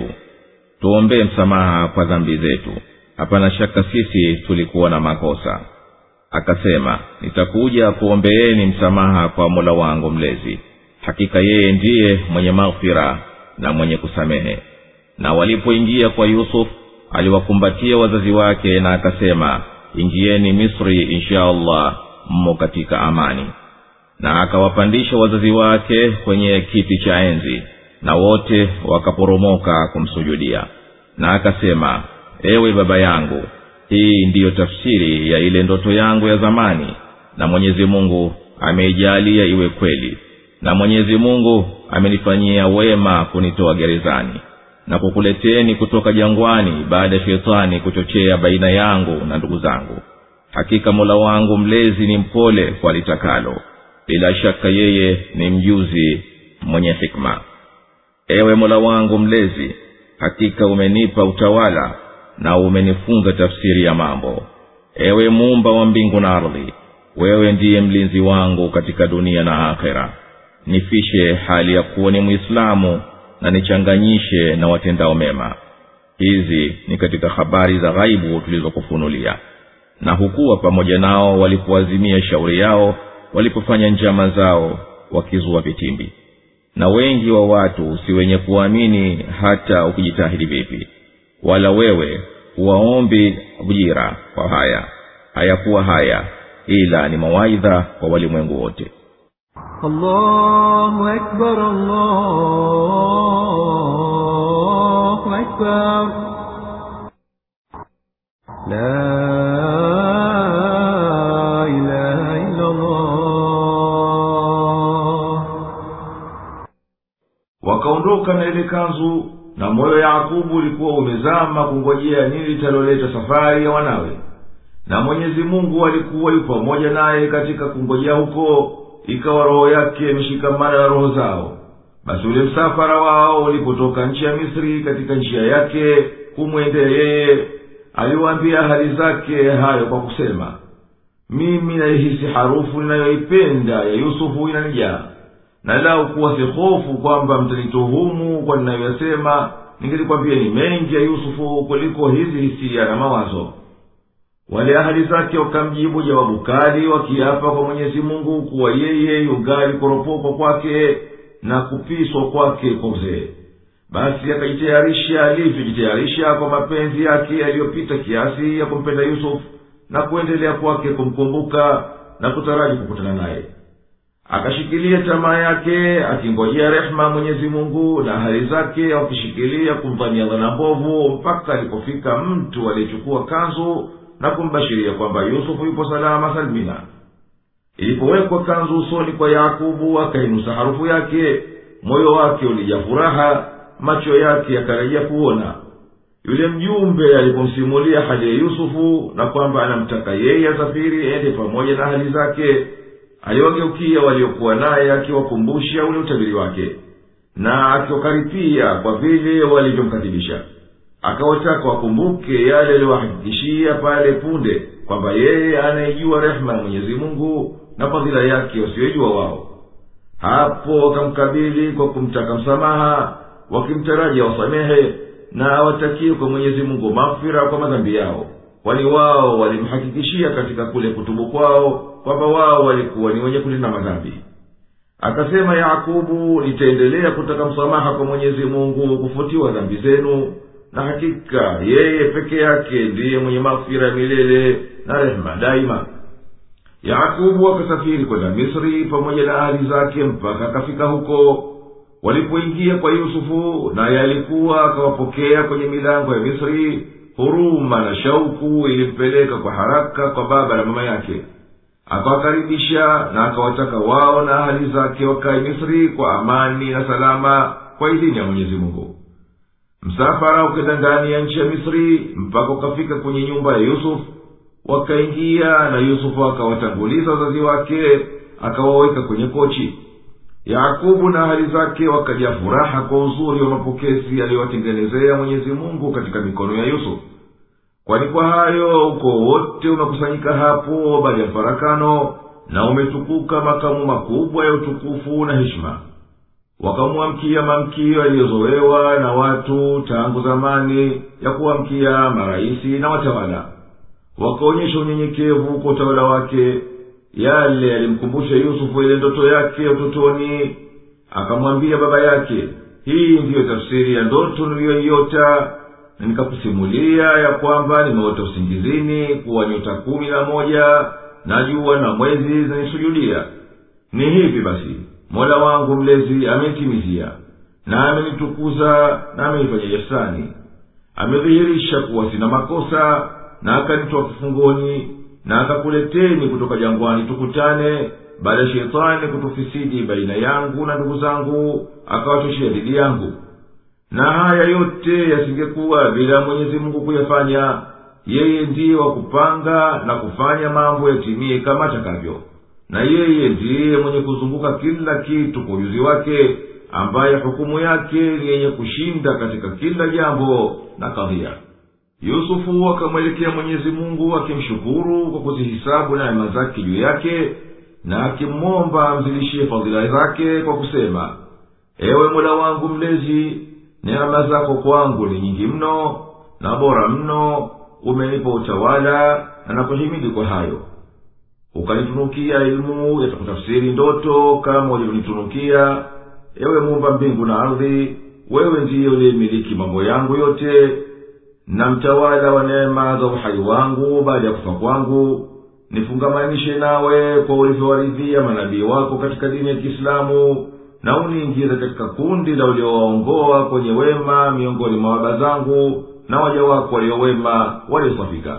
tuombe msamaha kwa dhambi zetu, hapana shaka sisi tulikuwa na makosa. Akasema, nitakuja kuombeeni msamaha kwa Mola wangu mlezi, hakika yeye ndiye mwenye maghfira na mwenye kusamehe. Na walipoingia kwa Yusuf, aliwakumbatia wazazi wake na akasema, ingieni Misri inshallah, mmo katika amani. Na akawapandisha wazazi wake kwenye kiti cha enzi, na wote wakaporomoka kumsujudia. Na akasema, ewe baba yangu, hii ndiyo tafsiri ya ile ndoto yangu ya zamani, na Mwenyezi Mungu ameijalia iwe kweli. Na Mwenyezi Mungu amenifanyia wema kunitoa gerezani na kukuleteni kutoka jangwani baada ya shetani kuchochea baina yangu na ndugu zangu. Hakika Mola wangu mlezi ni mpole kwa litakalo, bila shaka yeye ni mjuzi mwenye hikma. Ewe Mola wangu mlezi, hakika umenipa utawala na umenifunza tafsiri ya mambo. Ewe muumba wa mbingu na ardhi, wewe ndiye mlinzi wangu katika dunia na akhera. Nifishe hali ya kuwa ni Muislamu na nichanganyishe na watendao mema. Hizi ni katika habari za ghaibu tulizokufunulia. Na hukuwa pamoja nao walipoazimia shauri yao, walipofanya njama zao wakizua vitimbi. Na wengi wa watu si wenye kuamini hata ukijitahidi vipi. Wala wewe huwaombi ujira kwa haya. Hayakuwa haya ila ni mawaidha kwa walimwengu wote. Allahu Akbar, Allahu Akbar. La ilaha illa Allah. Wakaondoka na ile kanzu, na moyo Yakubu ulikuwa umezama kungojea nini litaloleta safari ya wanawe. Na Mwenyezi Mungu alikuwa yupo pamoja naye katika kungojea huko, ikawa roho yake imeshikamana na roho zao. Basi ule msafara wao ulipotoka nchi ya Misri katika njia yake kumwendea yeye, aliwaambia hali zake hayo kwa kusema, mimi naihisi harufu ninayoipenda ya Yusufu inanijaa, na lau kuwa si hofu kwamba mtanituhumu kwa ninayoyasema, ningelikwambia ni mengi ya Yusufu kuliko hizi hisia na mawazo. Wale ahali zake wakamjibu jawabu kali, wakiapa kwa Mwenyezi Mungu kuwa yeye yungali kuropokwa kwake na kupiswa kwake kwa uzee. basi akajitayarisha alivyojitayarisha kwa mapenzi yake yaliyopita kiasi ya kumpenda Yusuf na kuendelea kwake kumkumbuka na kutaraji kukutana naye. Akashikilia tamaa yake akingojea rehema Mwenyezi Mungu, na hali zake wakishikilia kumfanyia dhana mbovu, mpaka alipofika mtu aliyechukua kanzu na kumbashiria kwamba Yusufu yupo salama salmina. Ilipowekwa kanzu usoni kwa Yakubu, akainusa harufu yake, moyo wake ulijaa furaha, macho yake yakarejea kuona. Yule mjumbe alipomsimulia hali ya Yusufu na kwamba anamtaka yeye asafiri ende pamoja na hali zake, aliwageukia waliokuwa naye akiwakumbusha ule utabiri wake, na akiwakaripia kwa vile walivyomkadhibisha. Akawataka wakumbuke yale aliyowahakikishia pale punde kwamba yeye anayejua rehema ya Mwenyezi Mungu na fadhila yake wasiyojua wao. Hapo wakamkabili kwa kumtaka msamaha, wakimtarajia wasamehe na awatakie kwa Mwenyezi Mungu maghfira kwa madhambi yao, kwani wao walimhakikishia katika kule kutubu kwao kwamba wao walikuwa ni wenye kulinda madhambi. Akasema Yakubu, nitaendelea kutaka msamaha kwa Mwenyezi Mungu kufutiwa dhambi zenu, na hakika yeye peke yake ndiye mwenye maghfira milele na rehema daima. Yakubu akasafiri kwenda Misri pamoja na ahali zake mpaka akafika huko. Walipoingia kwa Yusufu, naye alikuwa akawapokea kwenye milango ya Misri, huruma na shauku ilimpeleka kwa haraka kwa baba na mama yake. Akawakaribisha na akawataka wao na ahali zake wakae Misri kwa amani na salama kwa idhini ya Mwenyezi Mungu. Msafara ukenda ndani ya nchi ya Misri mpaka ukafika kwenye nyumba ya Yusuf. Wakaingia na Yusufu akawatanguliza wazazi wake, akawaweka kwenye kochi. Yakubu na ahali zake wakajaa furaha kwa uzuri wa mapokezi aliyowatengenezea Mwenyezi Mungu katika mikono ya Yusuf. Kwani kwa hayo uko wote unakusanyika hapo baada ya farakano, na umetukuka makamu makubwa ya utukufu na heshima. Wakamwamkia mamkio yaliyozoewa na watu tangu zamani ya kuamkia maraisi na watawala. Wakaonyesha unyenyekevu kwa utawala wake. Yale yalimkumbusha Yusufu ile ndoto yake utotoni. Akamwambia baba yake, hii ndiyo tafsiri ya ndoto niliyoiota, na nikakusimulia ya kwamba nimeota usingizini kuwa nyota kumi na moja na jua na mwezi zinisujudia. Ni hivi basi, Mola wangu mlezi amenitimizia, na amenitukuza na amenifanyia ihsani. Amedhihirisha kuwa sina makosa, na akanitoa kifungoni, na akakuleteni kutoka jangwani tukutane, baada ya shetani kutufisidi baina yangu na ndugu zangu, akawatoshia dhidi yangu. Na haya yote yasingekuwa bila Mwenyezi Mungu kuyafanya. Yeye ndiye wa kupanga na kufanya mambo yatimie kama atakavyo, na yeye ndiye mwenye kuzunguka kila kitu kwa ujuzi wake, ambaye hukumu yake ni yenye kushinda katika kila jambo na kadhia. Yusufu akamwelekea Mwenyezi Mungu akimshukuru kwa kuzihisabu neema zake juu yake, na akimwomba amzidishie fadhila zake kwa kusema, ewe Mola wangu mlezi, neema zako kwangu ni nyingi mno na bora mno. Umenipa utawala na nakuhimidi kwa hayo. Ukanitunukia ilmu ya kutafsiri ndoto kama ulivyonitunukia. Ewe Muumba mbingu na ardhi, wewe ndiye uliyemiliki mambo yangu yote, na mtawala wa neema za uhai wangu baada ya kufa kwangu. Nifungamanishe nawe kwa ulivyowaridhia manabii wako katika dini ya Kiislamu, na uniingize katika kundi la uliowaongoa kwenye wema miongoni mwa baba zangu na waja wako waliowema waliosafika.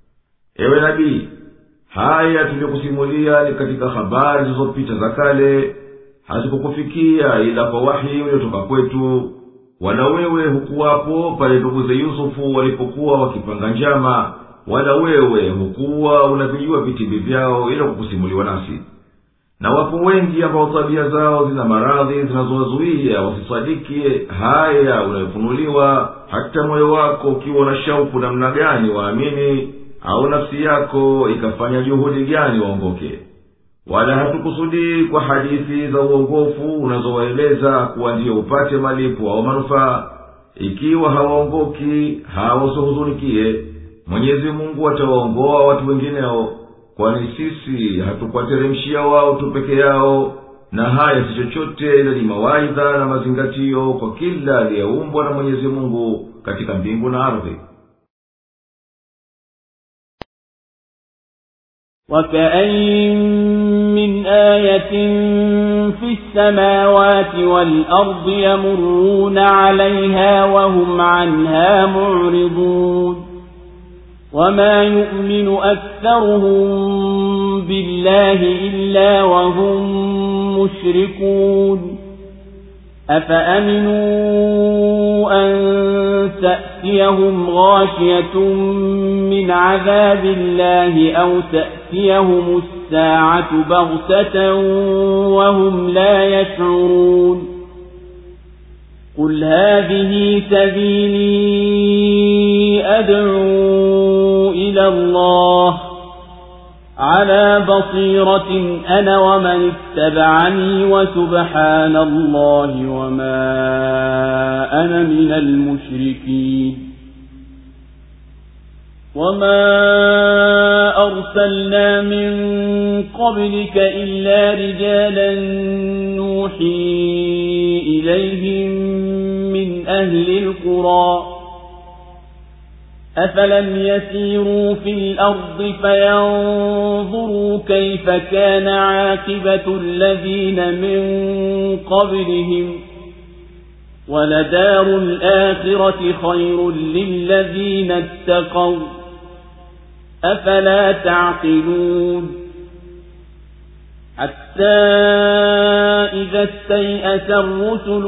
Ewe nabii, haya tuliyokusimulia ni katika habari zilizopita za kale, hazikukufikia ila kwa wahi uliotoka kwetu, wala wewe hukuwapo pale nduguze Yusufu walipokuwa wakipanga njama, wala wewe hukuwa unavijua vitimbi vyao ila kukusimuliwa nasi. Na wapo wengi ambao tabia zao zina maradhi zinazowazuia wasisadiki haya unayofunuliwa, hata moyo wako ukiwa na shauku namna gani waamini, au nafsi yako ikafanya juhudi gani waongoke. Wala hatukusudii kwa hadithi za uongofu unazowaeleza kuwa ndiyo upate malipo au manufaa. Ikiwa hawaongoki, hawasuhuzunikie. Mwenyezi Mungu atawaongoa watu wengineo, kwani sisi hatukuwateremshia wao tu peke yao, na haya si chochote ila ni mawaidha na mazingatio kwa kila aliyeumbwa na Mwenyezi Mungu katika mbingu na ardhi. وَكَأَيِّن مِّنْ آيَةٍ فِي السَّمَاوَاتِ وَالْأَرْضِ يَمُرُّونَ عَلَيْهَا وَهُمْ عَنْهَا مُعْرِضُونَ وَمَا يُؤْمِنُ أَكْثَرُهُم بِاللَّهِ إِلَّا وَهُم مُّشْرِكُونَ أَفَأَمِنُوا أَن تَأْتِيَهُمْ غَاشِيَةٌ مِّنْ عَذَابِ اللَّهِ أَوْ تَأْتِيَهُمُ السَّاعَةُ بَغْتَةً وَهُمْ لَا يَشْعُرُونَ قُلْ هَٰذِهِ سَبِيلِي أَدْعُو إِلَى اللَّهِ على بصيرة أنا ومن اتبعني وسبحان الله وما أنا من المشركين وما أرسلنا من قبلك إلا رجالا نوحي إليهم من أهل القرى أفلم يسيروا في الأرض فينظروا كيف كان عاقبة الذين من قبلهم ولدار الآخرة خير للذين اتقوا أفلا تعقلون حتى إذا استيأس الرسل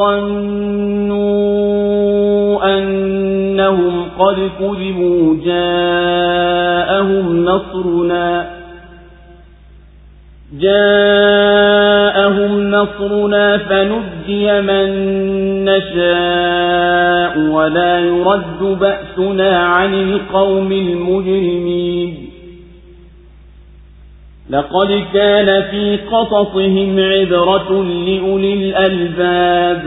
وظنوا أنهم قد كذبوا جاءهم نصرنا جاءهم نصرنا فنجي من نشاء ولا يرد بأسنا عن القوم المجرمين لقد كان في قصصهم عبرة لأولي الألباب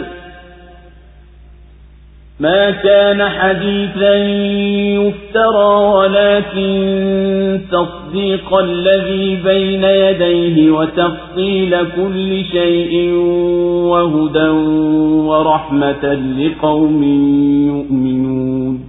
ما كان حديثا يفترى ولكن تصديق الذي بين يديه وتفصيل كل شيء وهدى ورحمة لقوم يؤمنون.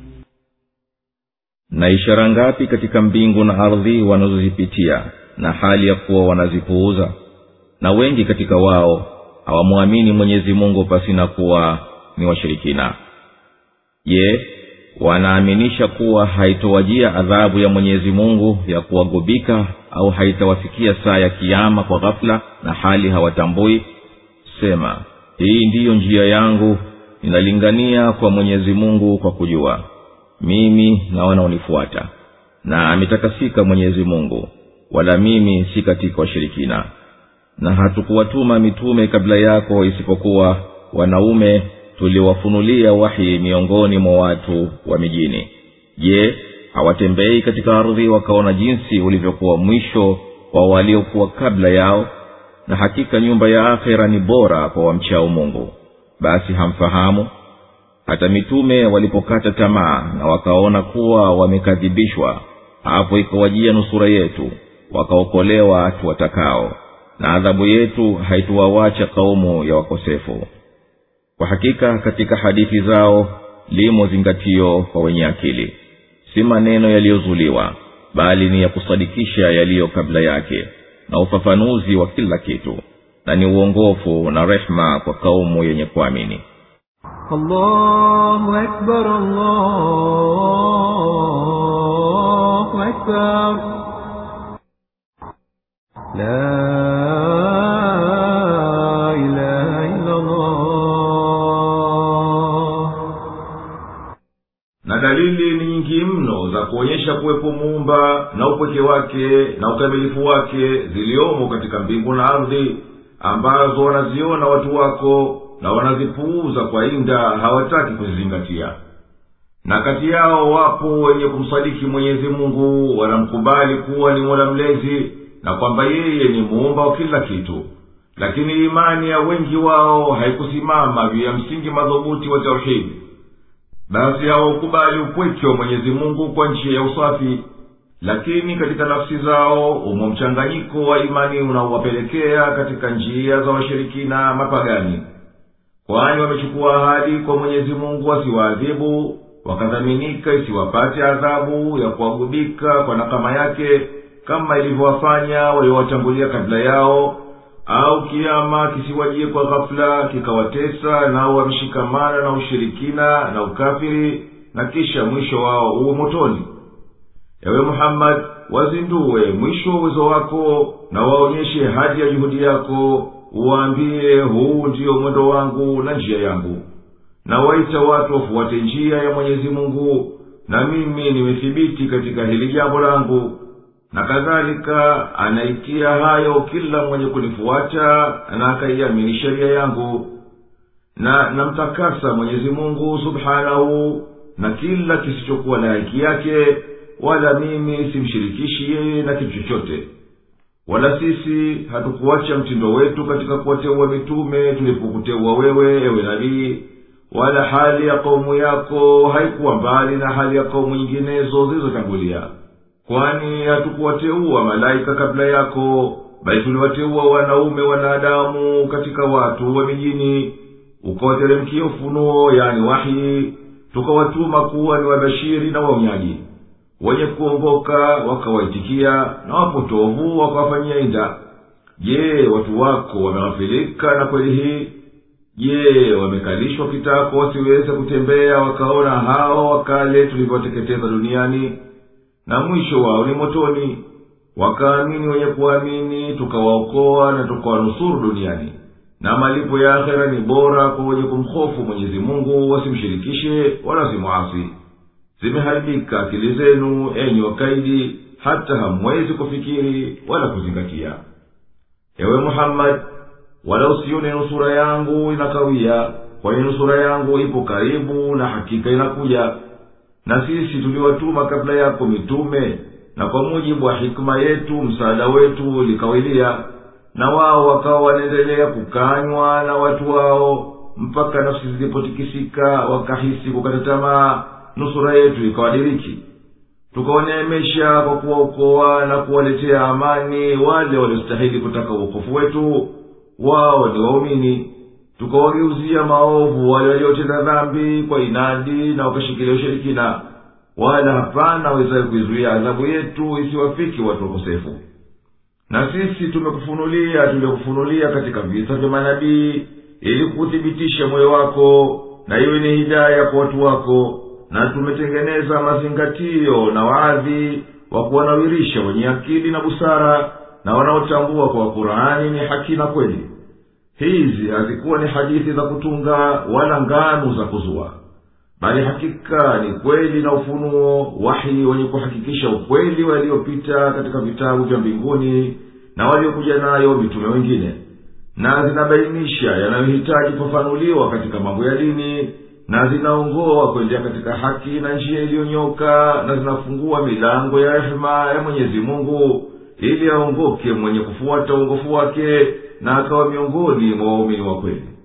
Na ishara ngapi katika mbingu na ardhi wanazozipitia na hali ya kuwa wanazipuuza, na wengi katika wao hawamwamini Mwenyezi Mungu pasina kuwa ni washirikina. Je, wanaaminisha kuwa haitowajia adhabu ya Mwenyezi Mungu ya kuwagubika au haitawafikia saa ya kiyama kwa ghafla na hali hawatambui? Sema, hii ndiyo njia yangu, ninalingania kwa Mwenyezi Mungu kwa kujua, mimi na wanaonifuata, na ametakasika Mwenyezi Mungu, wala mimi si katika washirikina. Na hatukuwatuma mitume kabla yako isipokuwa wanaume tuliwafunulia wahi miongoni mwa watu wa mijini. Je, hawatembei katika ardhi wakaona jinsi ulivyokuwa mwisho wa waliokuwa kabla yao? Na hakika nyumba ya akhera ni bora kwa wamchao Mungu. Basi hamfahamu? Hata mitume walipokata tamaa na wakaona kuwa wamekadhibishwa, hapo ikawajia nusura yetu, wakaokolewa tuwatakao, na adhabu yetu haituwawacha kaumu ya wakosefu. Kwa hakika katika hadithi zao limo zingatio kwa wenye akili, si maneno yaliyozuliwa, bali ni ya kusadikisha yaliyo kabla yake, na ufafanuzi wa kila kitu, na ni uongofu na rehma kwa kaumu yenye kuamini. Allahu Akbar, Allahu Akbar. La ilaha illa Allah. Na dalili ni nyingi mno za kuonyesha kuwepo Muumba na upweke wake na ukamilifu wake ziliomo katika mbingu na ardhi, ambazo wanaziona watu wako na wanazipuuza kwa inda, hawataki kuzizingatia. Na kati yao wapo wenye kumsadiki Mwenyezi Mungu, wanamkubali kuwa ni Mola mlezi na kwamba yeye ni muumba wa kila kitu, lakini imani ya wengi wao haikusimama juu ya msingi madhubuti wa tauhid. Basi hawakubali upweke wa Mwenyezi Mungu kwa njia ya usafi, lakini katika nafsi zao umo mchanganyiko wa imani unaowapelekea katika njia za washirikina mapagani, kwani wamechukua ahadi kwa Mwenyezi Mungu asiwaadhibu, wakadhaminika isiwapate adhabu ya kuagubika kwa nakama yake kama ilivyowafanya waliowatangulia kabla yao, au kiama kisiwajie kwa ghafula kikawatesa nao wameshikamana na ushirikina na ukafiri, na kisha mwisho wao uwe motoni. Ewe Muhammad, wazindue mwisho wa uwezo wako na waonyeshe hadi ya juhudi yako, uwaambie huu ndiyo mwendo wangu na njia yangu, na waita watu wafuate njia ya Mwenyezi Mungu, na mimi nimethibiti katika hili jambo langu. Na kadhalika anaitia hayo kila mwenye kunifuata na akaiamini sheria yangu. Na namtakasa Mwenyezi Mungu subhanahu na kila kisichokuwa na haki yake, wala mimi simshirikishi yeye na kitu chochote. Wala sisi hatukuacha mtindo wetu katika kuwateua mitume tulipokuteua wewe, ewe nabii, wala hali ya kaumu yako haikuwa mbali na hali ya kaumu nyinginezo zilizotangulia. Kwani hatukuwateua malaika kabla yako, bali tuliwateua wanaume wanadamu katika watu wa mijini, ukawateremkia ufunuo, yani wahi, tukawatuma kuwa ni wabashiri na waonyaji. Wenye kuongoka wakawaitikia, na wapotovu wakawafanyia inda. Je, watu wako wameghafilika na kweli hii? Je, wamekalishwa kitako wasiweze kutembea wakaona hao wakale tulivyoteketeza duniani? Na mwisho wao ni motoni. Wakaamini wenye kuamini, tukawaokoa na tukawanusuru duniani. Na malipo ya akhera ni bora kwa wenye kumhofu Mwenyezi Mungu, wasimshirikishe wala simuasi. Zimeharibika akili zenu, enyi wakaidi, hata hamwezi kufikiri wala kuzingatia. Ewe Muhammad, wala usione nusura yangu inakawia, kwani nusura yangu ipo karibu na hakika inakuja. Na sisi tuliwatuma kabla yako mitume, na kwa mujibu wa hikma yetu msaada wetu likawilia, na wao wakawa wanaendelea kukanywa na watu wao mpaka nafsi zilipotikisika wakahisi kukata tamaa, nusura yetu ikawadiriki. Tukawaneemesha kwa kuwaokoa na kuwaletea amani wale waliostahili kutaka uokofu wetu, wao ni waumini. Tukawageuzia maovu wale waliotenda dhambi kwa inadi na wakashikilia ushirikina, wala hapana wezaye kuizuia adhabu yetu isiwafiki watu wakosefu. Na sisi tumekufunulia tuliokufunulia katika visa vya manabii, ili kuthibitisha moyo wako na iwe ni hidaya kwa watu wako. Na tumetengeneza mazingatio na waadhi wa kuwanawirisha wenye akili na busara, na wanaotambua kwa Qur'ani ni haki na kweli. Hizi hazikuwa ni hadithi za kutunga wala ngano za kuzua, bali hakika ni kweli na ufunuo, wahi wenye kuhakikisha ukweli waliopita katika vitabu vya mbinguni na waliokuja nayo mitume wengine. Na zinabainisha yanayohitaji kufafanuliwa katika mambo ya dini, na zinaongoa kuendea katika haki na njia iliyonyoka, na zinafungua milango ya rehema ya Mwenyezi Mungu, ili aongoke mwenye kufuata uongofu wake na akawa miongoni mwa waumini wa kweli.